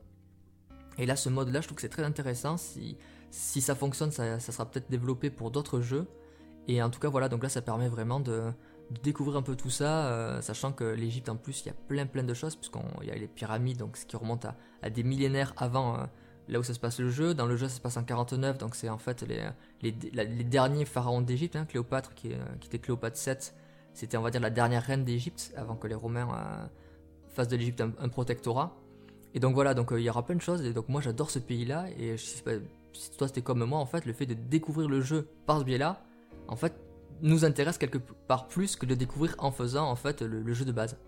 Et là ce mode là je trouve que c'est très intéressant, si, si ça fonctionne ça, ça sera peut-être développé pour d'autres jeux. Et en tout cas voilà, donc là ça permet vraiment de, de découvrir un peu tout ça, euh, sachant que l'Égypte en plus il y a plein plein de choses, puisqu'il y a les pyramides, donc ce qui remonte à, à des millénaires avant... Euh, là où ça se passe le jeu. Dans le jeu, ça se passe en quarante-neuf, donc c'est en fait les, les, les derniers pharaons d'Égypte, hein, Cléopâtre, qui, qui était Cléopâtre sept, c'était on va dire la dernière reine d'Égypte, avant que les Romains euh, fassent de l'Égypte un, un protectorat. Et donc voilà, donc il euh, y aura plein de choses, et donc moi j'adore ce pays-là, et je sais pas si toi c'était comme moi, en fait, le fait de découvrir le jeu par ce biais-là, en fait, nous intéresse quelque part plus que de découvrir en faisant, en fait, le, le jeu de base.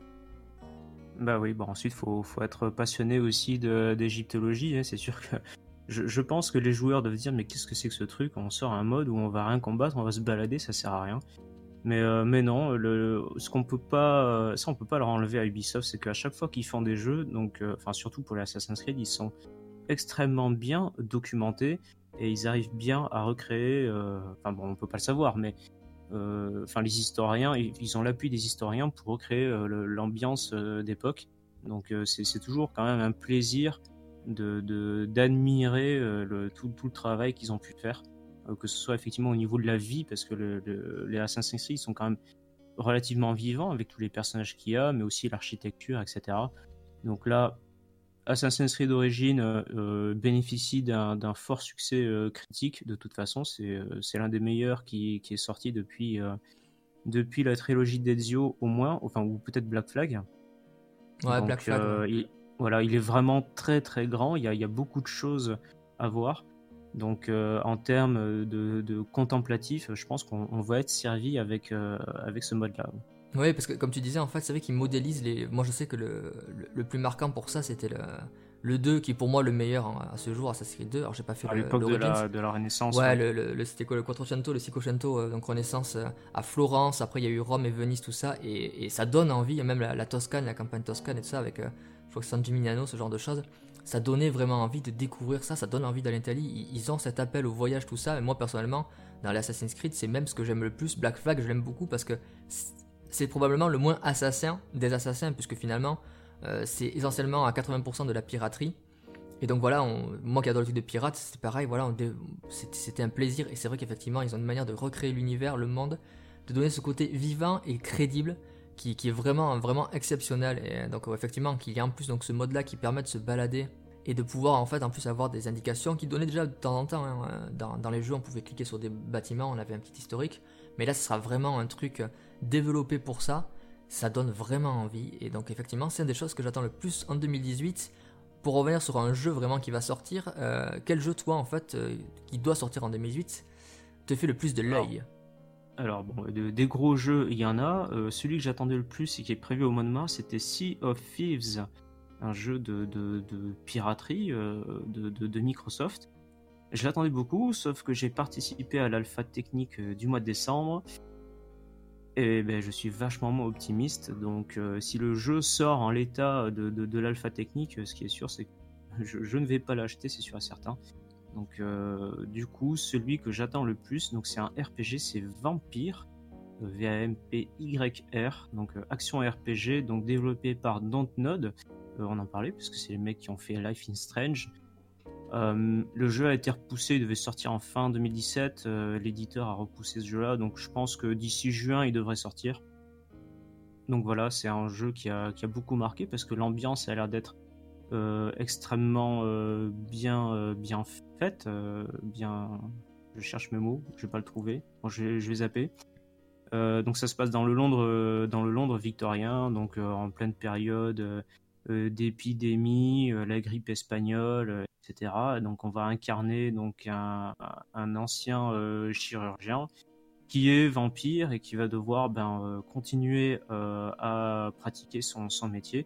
Bah oui, bon ensuite faut faut être passionné aussi de d'égyptologie, hein. C'est sûr que je, je pense que les joueurs doivent dire mais qu'est-ce que c'est que ce truc? On sort un mode où on va rien combattre, on va se balader, ça sert à rien. Mais euh, mais non, le ce qu'on peut pas ça on peut pas leur enlever à Ubisoft, c'est qu'à chaque fois qu'ils font des jeux, donc euh, enfin surtout pour les Assassin's Creed, ils sont extrêmement bien documentés et ils arrivent bien à recréer. euh, Enfin bon, on peut pas le savoir, mais euh, enfin les historiens, ils, ils ont l'appui des historiens pour recréer euh, le- l'ambiance euh, d'époque. Donc euh, c'est c'est toujours quand même un plaisir de de- d'admirer euh, le, tout, tout le travail qu'ils ont pu faire, euh, que ce soit effectivement au niveau de la vie, parce que le, le- les Assassin's Creed sont quand même relativement vivants avec tous les personnages qu'il y a, mais aussi l'architecture, et cetera. Donc là, Assassin's Creed Origins euh, euh, bénéficie d'un, d'un fort succès euh, critique. De toute façon, c'est, euh, c'est l'un des meilleurs qui, qui est sorti depuis, euh, depuis la trilogie d'Ezio au moins, enfin ou peut-être Black Flag. Ouais, Donc Black Flag. euh, Ouais. il, voilà, il est vraiment très très grand. Il y a, il y a beaucoup de choses à voir. Donc euh, en termes de, de contemplatif, je pense qu'on on va être servi avec, euh, avec ce mode-là. Oui, parce que comme tu disais, en fait, c'est vrai qu'ils modélisent les. Moi, je sais que le, le, le plus marquant pour ça, c'était le, le deux, qui est pour moi le meilleur hein, à ce jour, Assassin's Creed deux. Alors, j'ai pas fait À le, l'époque de l'Origins. la, de la Renaissance. Ouais, Ouais. le, le, le- c'était quoi le Quattrocento, le Cinquecento, euh, donc Renaissance euh, à Florence. Après, il y a eu Rome et Venise, tout ça, et, et ça donne envie. Même la, la Toscane, la campagne toscane et tout ça, avec euh, je crois que San Gimignano, ce genre de choses. Ça donnait vraiment envie de découvrir ça. Ça donne envie d'aller en Italie. Ils, ils ont cet appel au voyage, tout ça. Et moi, personnellement, dans les Assassin's Creed, c'est même ce que j'aime le plus. Black Flag, je l'aime beaucoup parce que c'est probablement le moins assassin des assassins, puisque finalement, euh, c'est essentiellement à quatre-vingts pour cent de la piraterie. Et donc voilà, on, moi qui adore le truc de pirate, c'était pareil, voilà, on dé- c'était, c'était un plaisir. Et c'est vrai qu'effectivement, ils ont une manière de recréer l'univers, le monde, de donner ce côté vivant et crédible qui, qui est vraiment, vraiment exceptionnel. Et donc euh, effectivement, qu'il y a en plus donc, ce mode-là qui permet de se balader et de pouvoir en fait en plus avoir des indications qui donnaient déjà de temps en temps. Hein, dans, dans les jeux, on pouvait cliquer sur des bâtiments, on avait un petit historique. Mais là, ce sera vraiment un truc développé pour ça. Ça donne vraiment envie. Et donc effectivement, c'est une des choses que j'attends le plus en deux mille dix-huit. Pour revenir sur un jeu vraiment qui va sortir, euh, quel jeu toi en fait, euh, qui doit sortir en deux mille dix-huit, te fait le plus de l'œil? Alors, bon, de- des gros jeux, il y en a. Euh, celui que j'attendais le plus et qui est prévu au mois de mars, c'était Sea of Thieves, un jeu de, de, de piraterie euh, de, de, de Microsoft. Je l'attendais beaucoup, sauf que j'ai participé à l'alpha technique euh, du mois de décembre. Et ben, je suis vachement moins optimiste. Donc, euh, si le jeu sort en l'état de, de, de l'alpha technique, ce qui est sûr, c'est que je, je ne vais pas l'acheter, c'est sûr et certain. Donc, euh, du coup, celui que j'attends le plus, donc c'est un R P G, c'est Vampire, euh, V A M P Y R, donc euh, action R P G, donc développé par Dontnod. Euh, on en parlait parce que c'est les mecs qui ont fait Life is Strange. Euh, le jeu a été repoussé, il devait sortir en fin deux mille dix-sept. Euh, l'éditeur a repoussé ce jeu-là, donc je pense que d'ici juin, il devrait sortir. Donc voilà, c'est un jeu qui a, qui a beaucoup marqué parce que l'ambiance a l'air d'être euh, extrêmement euh, bien, euh, bien faite. Euh, bien... Je cherche mes mots, je vais pas le trouver. Bon, je, vais, je vais zapper. Euh, donc ça se passe dans le Londres, euh, dans le Londres victorien, donc euh, en pleine période euh, euh, d'épidémie, euh, la grippe espagnole, euh, et cetera. Donc on va incarner donc un, un ancien euh, chirurgien qui est vampire et qui va devoir ben, euh, continuer euh, à pratiquer son, son métier,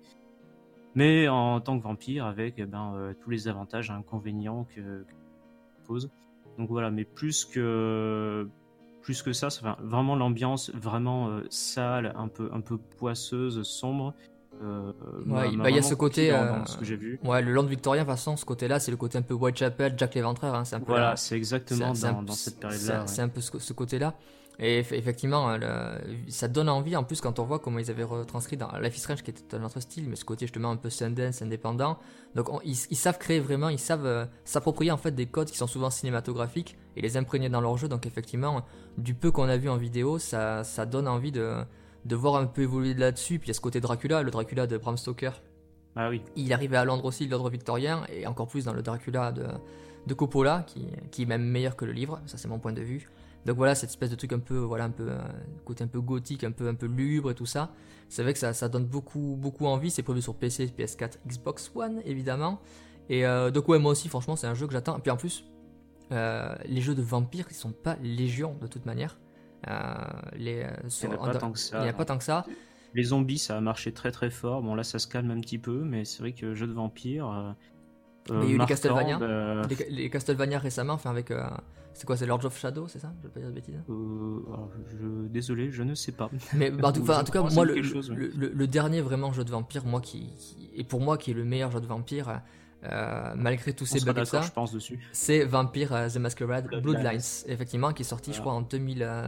mais en tant que vampire avec eh ben, euh, tous les avantages et inconvénients que, que pose. Donc voilà, mais plus que plus que ça, ça fait vraiment l'ambiance vraiment euh, sale, un peu un peu poisseuse, sombre. Euh, m'a, Ouais, m'a bah il y a vraiment ce conquis côté, dans, euh, dans ce que j'ai vu. ouais, le Londres victorien, de toute façon, ce côté-là, c'est le côté un peu Whitechapel, Jack l'Éventreur, hein, c'est un peu Voilà, la, c'est c'est, exactement c'est un, dans, dans cette c'est, période-là. c'est Ouais. un peu ce, ce côté-là. Et eff- effectivement, euh, le- ça donne envie, en plus, quand on voit comment ils avaient retranscrit dans Life is Strange, qui était un autre style, mais ce côté justement un peu Sundance, indépendant. Donc on- ils, ils savent créer vraiment, ils savent euh, s'approprier en fait des codes qui sont souvent cinématographiques et les imprégner dans leur jeu. Donc effectivement, du peu qu'on a vu en vidéo, ça, ça donne envie de, de voir un peu évoluer là-dessus. Puis il y a ce côté Dracula, le Dracula de Bram Stoker. Ah oui. Il arrivait à Londres aussi, le Londres victorien, et encore plus dans le Dracula de, de Coppola, qui, qui est même meilleur que le livre, ça c'est mon point de vue. Donc voilà, cette espèce de truc un peu, voilà, un peu, euh, côté un peu gothique, un peu, un peu lugubre et tout ça. C'est vrai que ça, ça donne beaucoup, beaucoup envie. C'est prévu sur P C, P S quatre, Xbox One, évidemment. Et euh, donc ouais, moi aussi, franchement, c'est un jeu que j'attends. Et puis en plus, euh, les jeux de vampires, ils sont pas légion de toute manière. Euh, les, euh, Il n'y sur, en a pas tant que ça. il n'y a pas tant que ça. Les zombies, ça a marché très très fort. Bon, là, ça se calme un petit peu, mais c'est vrai que jeu de vampire. Euh, Mais il y a euh, eu les marquant, Castlevania. bah, Les, les Castlevania récemment, enfin avec. Euh, c'est quoi, c'est Lords of Shadow, c'est ça? Je vais pas dire de bêtises. euh, alors, je, désolé, je ne sais pas. Mais bah, en tout, enfin, en Je tout cas, crois que moi, ça me le, dit quelque chose, ouais. le, le- le dernier vraiment jeu de vampire, moi qui, qui- et pour moi qui est le meilleur jeu de vampire, euh, malgré tous On ces sera bugs et d'accord, ça, je pense, dessus. c'est Vampire euh, The Masquerade Bloodlines. Bloodlines, effectivement, qui est sorti, je Voilà. crois, en deux mille, euh,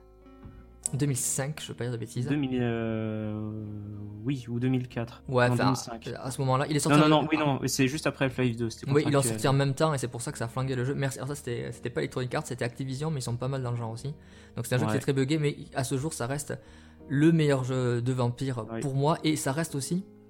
deux mille cinq, je veux pas dire de bêtises. deux mille, euh, oui, ou deux mille quatre. Ouais, non, enfin, deux mille cinq. à ce moment-là, il est sorti. Non, non, en- non, oui, non, c'est juste après Half-Life deux. C'était Oui, ils l'ont contractuel. sorti en même temps et c'est pour ça que ça a flingué le jeu. Merci. Alors ça, c'était, c'était pas Electronic Arts, c'était Activision, mais ils sont pas mal dans le genre aussi. Donc c'est un jeu Ouais. qui est très buggé, mais à ce jour, ça reste le meilleur jeu de vampire Oui. pour moi et ça reste aussi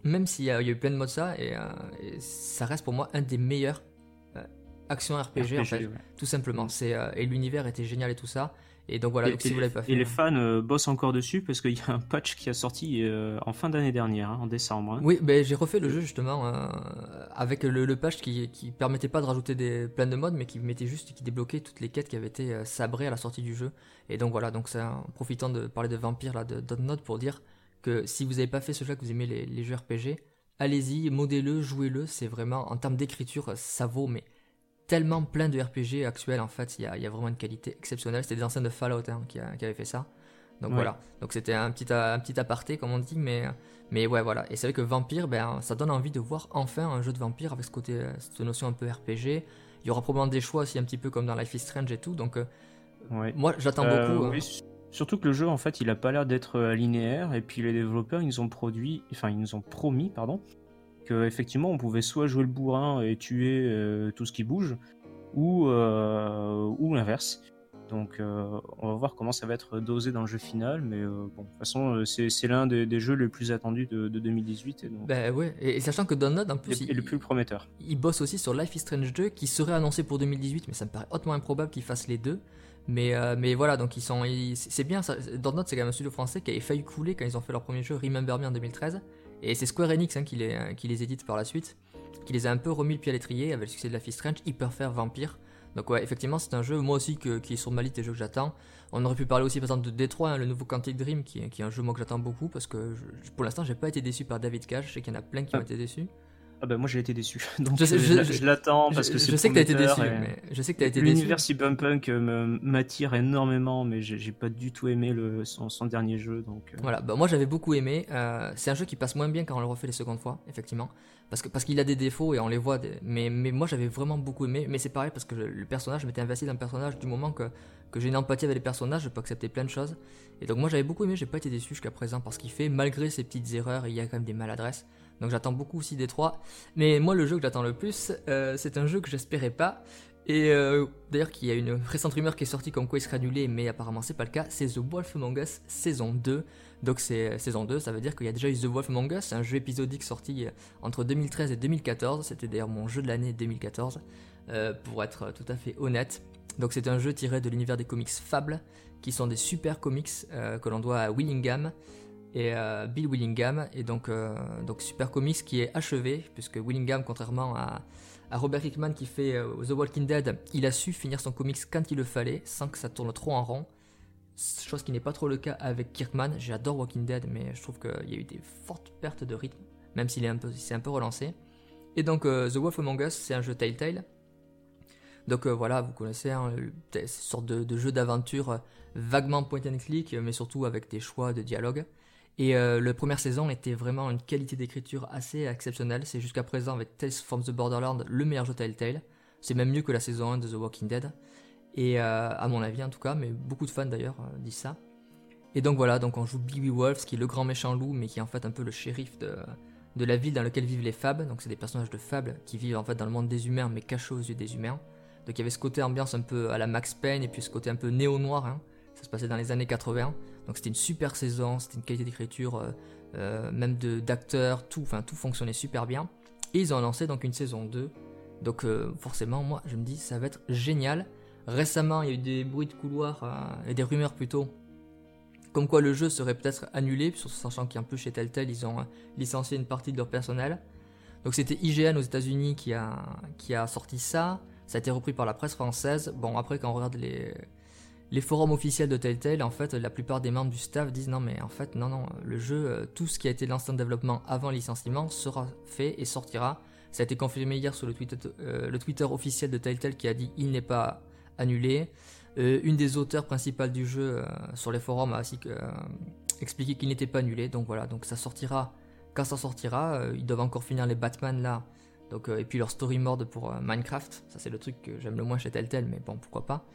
même s'il y a, il y a eu plein de modes ça, et, euh, et ça reste pour moi un des meilleurs euh, action R P G, R P G, en fait, ouais. tout simplement. C'est, euh, et l'univers était génial et tout ça. Et donc voilà, Et, donc, si et vous l'avez pas les, fait. et les hein. fans euh, bossent encore dessus parce qu'il y a un patch qui a sorti euh, en fin d'année dernière, hein, en décembre. hein. Oui, ben, j'ai refait le jeu justement euh, avec le, le patch qui, qui permettait pas de rajouter des, plein de modes, mais qui mettait juste, qui débloquait toutes les quêtes qui avaient été euh, sabrées à la sortie du jeu. Et donc voilà, donc c'est en profitant de parler de Vampire là, de Dontnod pour dire que si vous n'avez pas fait ce jeu, que vous aimez les, les jeux R P G, allez-y, modez-le, jouez-le. C'est vraiment, en termes d'écriture, ça vaut, mais tellement plein de R P G actuels en fait, il y a, il y a vraiment une qualité exceptionnelle. C'était des anciens de Fallout hein, qui, a, qui avaient fait ça. Donc Ouais. voilà, donc c'était un petit, un petit aparté comme on dit, mais, mais ouais voilà. Et c'est vrai que Vampire, ben, ça donne envie de voir enfin un jeu de Vampire avec ce côté, cette notion un peu R P G. Il y aura probablement des choix aussi un petit peu comme dans Life is Strange et tout, donc euh, Ouais. moi j'attends Euh, beaucoup. oui, hein. s- surtout que le jeu, en fait, il a pas l'air d'être euh, linéaire. Et puis les développeurs, ils nous ont produit, enfin, ils nous ont promis, pardon, que effectivement, on pouvait soit jouer le bourrin et tuer euh, tout ce qui bouge, ou euh, ou l'inverse. Donc, euh, on va voir comment ça va être dosé dans le jeu final. Mais euh, bon, de toute façon, euh, c'est, c'est l'un des, des jeux les plus attendus de, de deux mille dix-huit et, donc, Ben ouais, et, et sachant que Dontnod en plus, et, et le il, plus prometteur. il bosse aussi sur Life is Strange deux qui serait annoncé pour deux mille dix-huit, mais ça me paraît hautement improbable qu'ils fassent les deux. Mais, euh, mais voilà, donc ils sont, ils- c'est bien, ça. Dontnod c'est quand même un studio français qui avait failli couler quand ils ont fait leur premier jeu Remember Me en deux mille treize. Et c'est Square Enix hein, qui, les, qui les édite par la suite, qui les a un peu remis le pied à l'étrier avec le succès de Life is Strange, Hyper Fair Vampire. Donc ouais, effectivement c'est un jeu, moi aussi, que, qui est sur ma liste des jeux que j'attends. On aurait pu parler aussi par exemple de Détroit, hein, le nouveau Quantic Dream, qui, qui est un jeu moi que j'attends beaucoup, parce que je- pour l'instant j'ai pas été déçu par David Cage, je sais qu'il y en a plein qui ont Ah. été déçus. Ah ben moi j'ai été déçu, donc Je sais- euh, je- je, je- je l'attends parce je, que c'est je sais que t'as été déçu, prometteur et- mais je sais que t'as été déçu. L'univers cyberpunk euh, me- m'attire énormément, mais j'ai j'ai pas du tout aimé le, son, son dernier jeu. Donc, euh, Voilà, bah moi j'avais beaucoup aimé. Euh, c'est un jeu qui passe moins bien quand on le refait les secondes fois, effectivement, parce que parce qu'il a des défauts et on les voit. Des... Mais mais moi j'avais vraiment beaucoup aimé. Mais c'est pareil parce que le, le personnage, je m'étais investi dans le personnage du moment que que j'ai une empathie avec les personnages, je peux accepter plein de choses. Et donc moi j'avais beaucoup aimé. J'ai pas été déçu jusqu'à présent parce qu'il fait, malgré ses petites erreurs, il y a quand même des maladresses. Donc j'attends beaucoup aussi des trois. Mais moi le jeu que j'attends le plus, euh, c'est un jeu que j'espérais pas. Et euh, d'ailleurs, qu'il y a une récente rumeur qui est sortie comme quoi il serait annulé, mais apparemment c'est pas le cas. C'est The Wolf Among Us saison deux. Donc c'est saison deux, ça veut dire qu'il y a déjà eu The Wolf Among Us, un jeu épisodique sorti entre deux mille treize et deux mille quatorze. C'était d'ailleurs mon jeu de l'année deux mille quatorze, euh, pour être tout à fait honnête. Donc c'est un jeu tiré de l'univers des comics Fable, qui sont des super comics euh, que l'on doit à Willingham et euh, Bill Willingham. Et donc, euh, donc super comics qui est achevé, puisque Willingham, contrairement à à Robert Hickman qui fait euh, The Walking Dead, il a su finir son comics quand il le fallait, sans que ça tourne trop en rond. Chose qui n'est pas trop le cas avec Kirkman. J'adore Walking Dead, mais je trouve qu'il y a eu des fortes pertes de rythme, même s'il est un peu, s'est un peu relancé. Et donc euh, The Wolf Among Us, c'est un jeu Telltale. Donc euh, voilà, vous connaissez, hein, c'est une sorte de, de jeu d'aventure euh, vaguement point and click, mais surtout avec des choix de dialogue. Et euh, la première saison était vraiment une qualité d'écriture assez exceptionnelle. C'est jusqu'à présent, avec Tales from the Borderlands, le meilleur jeu Telltale. C'est même mieux que la saison un de The Walking Dead. Et euh, à mon avis en tout cas, mais beaucoup de fans d'ailleurs euh, disent ça. Et donc voilà, donc on joue Billy Wolf, qui est le grand méchant loup, mais qui est en fait un peu le shérif de, de la ville dans laquelle vivent les Fab. Donc c'est des personnages de Fable qui vivent en fait dans le monde des humains, mais cachés aux yeux des humains. Donc il y avait ce côté ambiance un peu à la Max Payne, et puis ce côté un peu néo-noir, hein. Ça se passait dans les années quatre-vingts. Donc c'était une super saison, c'était une qualité d'écriture, euh, euh, même de, d'acteurs, tout, enfin tout fonctionnait super bien. Et ils ont lancé donc une saison deux. Donc euh, forcément, moi je me dis ça va être génial. Récemment, il y a eu des bruits de couloir, euh, et des rumeurs plutôt, comme quoi le jeu serait peut-être annulé, sachant qu'un peu chez Telltale, ils ont euh, licencié une partie de leur personnel. Donc c'était I G N aux États-Unis qui a, qui a sorti ça. Ça a été repris par la presse française. Bon, après, quand on regarde les, les forums officiels de Telltale, en fait, la plupart des membres du staff disent non, mais en fait, non, non, le jeu, tout ce qui a été lancé en développement avant le licenciement sera fait et sortira. Ça a été confirmé hier sur le Twitter, euh, le Twitter officiel de Telltale qui a dit il n'est pas annulé. Euh, une des auteurs principales du jeu euh, sur les forums a aussi euh, expliqué qu'il n'était pas annulé. Donc voilà, donc ça sortira quand ça sortira. Euh, ils doivent encore finir les Batman là. Donc, euh, et puis leur story mode pour euh, Minecraft, ça c'est le truc que j'aime le moins chez Telltale, mais bon, pourquoi pas.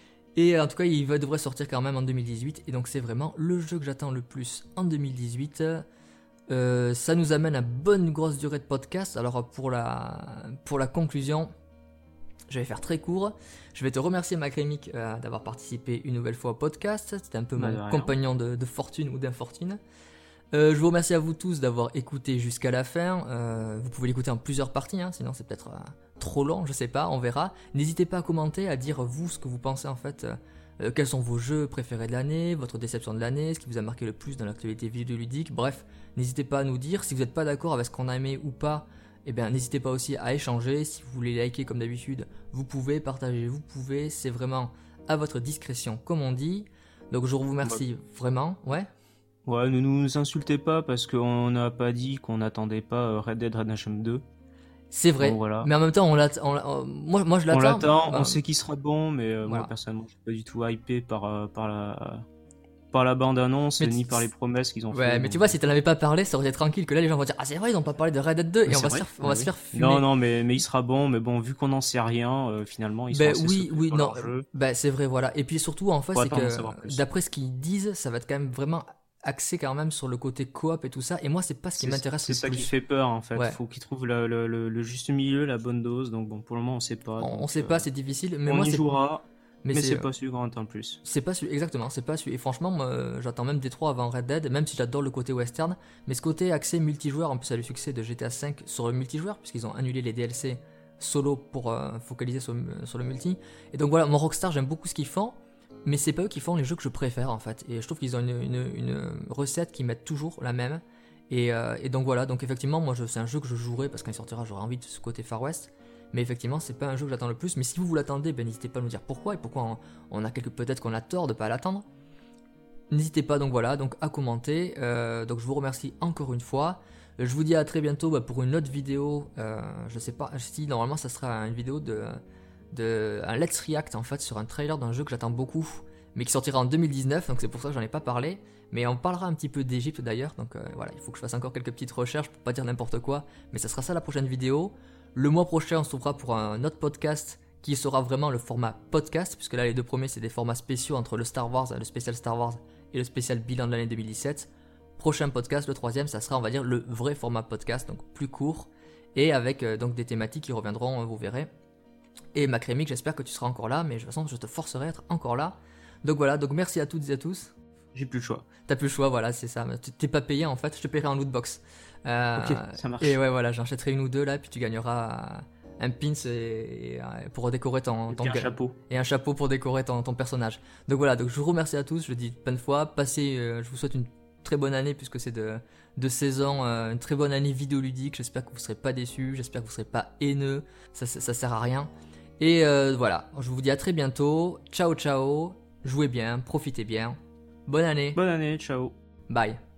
Et en tout cas, il va, devrait sortir quand même en deux mille dix-huit, et donc c'est vraiment le jeu que j'attends le plus en deux mille dix-huit. Euh, ça nous amène à bonne grosse durée de podcast. Alors pour la, pour la conclusion, je vais faire très court. Je vais te remercier Macrémic euh, d'avoir participé une nouvelle fois au podcast. C'était un peu Bah, mon de rien. compagnon de, de fortune ou d'infortune. Euh, je vous remercie à vous tous d'avoir écouté jusqu'à la fin. Euh, vous pouvez l'écouter en plusieurs parties, hein, sinon c'est peut-être euh, trop long, je sais pas, on verra. N'hésitez pas à commenter, à dire vous ce que vous pensez en fait. Euh, euh, quels sont vos jeux préférés de l'année, votre déception de l'année, ce qui vous a marqué le plus dans l'actualité vidéoludique. Bref, n'hésitez pas à nous dire. Si vous n'êtes pas d'accord avec ce qu'on a aimé ou pas, eh bien, n'hésitez pas aussi à échanger. Si vous voulez liker comme d'habitude, vous pouvez partager, vous pouvez. C'est vraiment à votre discrétion, comme on dit. Donc je vous remercie ouais. vraiment. Ouais. Ouais, ne nous insultez pas parce qu'on n'a pas dit qu'on n'attendait pas Red Dead Redemption deux. C'est vrai, bon, voilà. Mais en même temps, on l'attend. On, moi, moi, je l'attends. On l'attend, bah, on sait qu'il sera bon, mais euh, voilà. Moi, personnellement, je suis pas du tout hypé par, euh, par, la, par la bande-annonce, mais ni par les promesses qu'ils ont ouais, fait. Ouais, mais donc... tu vois, si t'en avais pas parlé, ça aurait été tranquille, que là, les gens vont dire « Ah, c'est vrai, ils n'ont pas parlé de Red Dead deux », et on, va se, faire, on va se faire fumer. Non, non, mais, mais il sera bon, mais bon, vu qu'on n'en sait rien, euh, finalement, ils bah, sont assez oui, oui, non, jeu. Bah, c'est vrai, voilà. Et puis surtout, en fait, c'est que, d'après ce qu'ils disent, ça va être quand même vraiment... axé quand même sur le côté coop et tout ça, et moi c'est pas ce qui m'intéresse le plus. C'est ça qui fait peur en fait, ouais. Faut qu'ils trouvent le, le, le, le juste milieu, la bonne dose, donc bon pour le moment on sait pas. On, donc, on sait euh, pas, c'est difficile, mais on moi y c'est... jouera, mais, mais c'est euh... pas su grand temps plus. C'est pas su, exactement, c'est pas su, et franchement moi, j'attends même D trois avant Red Dead, même si j'adore le côté western, mais ce côté axé multijoueur, en plus à le succès de G T A cinq sur le multijoueur, puisqu'ils ont annulé les D L C solo pour euh, focaliser sur, sur le multi, et donc voilà, mon Rockstar j'aime beaucoup ce qu'ils font, mais c'est pas eux qui font les jeux que je préfère en fait, et je trouve qu'ils ont une, une, une recette qui met toujours la même, et, euh, et donc voilà, donc effectivement moi je, c'est un jeu que je jouerai parce qu'il sortira, j'aurai envie de ce côté Far West, mais effectivement c'est pas un jeu que j'attends le plus, mais si vous vous l'attendez, ben, n'hésitez pas à nous dire pourquoi, et pourquoi on, on a quelque, peut-être qu'on a tort de pas l'attendre, n'hésitez pas donc voilà, donc à commenter, euh, donc je vous remercie encore une fois, je vous dis à très bientôt bah, pour une autre vidéo, euh, je sais pas si normalement ça sera une vidéo de... De, un Let's React en fait sur un trailer d'un jeu que j'attends beaucoup mais qui sortira en deux mille dix-neuf, donc c'est pour ça que j'en ai pas parlé, mais on parlera un petit peu d'Egypte d'ailleurs, donc euh, voilà, il faut que je fasse encore quelques petites recherches pour pas dire n'importe quoi, mais ça sera ça la prochaine vidéo. Le mois prochain on se trouvera pour un autre podcast qui sera vraiment le format podcast, puisque là les deux premiers c'est des formats spéciaux entre le Star Wars, le spécial Star Wars et le spécial bilan de l'année deux mille dix-sept. Prochain podcast, le troisième, ça sera on va dire le vrai format podcast, donc plus court et avec euh, donc des thématiques qui reviendront, euh, vous verrez. Et Macrémic, j'espère que tu seras encore là, mais de toute façon, je te forcerai à être encore là. Donc voilà, donc merci à toutes et à tous. J'ai plus le choix. T'as plus le choix, voilà, c'est ça. T'es pas payé en fait, je te paierai en lootbox. Euh, ok, ça marche. Et ouais, voilà, j'en achèterai une ou deux là, puis tu gagneras un pins et, et, pour décorer ton. Et ton un chapeau. Et un chapeau pour décorer ton, ton personnage. Donc voilà, donc je vous remercie à tous, je le dis plein de fois. Passez, euh, je vous souhaite une très bonne année puisque c'est de, de saison, euh, une très bonne année vidéoludique. J'espère que vous serez pas déçus, j'espère que vous serez pas haineux, ça, ça, ça sert à rien. Et euh, voilà, je vous dis à très bientôt. Ciao ciao, jouez bien, profitez bien. Bonne année. Bonne année, ciao. Bye.